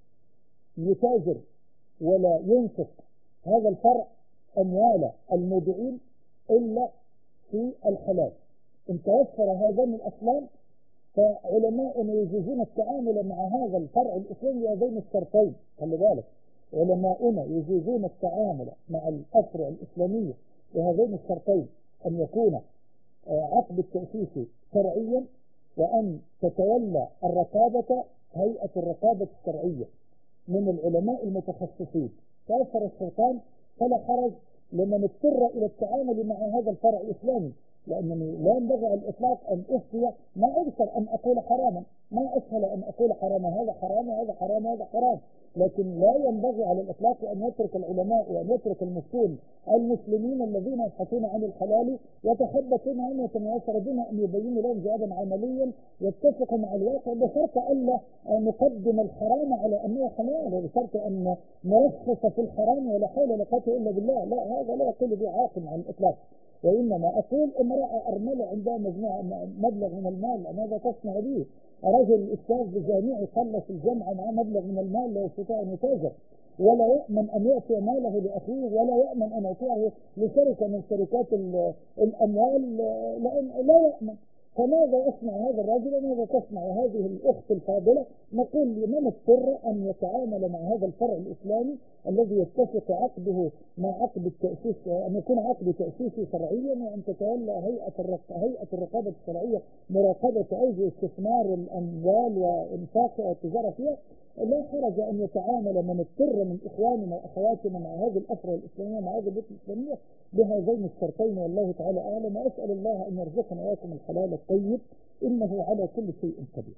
S3: يتاجر ولا ينفق هذا الفرع أموال المودعين إلا في الحلال. إن توفر هذان الأصلان فعلماؤنا يجوزون التعامل مع هذا الفرع الإسلامي بهذين الشرطين. خلي بالك، علماؤنا يجوزون التعامل مع الأفرع الإسلامية بهذين الشرطين، أن يكون عقد التأسيس شرعيا، وأن تتولى الرقابة هيئة الرقابة الشرعية من العلماء المتخصصين. توفر الشرطان فلا حرج لمن اضطر إلى التعامل مع هذا الفرع الإسلامي، لأنني لا ينبغي على الإطلاق أن أفتي ما أكثر أن أقول حراما، ما أسهل أن أقول حراما، هذا حرام وهذا حرام وهذا حرام، لكن لا ينبغي على الإطلاق أن يترك العلماء وأن يترك المفتون المسلمين الذين يبحثون عن الحلال يتحدثون عنه ويتناصرون أن يبينوا لهم جوابا عمليا يتفق مع الواقع، بشرط ألا نقدم الحرام على أنه حلال، وبشرط أن نرخص في الحرام ولا حول ولا قوة إلا بالله. لا، هذا لا يقول به عاقل على الإطلاق. وإنما أقول امرأة أرملة عندها مبلغ من المال، ماذا تصنع به؟ رجل أستاذ جامعي خلص الجامعة مع مبلغ من المال لا يستطيع أن يتاجر، ولا يأمن أن يعطي ماله لأخيه، ولا يأمن أن يعطيه لشركة من شركات الأموال، لا يأمن. فماذا يصنع هذا الرجل وماذا تصنع هذه الأخت الفاضلة؟ نقول لمن اضطر أن يتعامل مع هذا الفرع الإسلامي الذي يتفق عقده مع عقد التأسيس، أن يكون عقد تأسيسي شرعيا، وأن تتولى هيئة الرقابة الشرعية مراقبة أوجه استثمار الأموال وإنفاقها والتجارة فيها، لا حرج أن يتعامل من اضطر من إخواننا وأخواتنا مع هذه الأفرع الإسلامية مع هذه البيوت الإسلامية بهذين الشرطين، والله تعالى أعلم. وأسأل الله أن يرزقنا وإياكم الحلال الطيب إنه على كل شيء قدير.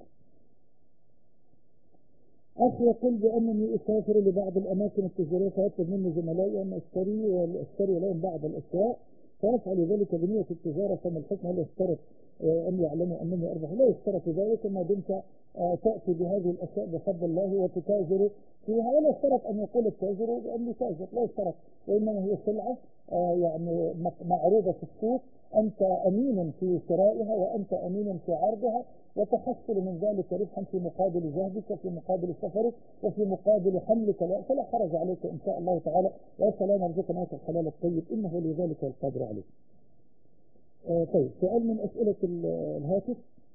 S3: أخي يقول بأنني أسافر لبعض الأماكن التجارية فيطلب مني زملائي أن أشتري لهم بعض الأشياء فأفعل ذلك بنية التجارة، فما الحكم؟ هل يشترط أن يعلموا أنني أربح؟ لا يشترط ذلك ما دمت تأتي بهذه الأشياء بفضل الله وتتاجر فيها، ولا يشترط أن يقول التاجر بأني تاجر، لا يشترط، وإنما هي سلعة يعني معروضة في السوق، أنت أمين في شرائها وأنت أمين في عرضها، وتحصل من ذلك ربحا في مقابل جهدك وفي مقابل سفرك وفي مقابل حملك، فلا حرج عليك إن شاء الله تعالى، وسلام عليكم ناس الحلال الطيب إنه لذلك القادر عليه. طيب، سؤال من أسئلة الهاتف.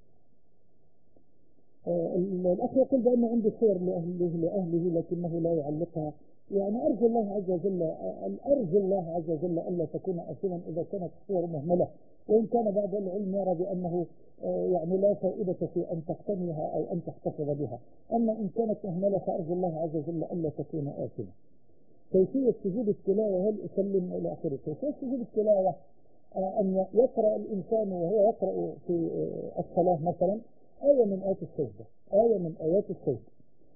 S3: الأخ يقول بأن عنده صور لأهله لكنه لا يعلقها، يعني أرجو الله عز وجل ألا تكون آثما إذا كانت الصور مهملة، وإن كان بعض العلم يرى بأنه يعني لا فائدة في أن تقتنيها أو أن تحتفظ بها، أما إن كانت مهملة فأرجو الله عز وجل ألا تكون آثما. كيفية سجود التلاوة، هل أسلم إلى آخره؟ كيفية سجود التلاوة أن يقرأ الإنسان وهو يقرأ في الصلاة مثلا آية من آيات السجدة، آية من آيات السجدة،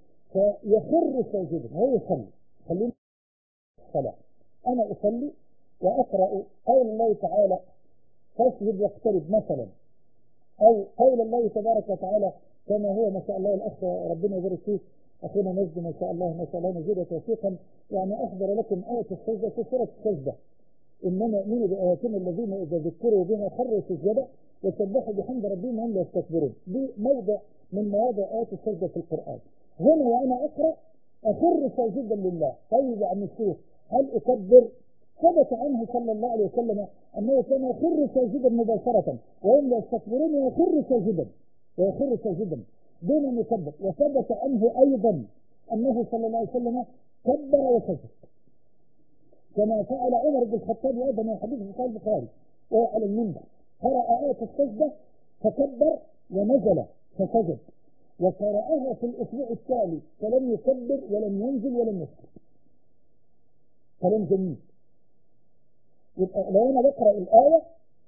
S3: فيخر ساجدا، هو يصلي، خلينا الصلاة، أنا أصلي وأقرأ قول الله تعالى فاسجد واقترب مثلا، أو قول الله تبارك وتعالى كما هو ما شاء الله الأخ ربنا يبارك فيه أخينا نجد ما شاء الله نزيد توفيقا، يعني أحضر لكم آية السجدة في سورة السجدة، إنما يؤمنوا بآياتنا الذين إذا ذكروا بها خروا سجدا وسبحوا بحمد ربهم وهم لا يستكبرون. دي موضع من مواضع آيات السجدة في القرآن. هنا وأنا أقرأ أخر ساجدا لله. طيب عن الشيخ هل أكبر؟ ثبت عنه صلى الله عليه وسلم أنه كان يخر ساجدا مباشرة وهم لا يستكبرون، ويخر ساجدا دون أن يكبر. وثبت عنه أيضا أنه صلى الله عليه وسلم كبر وسجد كما فعل عمر بن الخطاب أيضا من حديث في صحيح البخاري وهو على المنبر، قرأ آية السجدة فكبر ونزل فسجد، وقرأها في الأسبوع التالي فلم يكبر ولم ينزل ولم يسجد. كلام جميل. يبقى لو أنا بقرأ الآية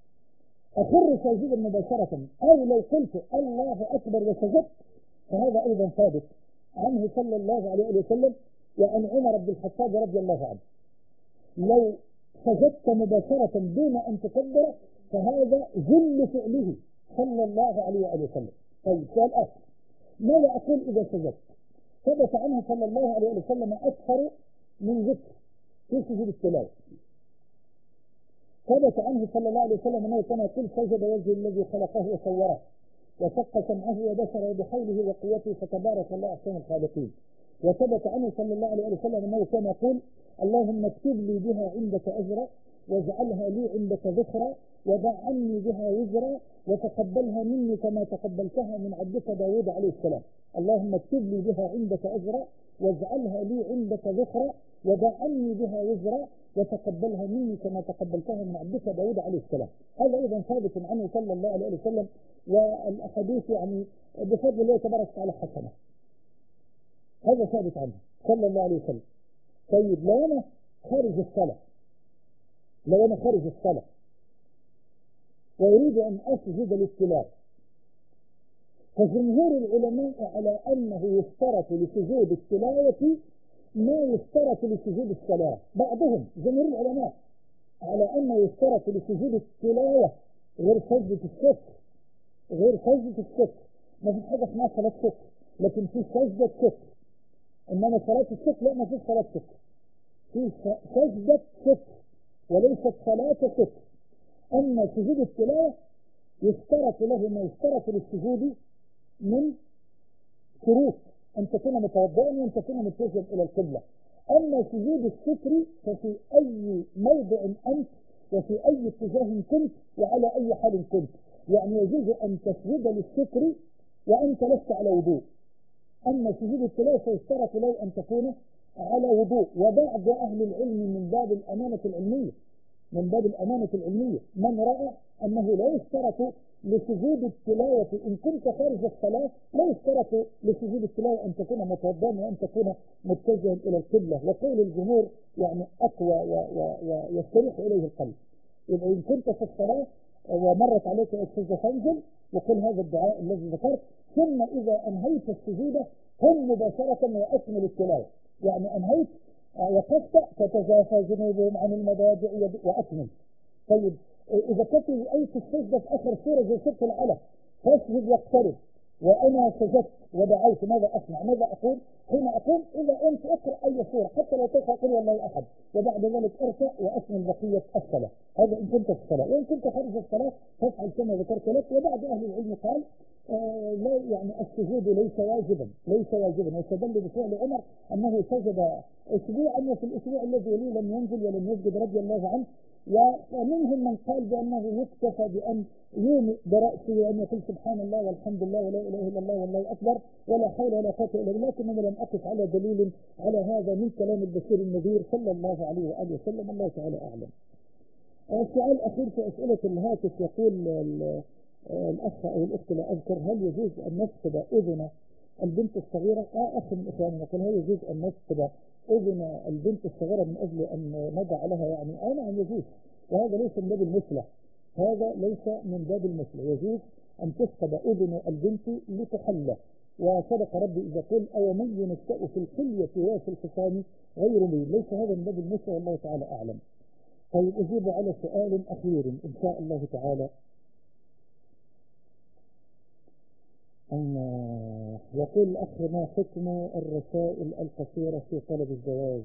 S3: أخر ساجدا مباشرة، أو لو قلت الله أكبر وسجدت فهذا أيضا ثابت عنه صلى الله عليه وسلم وعن عمر بن الخطاب رضي الله عنه. لو سجدت مباشرة دون أن تكبر فهذا ذل فعله صلى الله عليه وسلم. طيب، سؤال آخر، ماذا أقول إذا سجدت؟ ثبت عنه صلى الله عليه وسلم أكثر من ذكر في سجود التلاوة. ثبت عنه صلى الله عليه وسلم أنه كان يقول سجد وجه الذي خلقه وصوره وشق سمعه وبصره بحوله وقوته فتبارك الله أحسن الخالقين. وثبت عنه صلى الله عليه وسلم أنه كان يقول اللهم اكتب لي بها عندك أجرا واجعلها لي عندك ذخرا وضع عني بها وزرا وتقبلها مني كما تقبلتها من عبدك داود عليه السلام. اللهم اكتب لي بها عندك أجرا واجعلها لي عندك ذخرا وضع عني بها وزرا وتقبلها مني كما تقبلتها من عبدك داود عليه السلام. هذا أيضا ثابت عنه صلى الله عليه وسلم، والأحاديث يعني بفضل الله تبارك وتعالى حسنة. هذا ثابت عنه صلى الله عليه وسلم. طيب، لو أنا خارج الصلاة وأريد أن أسجد للتلاوة، فجمهور العلماء على أنه يشترط لسجود التلاوة ما يشترط لسجود الصلاة. بعضهم جمهور العلماء على أنه يشترط لسجود التلاوة غير سجدة الشكر، ما فيش حاجة اسمها صلاة شكر، لكن في سجدة شكر. إنما صلاة الشكر لا، ما فيش صلاة شكر، في سجدة شكر وليست صلاة شكر. أما سجود التلاوة يشترط له ما يشترط للسجود من شروط، أن تكون متوضئا وأن تكون متجها إلى القبلة. أما سجود الشكر ففي أي موضع أنت وفي أي اتجاه كنت وعلى أي حال كنت، يعني يجوز أن تسجد للشكر وأنت لست على وضوء. أما سجود التلاوة فيشترط له أن تكون على وضوء. وبعض أهل العلم من باب الأمانة العلمية من رأى أنه لا يشترط لسجود التلاوة إن كنت خارج الصلاة، لا يشترط لسجود التلاوة أن تكون متوضئا وأن تكون متجها إلى القبلة، وقول الجمهور يعني أقوى ويستريح إليه القلب. إذا إن كنت في الصلاة ومرت عليك السجدة فانزل، وقل هذا الدعاء الذي ذكرت، ثم إذا أنهيت السجود قم مباشرة وأكمل التلاوة. يعني أنهيت وقفت تتجافى جنوبهم عن المضاجع وأكمل. طيب إذا كنت أي السجدة في آخر سورة زي سورة العلق فاسجد واقترب وأنا سجدت ودعيت، ماذا أصنع؟ ماذا أقول؟ حين أقول إذا أنت أقرأ أي سورة حتى لو تقرأ قل والله أحد، وبعد ذلك ارفع وأكمل بقية الصلاة. هذا إن كنت في الصلاة، وإن كنت خارج الصلاة فافعل كما ذكرت لك. وبعض أهل العلم قال لا، يعني السجود ليس واجبا، ليس واجبا، واستدل بفعل عمر أنه سجد أسبوعا وفي الأسبوع الذي يليه لم ينزل ولم يسجد رضي الله عنه. ومنهم من قال بأنه يكتفى بأن يومئ برأسه وأن يقول سبحان الله والحمد لله ولا إله إلا الله والله أكبر ولا حول ولا قوة إلا بالله، لكنني لم أقف على دليل على هذا من كلام البشير النذير صلى الله عليه وآله وسلم. الله تعالى أعلم. السؤال الأخير في أسئلة الهاتف يقول الأخ أو الأخت لا أذكر: هل يجوز أن نفقد أذن البنت الصغيرة؟ أخ من إخواننا يقول: هل يجوز أن نفقد أذن البنت الصغيرة من أجل أن نضع لها يعني نعم يجوز، وهذا ليس من باب المثلة، هذا ليس من باب المثلة، يجوز أن تفقد أذن البنت لتحلى. وصدق ربي إذا قل أو من ينشأ في الحلية وفي الخصام غير مبين، ليس هذا من باب المثلة والله تعالى أعلم. طيب أجيب على سؤال أخير إن شاء الله تعالى. يقول الأخ: ما حكم الرسائل القصيرة في طلب الزواج؟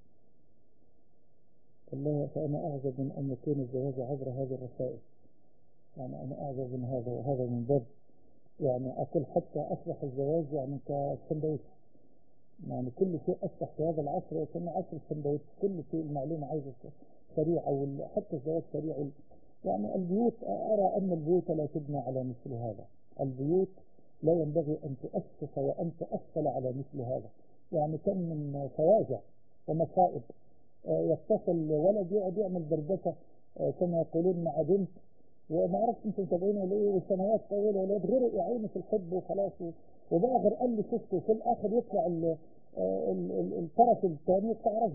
S3: والله فأنا أعجب من أن يكون الزواج عبر هذه الرسائل، يعني أنا أعجب من هذا، وهذا من باب يعني أقول حتى أصبح الزواج يعني كالسندوتش، يعني كل شيء أصبح في هذا العصر وكان عصر السندوتش، كل شيء المعلومة عايزة سريعة، وحتى الزواج سريع. يعني البيوت، أرى أن البيوت لا تبنى على مثل هذا، البيوت لا ينبغي أن تؤسس وأن تأصل على مثل هذا. يعني كم من فواجع ومصائب، يتصل ولد يقعد يعمل دردشة كما يقولون مع بنت، وما عرفت انتم متابعينه ليه، وسنوات طويله ولاد غير يعينوا في الحب وخلاص، وبقى غير قال لي شفته في الاخر يطلع الطرف الثاني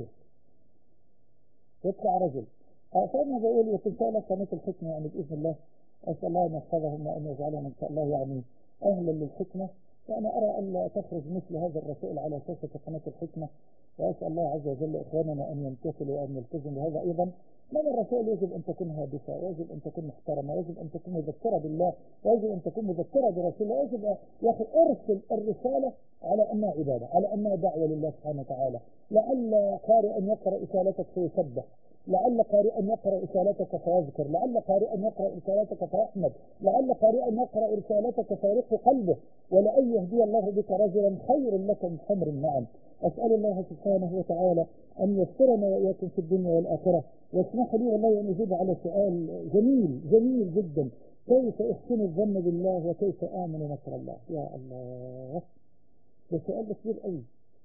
S3: يطلع رجل. فانا بقول وان شاء الله قناه الحكمه يعني باذن الله اسال الله ان يحفظهم وان يجعلهم ان شاء الله يعني اهلا للحكمه. فانا ارى ان لا تخرج مثل هذا الرسائل على شاشه قناه الحكمه، واسال الله عز وجل اخواننا ان يمتثلوا وان يلتزموا بهذا ايضا. لأن الرسائل يجب أن تكون هادفة، ويجب أن تكون محترمة، ويجب أن تكون مذكرة بالله، ويجب أن تكون مذكرة برسول الله. يجب يا أخي أرسل الرسالة على أنها عبادة، على أنها دعوة لله سبحانه وتعالى. لعل قارئ أن يقرأ رسالتك فيسبح، لعل قارئ أن يقرأ رسالتك فيذكر، لعل قارئ أن يقرأ رسالتك فيحمد، لعل قارئ أن يقرأ رسالتك فيرق قلبه، ولأن يهدي الله بك رجلا خير لك من حمر النعم. أسأل الله سبحانه وتعالى أن يسترنا وإياكم في الدنيا والآخرة. واسمح لي والله أن أجيب على سؤال جميل جميل جدا: كيف أحسن الظن بالله وكيف آمن مكر الله؟ يا الله، ده سؤال كبير قوي،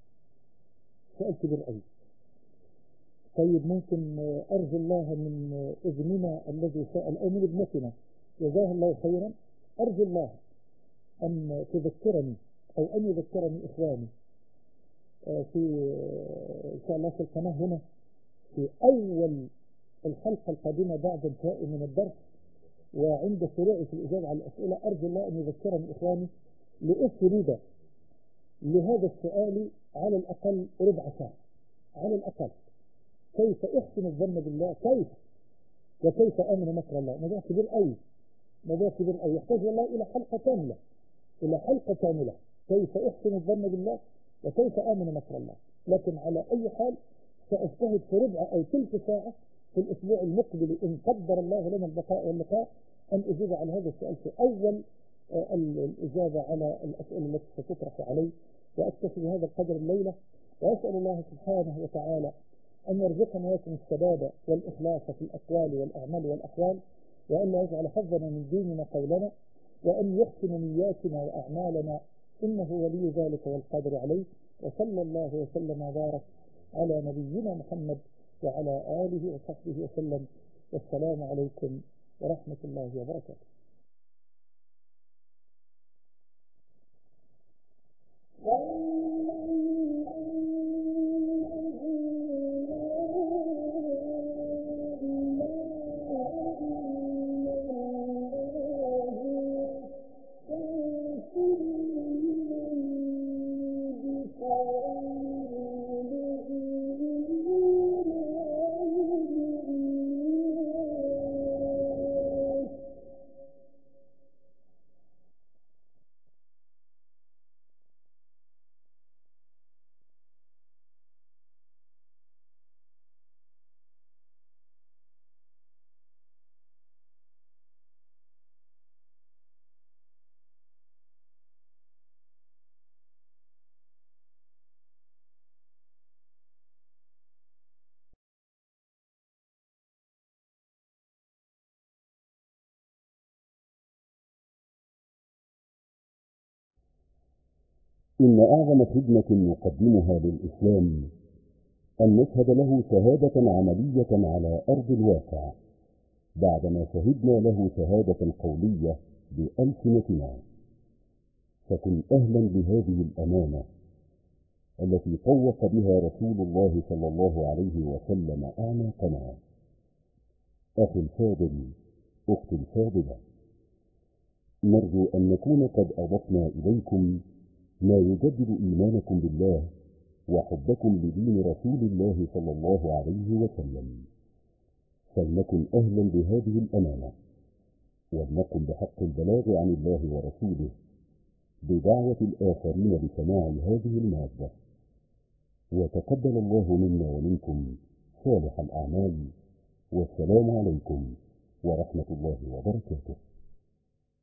S3: سؤال كبير قوي. طيب ممكن أرجو الله من ابننا الذي سأل أو من ابنتنا جزاه الله خيرا، أرجو الله أن تذكرني أو أن يذكرني إخواني في إن شاء الله في القناة هنا في أول الحلقة القادمة بعد انتهاء من الدرس وعند شروعي في الإجابة على الأسئلة. أرجو الله أن يذكرني إخواني لأفرد لهذا السؤال على الأقل ربع ساعة، على الأقل كيف أحسن الظن بالله، كيف وكيف آمن مكر الله. موضوع كبير قوي، موضوع كبير قوي يحتاج والله إلى حلقة كاملة، إلى حلقة كاملة، كيف أحسن الظن بالله وكيف آمن مكر الله. لكن على أي حال سأجتهد في ربع أو تلك ساعة في الأسبوع المقبل إن قدر الله لنا البقاء واللقاء أن أجيب على هذا السؤال في أول الإجابة على الأسئلة التي ستطرح علي. وأكتفي بهذا القدر الليلة، وأسأل الله سبحانه وتعالى أن يرزقنا وياكم السداد والإخلاص في الأقوال والأعمال والأحوال، وأن لا يجعل حظنا من ديننا قولنا، وأن يحسن نياتنا وأعمالنا، إنه ولي ذلك والقادر عليه. وصلى الله وسلم وبارك على نبينا محمد وعلى آله وصحبه وسلم، والسلام عليكم ورحمة الله وبركاته.
S2: إن أعظم خدمة نقدمها للإسلام أن نشهد له شهادة عملية على أرض الواقع بعدما شهدنا له شهادة قولية بألسنتنا. فكن أهلا لهذه الأمانة التي طوق بها رسول الله صلى الله عليه وسلم أعناقنا. أخي الفاضل، أختي الفاضلة، نرجو أن نكون قد أضفنا إليكم ما يجدد إيمانكم بالله وحبكم لدين رسول الله صلى الله عليه وسلم. فلنكن أهلا بهذه الأمانة، ولنقم بحق البلاغ عن الله ورسوله بدعوة الآخرين لسماع هذه المادة. وتقبل الله منا ومنكم صالح الأعمال، والسلام عليكم ورحمة الله وبركاته.